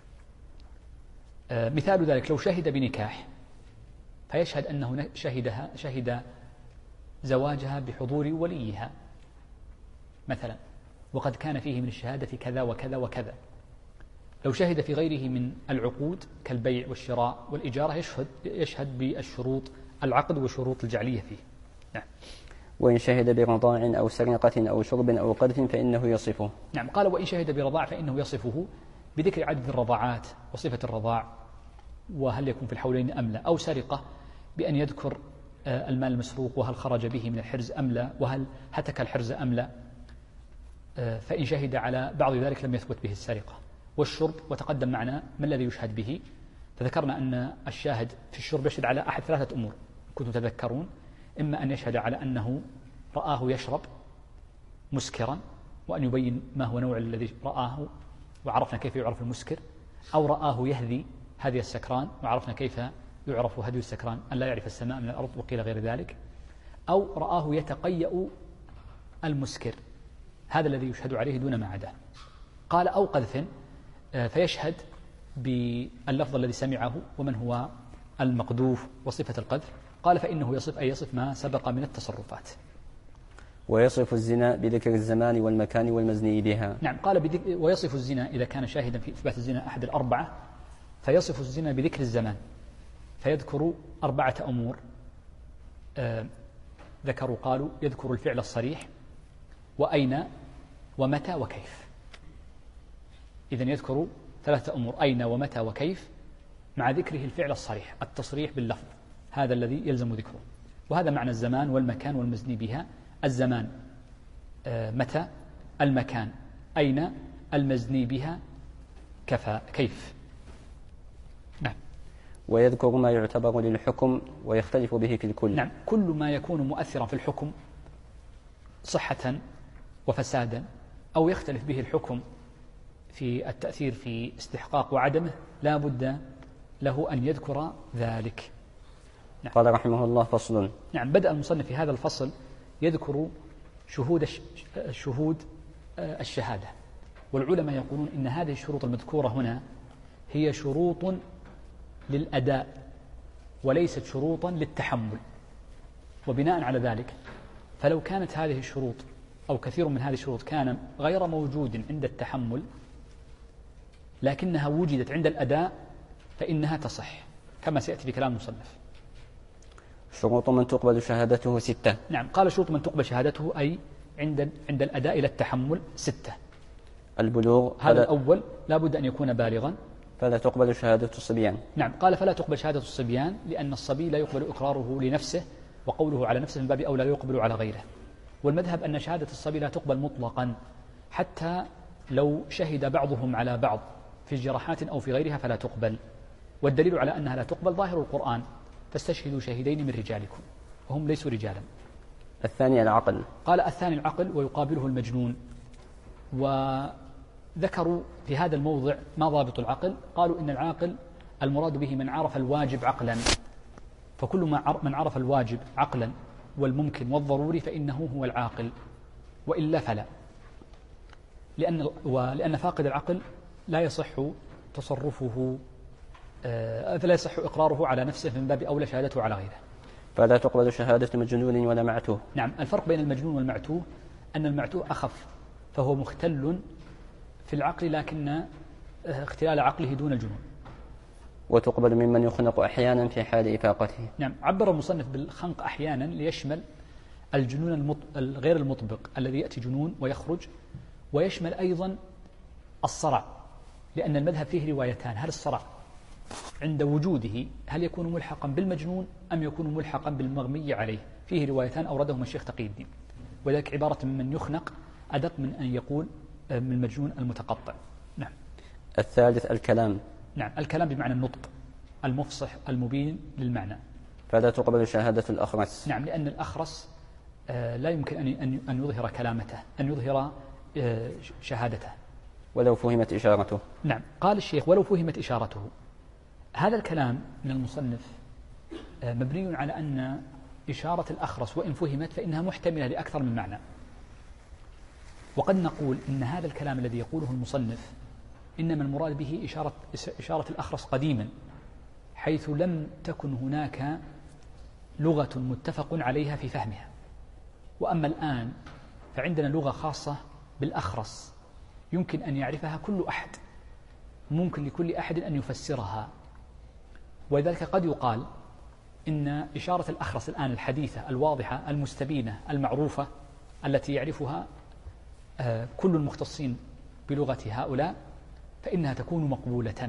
مثال ذلك لو شهد بنكاح فيشهد أنه شهد زواجها بحضور وليها مثلا، وقد كان فيه من الشهادة كذا وكذا وكذا. لو شهد في غيره من العقود كالبيع والشراء والإجارة يشهد بالشروط العقد وشروط الجعلية فيه. نعم. وإن شهد برضاع أو سرقة أو شرب أو قذف فإنه يصفه. نعم. قال وإن شهد برضاع فإنه يصفه بذكر عدد الرضاعات وصفة الرضاع وهل يكون في الحولين أم لا، أو سرقة بأن يذكر المال المسروق وهل خرج به من الحرز أم لا، وهل هتك الحرز أم لا. فإن شهد على بعض ذلك لم يثبت به السرقة. والشرب وتقدم معنا ما الذي يشهد به، فذكرنا أن الشاهد في الشرب يشهد على أحد 3 أمور كنتم تذكرون: إما أن يشهد على أنه رآه يشرب مسكرا وأن يبين ما هو نوع الذي رآه وعرفنا كيف يعرف المسكر، أو رآه يهذي هذه السكران وعرفنا كيف يعرف هدي السكران أن لا يعرف السماء من الأرض وقيل غير ذلك، أو رآه يتقيأ المسكر، هذا الذي يشهد عليه دون ما عداه. قال أو قذف، فيشهد باللفظ الذي سمعه ومن هو المقذوف وصفة القذف. قال فإنه يصف أي يصف ما سبق من التصرفات. ويصف الزنا بذكر الزمان والمكان والمزني بها. نعم. قال ويصف الزنا إذا كان شاهدا في إثبات الزنا أحد الأربعة فيصف الزنا بذكر الزمان، فيذكر 4 أمور ذكروا. قالوا يذكر الفعل الصريح وأين ومتى وكيف. إذن يذكر 3 أمور: أين ومتى وكيف، مع ذكره الفعل الصريح التصريح باللفظ، هذا الذي يلزم ذكره. وهذا معنى الزمان والمكان والمزني بها: الزمان متى، المكان أين، المزني بها كيف. نعم. ويذكر ما يعتبر للحكم ويختلف به في الكل. نعم. كل ما يكون مؤثرا في الحكم صحة وفسادا أو يختلف به الحكم في التأثير في استحقاق وعدمه لا بد له أن يذكر ذلك. نعم. قال رحمه الله: فصل. نعم. بدأ المصنف في هذا الفصل يذكر شهود الشهادة، والعلماء يقولون إن هذه الشروط المذكورة هنا هي شروط للأداء وليست شروطا للتحمل. وبناء على ذلك فلو كانت هذه الشروط أو كثير من هذه الشروط كان غير موجود عند التحمل لكنها وجدت عند الأداء فإنها تصح، كما سيأتي في كلام المصنف. شروط من تقبل شهادته 6. نعم، قال شروط من تقبل شهادته أي عند الأداء إلى التحمل 6. البلوغ، هذا الأول لا بد أن يكون بالغا. فلا تقبل شهادة الصبيان. نعم، قال فلا تقبل شهادة الصبيان لأن الصبي لا يقبل إقراره لنفسه، وقوله على نفسه من باب أولى لا يقبل على غيره. والمذهب أن شهادة الصبي لا تقبل مطلقا، حتى لو شهد بعضهم على بعض في جراحات أو في غيرها فلا تقبل. والدليل على أنها لا تقبل ظاهر القرآن: فاستشهدوا شهيدين من رجالكم، وهم ليسوا رجالا. الثاني العقل. قال الثاني العقل ويقابله المجنون. وذكروا في هذا الموضع ما ضابط العقل. قالوا إن العاقل المراد به من عرف الواجب عقلا، فكل من عرف الواجب عقلا والممكن والضروري فإنه هو العاقل، وإلا فلا، لأن فاقد العقل لا يصح تصرفه، فلا يصح إقراره على نفسه، من باب أولى شهادته على غيره. فلا تقبل شهادة مجنون ولا معتوه. نعم، الفرق بين المجنون والمعتوه أن المعتوه أخف، فهو مختل في العقل لكن اختلال عقله دون الجنون. وتقبل ممن يخنق أحيانا في حال إفاقته. نعم، عبر المصنف بالخنق أحيانا ليشمل الجنون الغير المطبق الذي يأتي جنون ويخرج، ويشمل أيضا الصرع، لأن المذهب فيه روايتان: هل الصرع عند وجوده هل يكون ملحقا بالمجنون أم يكون ملحقا بالمغمي عليه؟ فيه روايتان أوردهما الشيخ تقي الدين، وذلك عبارة من يخنق أدق من أن يقول من المجنون المتقطع. نعم. الثالث الكلام. نعم، الكلام بمعنى النطق المفصح المبين للمعنى. فلا تقبل شهادة الأخرس. نعم، لأن الأخرس لا يمكن أن يظهر كلامته، أن يظهر شهادته ولو فهمت إشارته. نعم، قال الشيخ ولو فهمت إشارته. هذا الكلام من المصنف مبني على أن إشارة الأخرس وإن فهمت فإنها محتملة لأكثر من معنى. وقد نقول إن هذا الكلام الذي يقوله المصنف إنما المراد به إشارة الأخرس قديما، حيث لم تكن هناك لغة متفق عليها في فهمها. وأما الآن فعندنا لغة خاصة بالأخرس يمكن أن يعرفها كل أحد، ممكن لكل أحد أن يفسرها. ولذلك قد يقال إن إشارة الأخرس الآن الحديثة الواضحة المستبينة المعروفة التي يعرفها كل المختصين بلغة هؤلاء فإنها تكون مقبولة.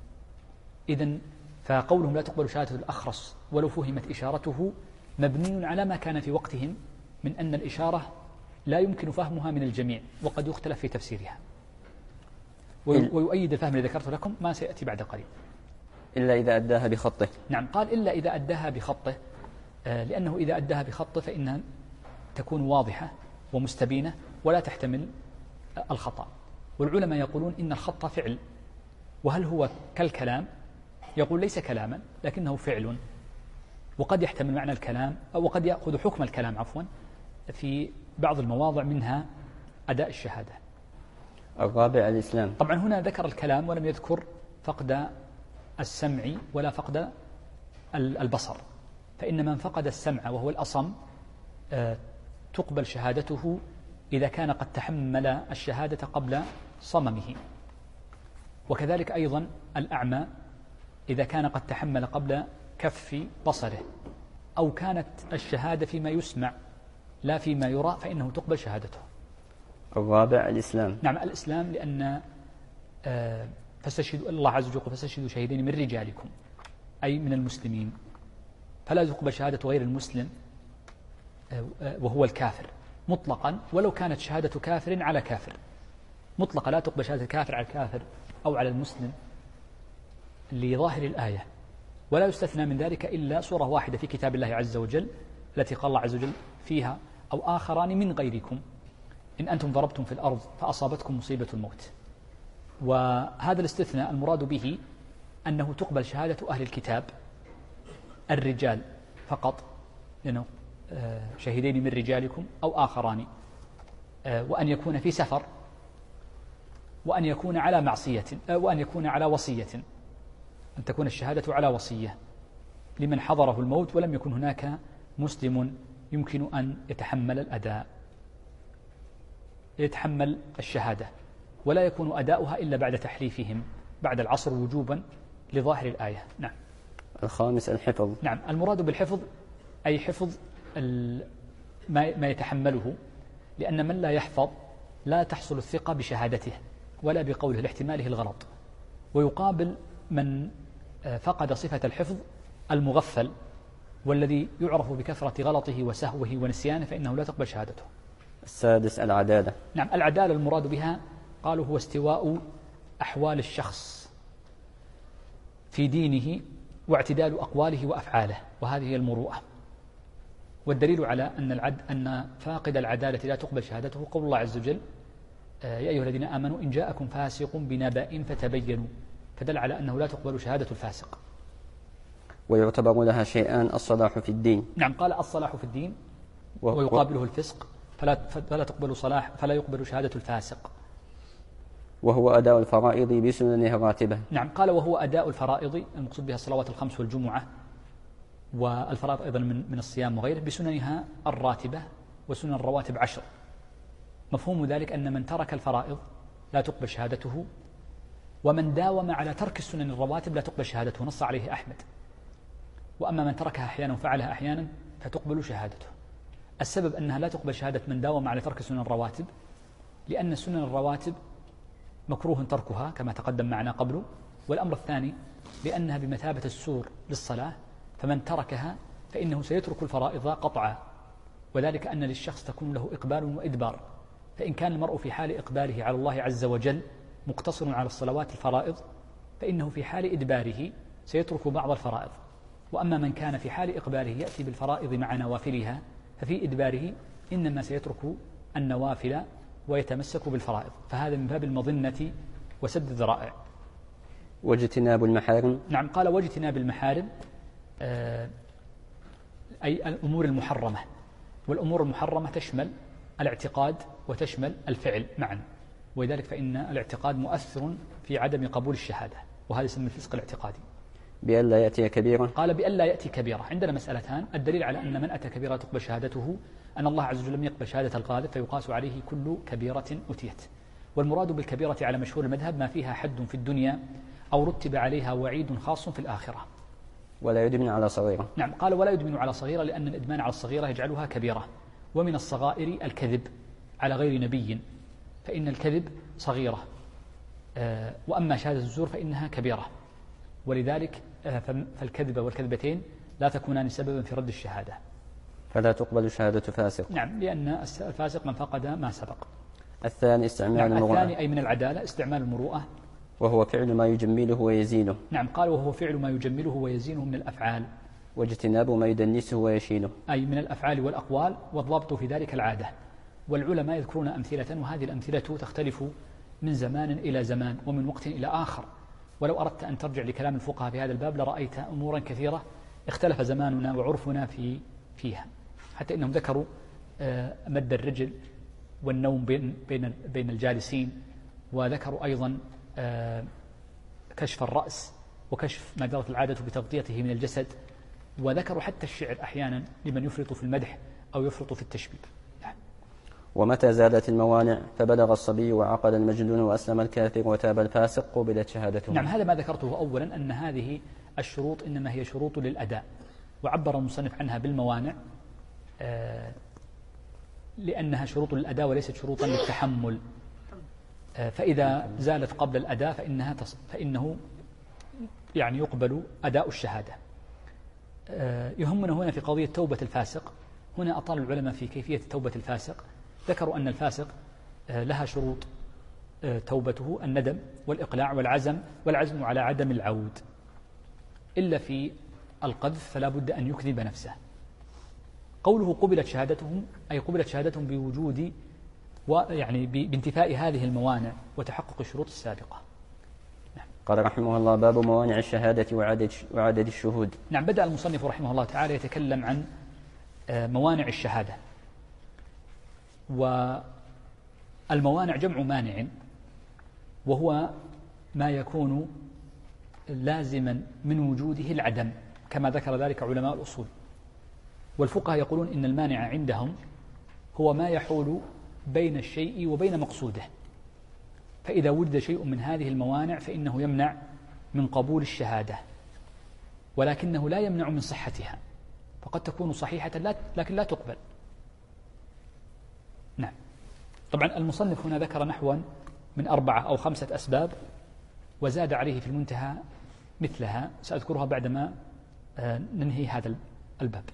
إذن فقولهم لا تقبل شهادة الأخرس ولو فهمت إشارته مبني على ما كان في وقتهم من أن الإشارة لا يمكن فهمها من الجميع، وقد يختلف في تفسيرها. ويؤيد الفهم الذي ذكرت لكم ما سيأتي بعد قليل. إلا إذا أداها بخطه. نعم، قال إلا إذا أداها بخطه، لأنه إذا أداها بخطه فإنها تكون واضحة ومستبينة ولا تحتمل الخطأ. والعلماء يقولون إن الخط فعل، وهل هو كالكلام؟ يقول ليس كلاما لكنه فعل، وقد يحتمل معنى الكلام أو قد يأخذ حكم الكلام عفوا في بعض المواضع منها أداء الشهادة. الرابع الإسلام. طبعا هنا ذكر الكلام ولم يذكر فقد السمع ولا فقد البصر، فإن من فقد السمع وهو الأصم تقبل شهادته إذا كان قد تحمل الشهادة قبل صممه، وكذلك أيضا الأعمى إذا كان قد تحمل قبل كف بصره، أو كانت الشهادة فيما يسمع لا فيما يرى فإنه تقبل شهادته. الرابع الإسلام. نعم، الإسلام، لأن فاستشهدوا، الله عز وجل فاستشهدوا شهيدين من رجالكم أي من المسلمين، فلا تقبل شهادة غير المسلم وهو الكافر مطلقا، ولو كانت شهادة كافر على كافر مطلقا. لا تقبل شهادة الكافر على الكافر أو على المسلم لظاهر الآية، ولا يستثنى من ذلك إلا سورة واحدة في كتاب الله عز وجل التي قال الله عز وجل فيها أو آخران من غيركم إن أنتم ضربتم في الأرض فأصابتكم مصيبة الموت. وهذا الاستثناء المراد به أنه تقبل شهادة أهل الكتاب الرجال فقط، لأنه شهيدين من رجالكم أو آخران، وأن يكون في سفر، وأن يكون على معصية، وأن يكون على وصية، أن تكون الشهادة على وصية لمن حضره الموت ولم يكن هناك مسلم يمكن أن يتحمل الأداء، يتحمل الشهادة، ولا يكون أداؤها إلا بعد تحليفهم بعد العصر وجوبا لظاهر الآية. نعم. الخامس الحفظ. نعم، المراد بالحفظ أي حفظ ما يتحمله، لأن من لا يحفظ لا تحصل الثقة بشهادته ولا بقوله لاحتماله الغلط. ويقابل من فقد صفة الحفظ المغفل والذي يعرف بكثرة غلطه وسهوه ونسيانه، فإنه لا تقبل شهادته. السادس العدالة. نعم، العدالة المراد بها قالوا هو استواء أحوال الشخص في دينه واعتدال أقواله وأفعاله، وهذه هي المروءة. والدليل على أن فاقد العدالة لا تقبل شهادته قول الله عز وجل: يا أيها الذين آمنوا إن جاءكم فاسق بنبأ فتبينوا، فدل على أنه لا تقبل شهادة الفاسق. ويعتبر لها شيئان: الصلاح في الدين. نعم، قال الصلاح في الدين ويقابله الفسق، فلا يقبل شهادة الفاسق. وهو أداء الفرائض بسننها الراتبة. نعم، قال وهو أداء الفرائض، المقصود بها الصلوات الخمس والجمعة والفرائض أيضا من الصيام وغيره، بسننها الراتبة، وسنن الرواتب 10. مفهوم ذلك أن من ترك الفرائض لا تقبل شهادته، ومن داوم على ترك السنن الرواتب لا تقبل شهادته، نص عليه أحمد. وأما من تركها أحيانا وفعلها أحيانا فتقبل شهادته. السبب أنها لا تقبل شهادة من داوم على ترك سنن الرواتب لأن سنن الرواتب مكروه تركها كما تقدم معنا قبل، والأمر الثاني لأنها بمثابة السور للصلاة، فمن تركها فإنه سيترك الفرائض قطعا، وذلك أن للشخص تكون له إقبال وإدبار، فإن كان المرء في حال إقباله على الله عز وجل مقتصر على الصلوات الفرائض، فإنه في حال إدباره سيترك بعض الفرائض. وأما من كان في حال إقباله يأتي بالفرائض مع نوافلها، ففي إدباره إنما سيترك النوافل ويتمسك بالفرائض، فهذا من باب المظنة وسد الذرائع. واجتناب المحارم. نعم، قال واجتناب المحارم أي الأمور المحرمة، والأمور المحرمة تشمل الاعتقاد وتشمل الفعل معا، ولذلك فإن الاعتقاد مؤثر في عدم قبول الشهادة، وهذا يسمى الفسق الاعتقادي. بأن لا يأتي كبيرة. قال بأن لا يأتي كبيرة. عندنا مسألتان: الدليل على أن من أتى كبيرة تقبل شهادته أن الله عز وجل لم يقبل شهادة القاذف فيقاس عليه كل كبيرة أتيت. والمراد بالكبيرة على مشهور المذهب ما فيها حد في الدنيا أو رتب عليها وعيد خاص في الآخرة. ولا يدمن على صغيرة. نعم، قال ولا يدمن على صغيرة، لأن الإدمان على الصغيرة يجعلها كبيرة. ومن الصغائر الكذب على غير نبي، فإن الكذب صغيرة، وأما شهادة الزور فإنها كبيرة، ولذلك فالكذبة والكذبتين لا تكونان سببا في رد الشهادة. فلا تقبل شهادة فاسق. نعم، لأن الفاسق من فقد ما سبق. الثاني استعمال المروءة. الثاني أي من العدالة استعمال المروءة، وهو فعل ما يجمله ويزينه. نعم، قال وهو فعل ما يجمله ويزينه من الأفعال. واجتناب ما يدنسه ويشينه، أي من الأفعال والأقوال، والضابط في ذلك العادة. والعلماء يذكرون أمثلة، وهذه الأمثلة تختلف من زمان إلى زمان ومن وقت إلى آخر، ولو أردت أن ترجع لكلام الفقهاء في هذا الباب لرأيت أمورا كثيرة اختلف زماننا وعرفنا فيها، حتى إنهم ذكروا مد الرجل والنوم بين الجالسين، وذكروا أيضا كشف الرأس وكشف ما جرت العادة بتغطيته من الجسد، وذكروا حتى الشعر أحيانا لمن يفرط في المدح أو يفرط في التشبيب. ومتى زالت الموانع فبلغ الصبي وعقل المجنون وأسلم الكافر وتاب الفاسق قبلت شهادته. نعم، هذا ما ذكرته أولا، أن هذه الشروط إنما هي شروط للأداء، وعبر المصنف عنها بالموانع لأنها شروط للأداء وليست شروطا للتحمل. فإذا زالت قبل الأداء فإنه يعني يقبل أداء الشهادة. يهمنا هنا في قضية توبة الفاسق، هنا أطال العلماء في كيفية توبة الفاسق. ذكروا أن الفاسق لها شروط توبته: الندم والإقلاع والعزم على عدم العود، إلا في القذف فلا بد أن يكذب نفسه. قوله قبلت شهادتهم أي قبلت شهادتهم بوجود ويعني بانتفاء هذه الموانع وتحقق الشروط السابقة. نعم. قال رحمه الله: باب موانع الشهادة وعدد الشهود. نعم، بدأ المصنف رحمه الله تعالى يتكلم عن موانع الشهادة. والموانع جمع مانع، وهو ما يكون لازما من وجوده العدم، كما ذكر ذلك علماء الأصول. والفقهاء يقولون إن المانع عندهم هو ما يحول بين الشيء وبين مقصوده، فإذا وجد شيء من هذه الموانع فإنه يمنع من قبول الشهادة، ولكنه لا يمنع من صحتها. فقد تكون صحيحة لكن لا تقبل. نعم. طبعا المصنف هنا ذكر نحوا من 4 أو 5 أسباب، وزاد عليه في المنتهى مثلها سأذكرها بعدما ننهي هذا الباب.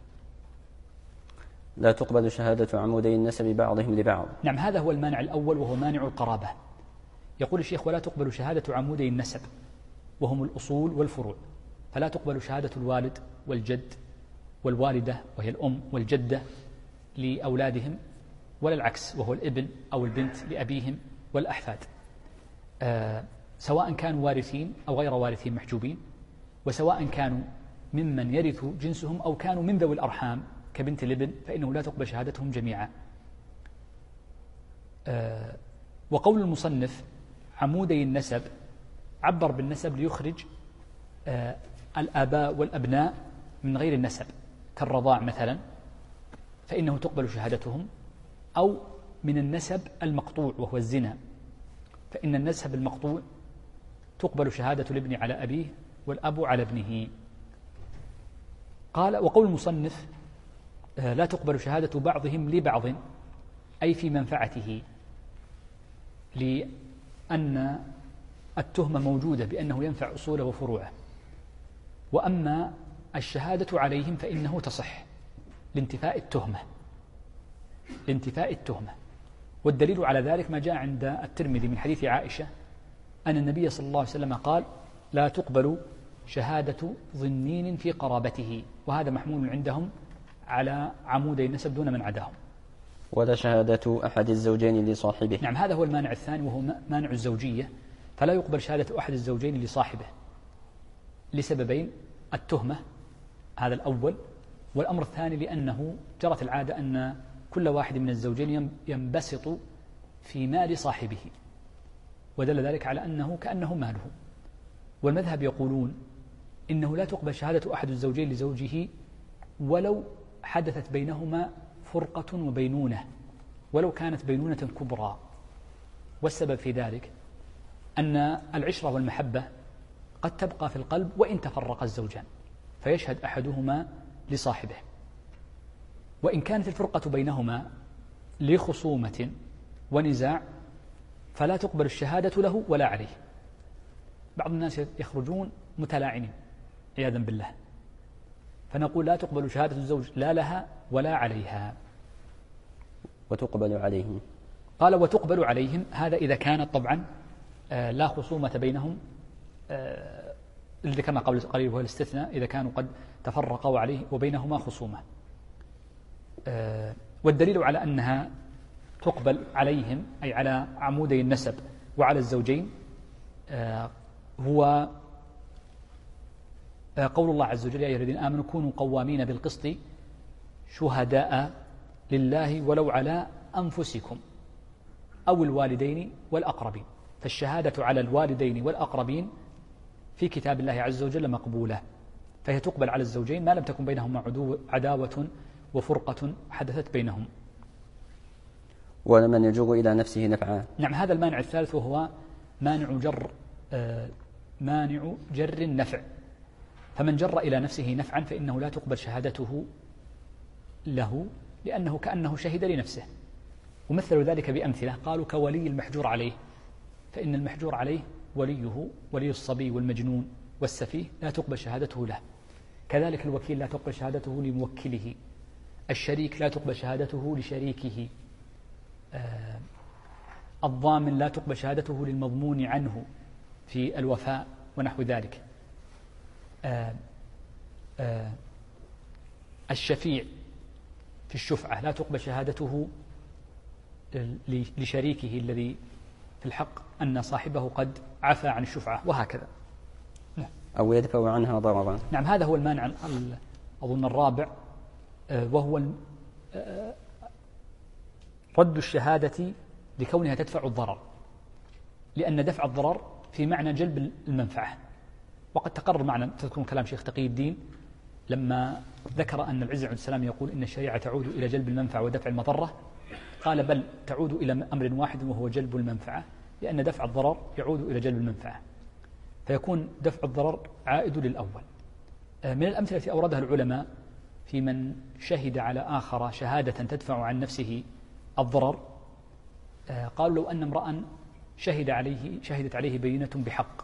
لا تقبل شهادة عمودي النسب بعضهم لبعض. نعم، هذا هو المانع الأول وهو مانع القرابة. يقول الشيخ: ولا تقبل شهادة عمودي النسب وهم الأصول والفروع، فلا تقبل شهادة الوالد والجد والوالدة وهي الأم والجدة لأولادهم، ولا العكس وهو الابن أو البنت لأبيهم والأحفاد، سواء كانوا وارثين أو غير وارثين محجوبين، وسواء كانوا ممن يرث جنسهم أو كانوا من ذوي الأرحام كبنت الابن، فإنه لا تقبل شهادتهم جميعا. وقول المصنف عمودي النسب عبر بالنسب ليخرج الآباء والأبناء من غير النسب كالرضاع مثلا، فإنه تقبل شهادتهم، أو من النسب المقطوع وهو الزنا، فإن النسب المقطوع تقبل شهادة الابن على أبيه والأب على ابنه. قال: وقول المصنف لا تقبل شهادة بعضهم لبعض أي في منفعته، لأن التهمة موجودة بأنه ينفع أصوله وفروعه، وأما الشهادة عليهم فإنه تصح لانتفاء التهمة. والدليل على ذلك ما جاء عند الترمذي من حديث عائشة أن النبي صلى الله عليه وسلم قال: لا تقبل شهادة ظنين في قرابته، وهذا محمول عندهم على عمودي النسب دون من عداهم. ولا شهادة أحد الزوجين لصاحبه. نعم، هذا هو المانع الثاني وهو مانع الزوجية، فلا يقبل شهادة أحد الزوجين لصاحبه لسببين: التهمة هذا الأول، والأمر الثاني لأنه جرت العادة أن كل واحد من الزوجين ينبسط في مال صاحبه، ودل ذلك على أنه كأنه ماله. والمذهب يقولون إنه لا تقبل شهادة أحد الزوجين لزوجه ولو حدثت بينهما فرقة وبينونة، ولو كانت بينونة كبرى. والسبب في ذلك أن العشرة والمحبة قد تبقى في القلب وإن تفرق الزوجان، فيشهد أحدهما لصاحبه. وإن كانت الفرقة بينهما لخصومة ونزاع فلا تقبل الشهادة له ولا عليه. بعض الناس يخرجون متلاعنين عياذا بالله، فنقول لا تقبل شهادة الزوج لا لها ولا عليها. وتقبل عليهم. قال: وتقبل عليهم، هذا إذا كانت طبعا لا خصومة بينهم، اللي ذكرنا قبل قليل وهو الاستثناء، إذا كانوا قد تفرقوا عليه وبينهما خصومة. والدليل على أنها تقبل عليهم أي على عمودي النسب وعلى الزوجين هو قول الله عز وجل: يا أيها الذين آمنوا كونوا قوامين بالقسط شهداء لله ولو على أنفسكم أو الوالدين والأقربين. فالشهادة على الوالدين والأقربين في كتاب الله عز وجل مقبولة، فهي تقبل على الزوجين ما لم تكن بينهما عداوة وفرقة حدثت بينهم. ولمن يجوب إلى نفسه نفعا. نعم، هذا المانع الثالث وهو مانع جر النفع. فمن جر إلى نفسه نفعا فإنه لا تقبل شهادته له، لأنه كأنه شهد لنفسه. ومثلوا ذلك بأمثلة، قالوا كولي المحجور عليه، فإن المحجور عليه وليه ولي الصبي والمجنون والسفيه لا تقبل شهادته له. كذلك الوكيل لا تقبل شهادته لموكله، الشريك لا تقبل شهادته لشريكه، الضامن لا تقبل شهادته للمضمون عنه في الوفاء ونحو ذلك، الشفيع في الشفعة لا تقبل شهادته لشريكه الذي في الحق أن صاحبه قد عفى عن الشفعة، وهكذا. أو يدفع عنها ضررا. نعم، هذا هو المانع أظن الرابع، وهو رد الشهادة لكونها تدفع الضرر، لأن دفع الضرر في معنى جلب المنفعة. وقد تقرر معنا، تذكرون كلام شيخ تقي الدين لما ذكر أن العز عليه السلام يقول إن الشريعة تعود إلى جلب المنفعة ودفع المضرة، قال بل تعود إلى أمر واحد وهو جلب المنفعة، لأن دفع الضرر يعود إلى جلب المنفعة، فيكون دفع الضرر عائد للأول. من الأمثلة التي أوردها العلماء في من شهد على آخر شهادة تدفع عن نفسه الضرر، قالوا لو أن امرأ شهدت عليه بينة بحق،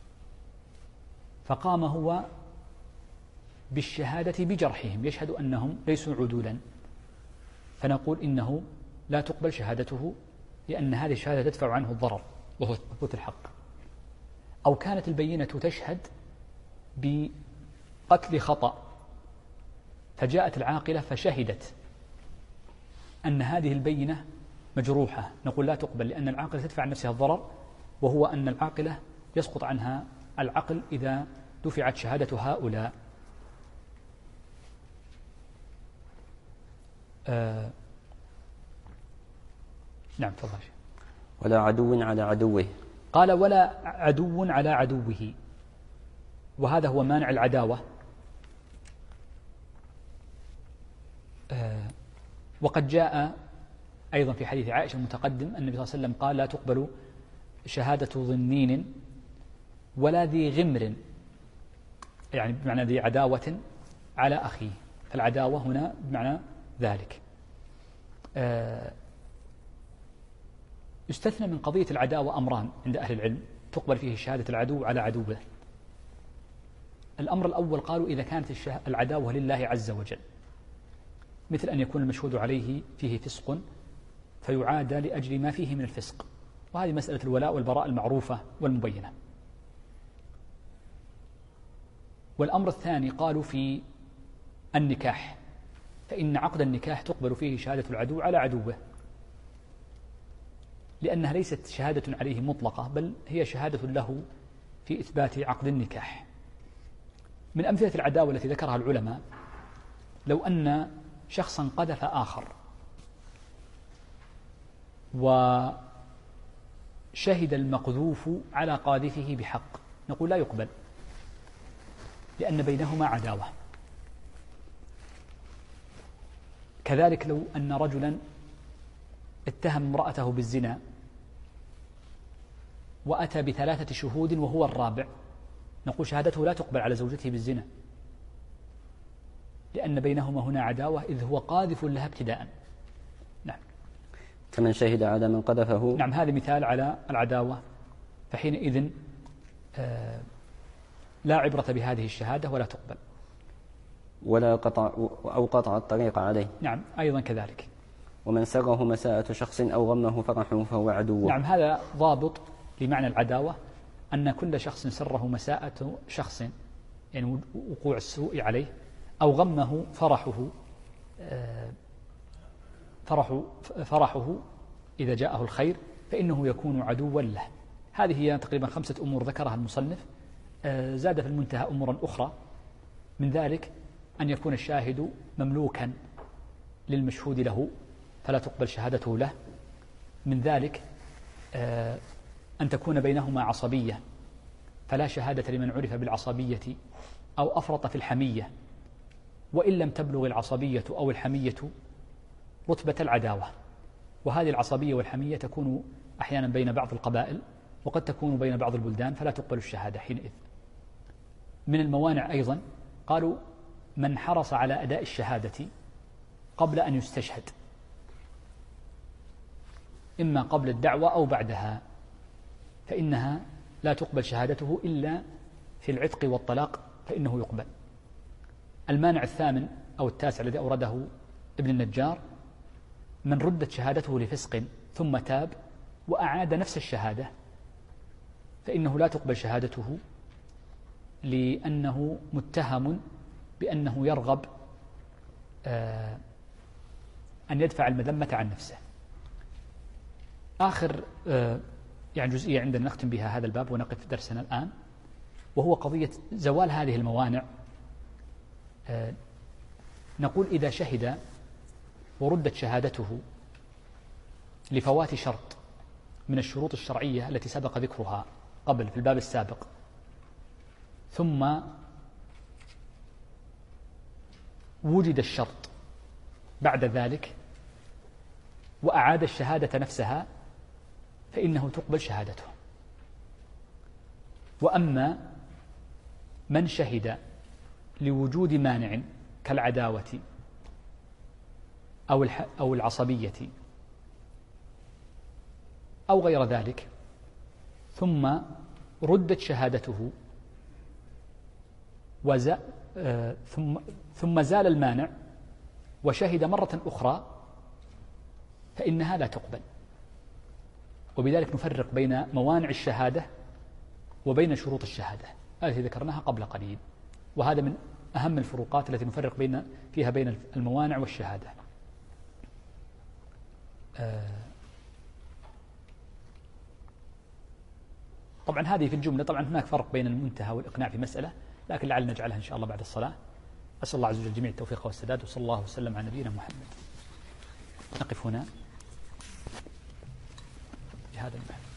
فقام هو بالشهادة بجرحهم، يشهد أنهم ليسوا عدولا، فنقول إنه لا تقبل شهادته، لأن هذه الشهادة تدفع عنه الضرر وهو ثبوت الحق. أو كانت البينة تشهد بقتل خطأ، فجاءت العاقلة فشهدت أن هذه البينة مجروحة، نقول لا تقبل، لأن العاقلة تدفع عن نفسها الضرر، وهو أن العاقلة يسقط عنها العقل إذا دفعت شهادة هؤلاء. نعم تفضل. ولا عدو على عدوه. قال ولا عدو على عدوه، وهذا هو مانع العداوة. وقد جاء أيضا في حديث عائشة المتقدم النبي صلى الله عليه وسلم قال لا تقبل شهادة ظنين ولا ذي غمر، يعني بمعنى ذي عداوة على أخيه، فالعداوة هنا بمعنى ذلك. يستثنى من قضية العداوة أمران عند أهل العلم تقبل فيه شهادة العدو على عدوه. الأمر الأول قالوا إذا كانت العداوة لله عز وجل، مثل أن يكون المشهود عليه فيه فسق فيعادى لأجل ما فيه من الفسق، وهذه مسألة الولاء والبراء المعروفة والمبينة. والأمر الثاني قالوا في النكاح، فإن عقد النكاح تقبل فيه شهادة العدو على عدوه، لأنها ليست شهادة عليه مطلقة، بل هي شهادة له في إثبات عقد النكاح. من أمثلة العداوة التي ذكرها العلماء لو أن شخصا قذف آخر وشهد المقذوف على قاذفه بحق، نقول لا يقبل، لأن بينهما عداوة. كذلك لو أن رجلا اتهم امرأته بالزنا وأتى ب3 شهود وهو الرابع، نقول شهادته لا تقبل على زوجته بالزنا، لأن بينهما هنا عداوة، إذ هو قاذف لها ابتداء. نعم. كمن شهد على من قذفه. نعم، هذا مثال على العداوة، فحينئذ لا عبرة بهذه الشهادة ولا تقبل. ولا قطع الطريق عليه. نعم، أيضا كذلك. ومن سره مساءة شخص أو غمه فرحه فهو عدوه. نعم، هذا ضابط لمعنى العداوة، أن كل شخص سره مساءة شخص، يعني وقوع السوء عليه، أو غمه فرحه إذا جاءه الخير، فإنه يكون عدوا له. هذه هي تقريبا 5 أمور ذكرها المصنف. زاد في المنتهى أمورا أخرى، من ذلك أن يكون الشاهد مملوكا للمشهود له فلا تقبل شهادته له. من ذلك أن تكون بينهما عصبية، فلا شهادة لمن عرف بالعصبية أو أفرط في الحمية، وإن لم تبلغ العصبية أو الحمية رتبة العداوة. وهذه العصبية والحمية تكون أحيانا بين بعض القبائل، وقد تكون بين بعض البلدان، فلا تقبل الشهادة حينئذ. من الموانع أيضا قالوا من حرص على أداء الشهادة قبل أن يستشهد، إما قبل الدعوة أو بعدها، فإنها لا تقبل شهادته إلا في العتق والطلاق، فإنه يقبل. المانع الثامن أو التاسع الذي أورده ابن النجار من ردت شهادته لفسق ثم تاب وأعاد نفس الشهادة، فإنه لا تقبل شهادته، لأنه متهم بأنه يرغب أن يدفع المذمة عن نفسه. آخر يعني جزئية عندنا نختم بها هذا الباب ونقف درسنا الآن، وهو قضية زوال هذه الموانع. نقول إذا شهد وردت شهادته لفوات شرط من الشروط الشرعية التي سبق ذكرها قبل في الباب السابق، ثم وجد الشرط بعد ذلك وأعاد الشهادة نفسها، فإنه تقبل شهادته. وأما من شهد لوجود مانع كالعداوة أو العصبية أو غير ذلك، ثم ردت شهادته ثم زال المانع وشهد مرة أخرى، فإنها لا تقبل. وبذلك نفرق بين موانع الشهادة وبين شروط الشهادة التي ذكرناها قبل قليل، وهذا من أهم الفروقات التي نفرق فيها بين الموانع والشهادة. طبعا هذه في الجملة. طبعا هناك فرق بين المنتهى والإقناع في مسألة، لكن لعل نجعلها إن شاء الله بعد الصلاة. أسأل الله عز وجل الجميع التوفيق والسداد، وصلى الله وسلم على نبينا محمد. نقف هنا بهذا المحل.